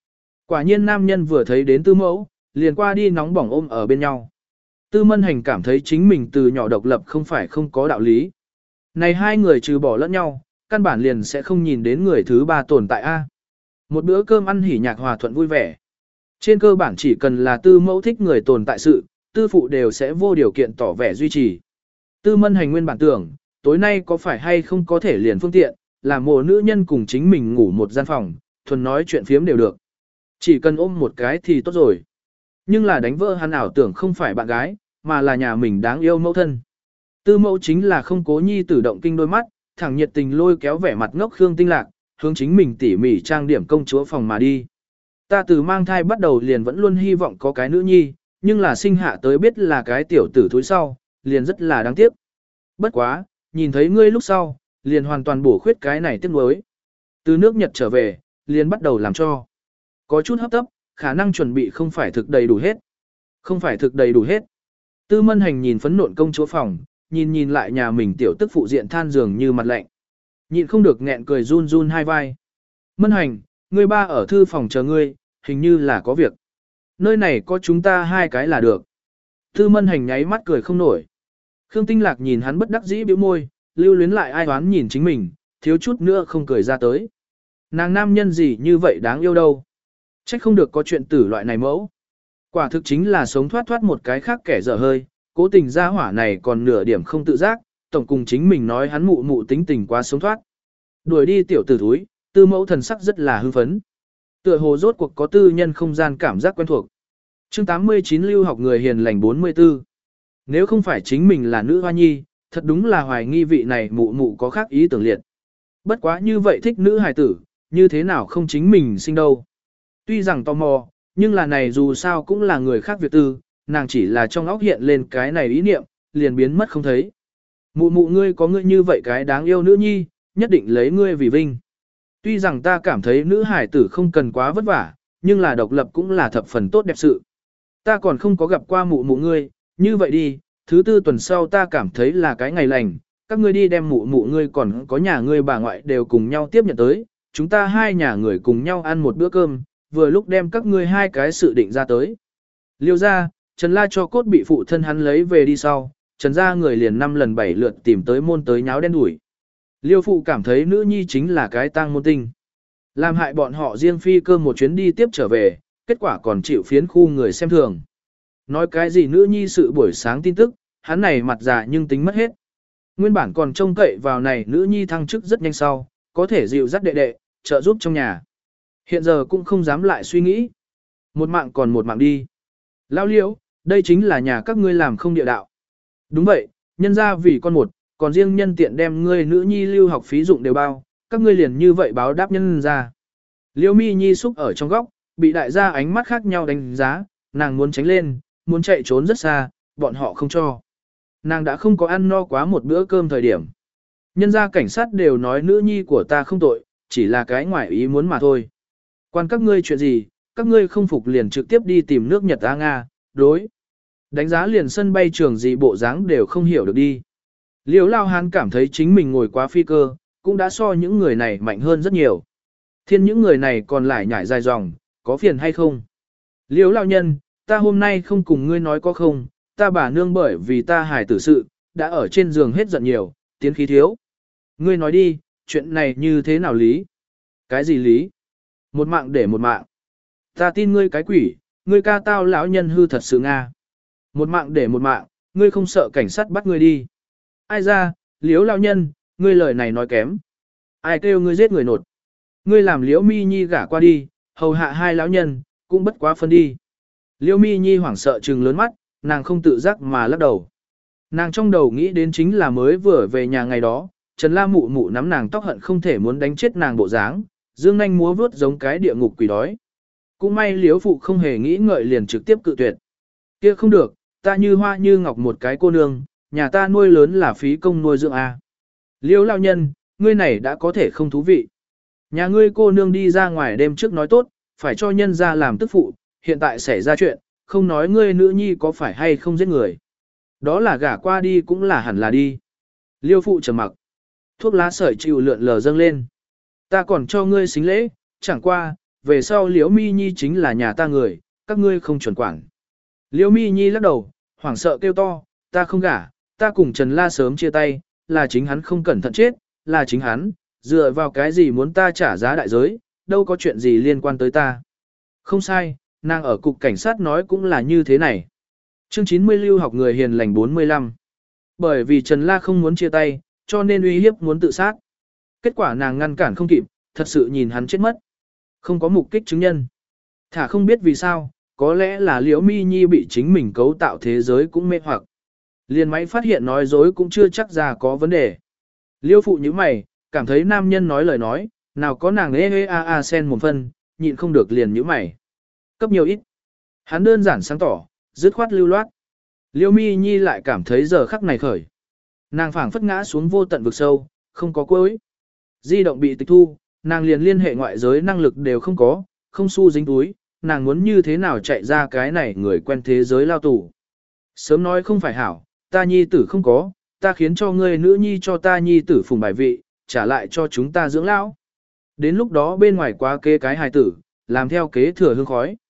Quả nhiên nam nhân vừa thấy đến tư mẫu, liền qua đi nóng bỏng ôm ở bên nhau. Tư Mân Hành cảm thấy chính mình từ nhỏ độc lập không phải không có đạo lý. Này hai người trừ bỏ lẫn nhau, căn bản liền sẽ không nhìn đến người thứ ba tồn tại a. Một bữa cơm ăn hỉ nhạc hòa thuận vui vẻ. Trên cơ bản chỉ cần là tư mẫu thích người tồn tại sự, tư phụ đều sẽ vô điều kiện tỏ vẻ duy trì. Tư Mân Hành nguyên bản tưởng, tối nay có phải hay không có thể liền phương tiện, làm mồ nữ nhân cùng chính mình ngủ một gian phòng, thuần nói chuyện phiếm đều được. Chỉ cần ôm một cái thì tốt rồi. Nhưng là đánh vỡ hắn ảo tưởng không phải bạn gái, mà là nhà mình đáng yêu mẫu thân. Tư mẫu chính là không cố nhi tử động kinh đôi mắt, thẳng nhiệt tình lôi kéo vẻ mặt ngốc Khương Tinh Lạc, hướng chính mình tỉ mỉ trang điểm công chúa phòng mà đi. Ta từ mang thai bắt đầu liền vẫn luôn hy vọng có cái nữ nhi, nhưng là sinh hạ tới biết là cái tiểu tử thúi sau, liền rất là đáng tiếc. Bất quá, nhìn thấy ngươi lúc sau, liền hoàn toàn bổ khuyết cái này tiếc nuối. Từ nước Nhật trở về, liền bắt đầu làm cho. Có chút hấp tấp, khả năng chuẩn bị không phải thực đầy đủ hết. Không phải thực đầy đủ hết. Tư Mân Hành nhìn phấn nộn công chúa phòng, nhìn nhìn lại nhà mình tiểu tức phụ diện than giường như mặt lạnh. Nhịn không được nghẹn cười run run hai vai. Mân Hành, ngươi ba ở thư phòng chờ ngươi, hình như là có việc. Nơi này có chúng ta hai cái là được. Tư Mân Hành nháy mắt cười không nổi. Khương Tinh Lạc nhìn hắn bất đắc dĩ bĩu môi, lưu luyến lại ai oán nhìn chính mình, thiếu chút nữa không cười ra tới. Nàng nam nhân gì như vậy đáng yêu đâu. Trách không được có chuyện tử loại này mẫu. Quả thực chính là sống thoát thoát một cái khác kẻ dở hơi, cố tình ra hỏa này còn nửa điểm không tự giác, tổng cùng chính mình nói hắn mụ mụ tính tình quá sống thoát. Đuổi đi tiểu tử thúi, tư mẫu thần sắc rất là hưng phấn. Tựa hồ rốt cuộc có tư nhân không gian cảm giác quen thuộc. Chương tám mươi chín lưu học người hiền lành bốn mươi tư. Nếu không phải chính mình là nữ hoa nhi, thật đúng là hoài nghi vị này mụ mụ có khác ý tưởng liệt. Bất quá như vậy thích nữ hài tử, như thế nào không chính mình sinh đâu. Tuy rằng tò mò, nhưng là này dù sao cũng là người khác việc tư, nàng chỉ là trong óc hiện lên cái này ý niệm, liền biến mất không thấy. Mụ mụ ngươi có ngươi như vậy cái đáng yêu nữ nhi, nhất định lấy ngươi vì vinh. Tuy rằng ta cảm thấy nữ hải tử không cần quá vất vả, nhưng là độc lập cũng là thập phần tốt đẹp sự. Ta còn không có gặp qua mụ mụ ngươi, như vậy đi, thứ tư tuần sau ta cảm thấy là cái ngày lành, các ngươi đi đem mụ mụ ngươi còn có nhà ngươi bà ngoại đều cùng nhau tiếp nhận tới, chúng ta hai nhà người cùng nhau ăn một bữa cơm, vừa lúc đem các ngươi hai cái sự định ra tới. Liêu ra, Trần La cho cốt bị phụ thân hắn lấy về đi sau, Trần ra người liền năm lần bảy lượt tìm tới môn tới nháo đen đuổi. Liêu phụ cảm thấy nữ nhi chính là cái tang môn tinh. Làm hại bọn họ riêng phi cơ một chuyến đi tiếp trở về, kết quả còn chịu phiến khu người xem thường. Nói cái gì nữ nhi sự buổi sáng tin tức, hắn này mặt già nhưng tính mất hết. Nguyên bản còn trông cậy vào này nữ nhi thăng chức rất nhanh sau, có thể dịu dắt đệ đệ, trợ giúp trong nhà. Hiện giờ cũng không dám lại suy nghĩ. Một mạng còn một mạng đi. Lao liễu, đây chính là nhà các ngươi làm không địa đạo. Đúng vậy, nhân ra vì con một, còn riêng nhân tiện đem ngươi nữ nhi lưu học phí dụng đều bao, các ngươi liền như vậy báo đáp nhân ra. Liễu mi nhi xúc ở trong góc, bị đại gia ánh mắt khác nhau đánh giá, nàng muốn tránh lên, muốn chạy trốn rất xa, bọn họ không cho. Nàng đã không có ăn no quá một bữa cơm thời điểm. Nhân gia cảnh sát đều nói nữ nhi của ta không tội, chỉ là cái ngoại ý muốn mà thôi. Quan các ngươi chuyện gì, các ngươi không phục liền trực tiếp đi tìm nước Nhật A Nga, đối. Đánh giá liền sân bay trường gì bộ dáng đều không hiểu được đi. Liễu Lao Hán cảm thấy chính mình ngồi quá phi cơ, cũng đã so những người này mạnh hơn rất nhiều. Thiên những người này còn lại nhảy dài dòng, có phiền hay không? Liễu Lao Nhân, ta hôm nay không cùng ngươi nói có không, ta bà nương bởi vì ta hài tử sự, đã ở trên giường hết giận nhiều, tiến khí thiếu. Ngươi nói đi, chuyện này như thế nào lý? Cái gì lý? Một mạng để một mạng. Ta tin ngươi cái quỷ, ngươi ca tao lão nhân hư thật sự Nga. Một mạng để một mạng, ngươi không sợ cảnh sát bắt ngươi đi. Ai ra, Liễu lão nhân, ngươi lời này nói kém. Ai kêu ngươi giết người nột. Ngươi làm Liễu Mi Nhi gả qua đi, hầu hạ hai lão nhân, cũng bất quá phân đi. Liễu Mi Nhi hoảng sợ trừng lớn mắt, nàng không tự giác mà lắc đầu. Nàng trong đầu nghĩ đến chính là mới vừa về nhà ngày đó, Trần La mụ mụ nắm nàng tóc hận không thể muốn đánh chết nàng bộ dáng, dương nanh múa vướt giống cái địa ngục quỷ đói. Cũng may Liễu phụ không hề nghĩ ngợi liền trực tiếp cự tuyệt. Kia không được, ta như hoa như ngọc một cái cô nương, nhà ta nuôi lớn là phí công nuôi dưỡng a. Liễu lão nhân, ngươi này đã có thể không thú vị. Nhà ngươi cô nương đi ra ngoài đêm trước nói tốt, phải cho nhân ra làm tức phụ, hiện tại xảy ra chuyện, không nói ngươi nữ nhi có phải hay không giết người. Đó là gả qua đi cũng là hẳn là đi. Liêu phụ trầm mặc. Thuốc lá sợi chịu lượn lờ dâng lên. Ta còn cho ngươi xính lễ, chẳng qua, về sau Liễu Mi Nhi chính là nhà ta người, các ngươi không chuẩn quản. Liễu Mi Nhi lắc đầu, hoảng sợ kêu to, ta không gả, ta cùng Trần La sớm chia tay, là chính hắn không cẩn thận chết, là chính hắn, dựa vào cái gì muốn ta trả giá đại giới, đâu có chuyện gì liên quan tới ta. Không sai, nàng ở cục cảnh sát nói cũng là như thế này. Chương chín mươi lưu học người hiền lành bốn mươi lăm. Bởi vì Trần La không muốn chia tay, cho nên uy hiếp muốn tự sát. Kết quả nàng ngăn cản không kịp, thật sự nhìn hắn chết mất. Không có mục kích chứng nhân. Thả không biết vì sao, có lẽ là Liễu Mi Nhi bị chính mình cấu tạo thế giới cũng mê hoặc. Liên máy phát hiện nói dối cũng chưa chắc ra có vấn đề. Liêu phụ như mày, cảm thấy nam nhân nói lời nói, nào có nàng ê ê a a sen một phân, nhịn không được liền như mày. Cấp nhiều ít. Hắn đơn giản sáng tỏ, dứt khoát lưu loát. Liêu Mi Nhi lại cảm thấy giờ khắc này khởi. Nàng phảng phất ngã xuống vô tận vực sâu, không có cuối. Di động bị tịch thu, nàng liền liên hệ ngoại giới năng lực đều không có, không xu dính túi, nàng muốn như thế nào chạy ra cái này người quen thế giới lao tù. Sớm nói không phải hảo, ta nhi tử không có, ta khiến cho ngươi nữ nhi cho ta nhi tử phùng bài vị, trả lại cho chúng ta dưỡng lão. Đến lúc đó bên ngoài quá kế cái hài tử, làm theo kế thừa hương khói.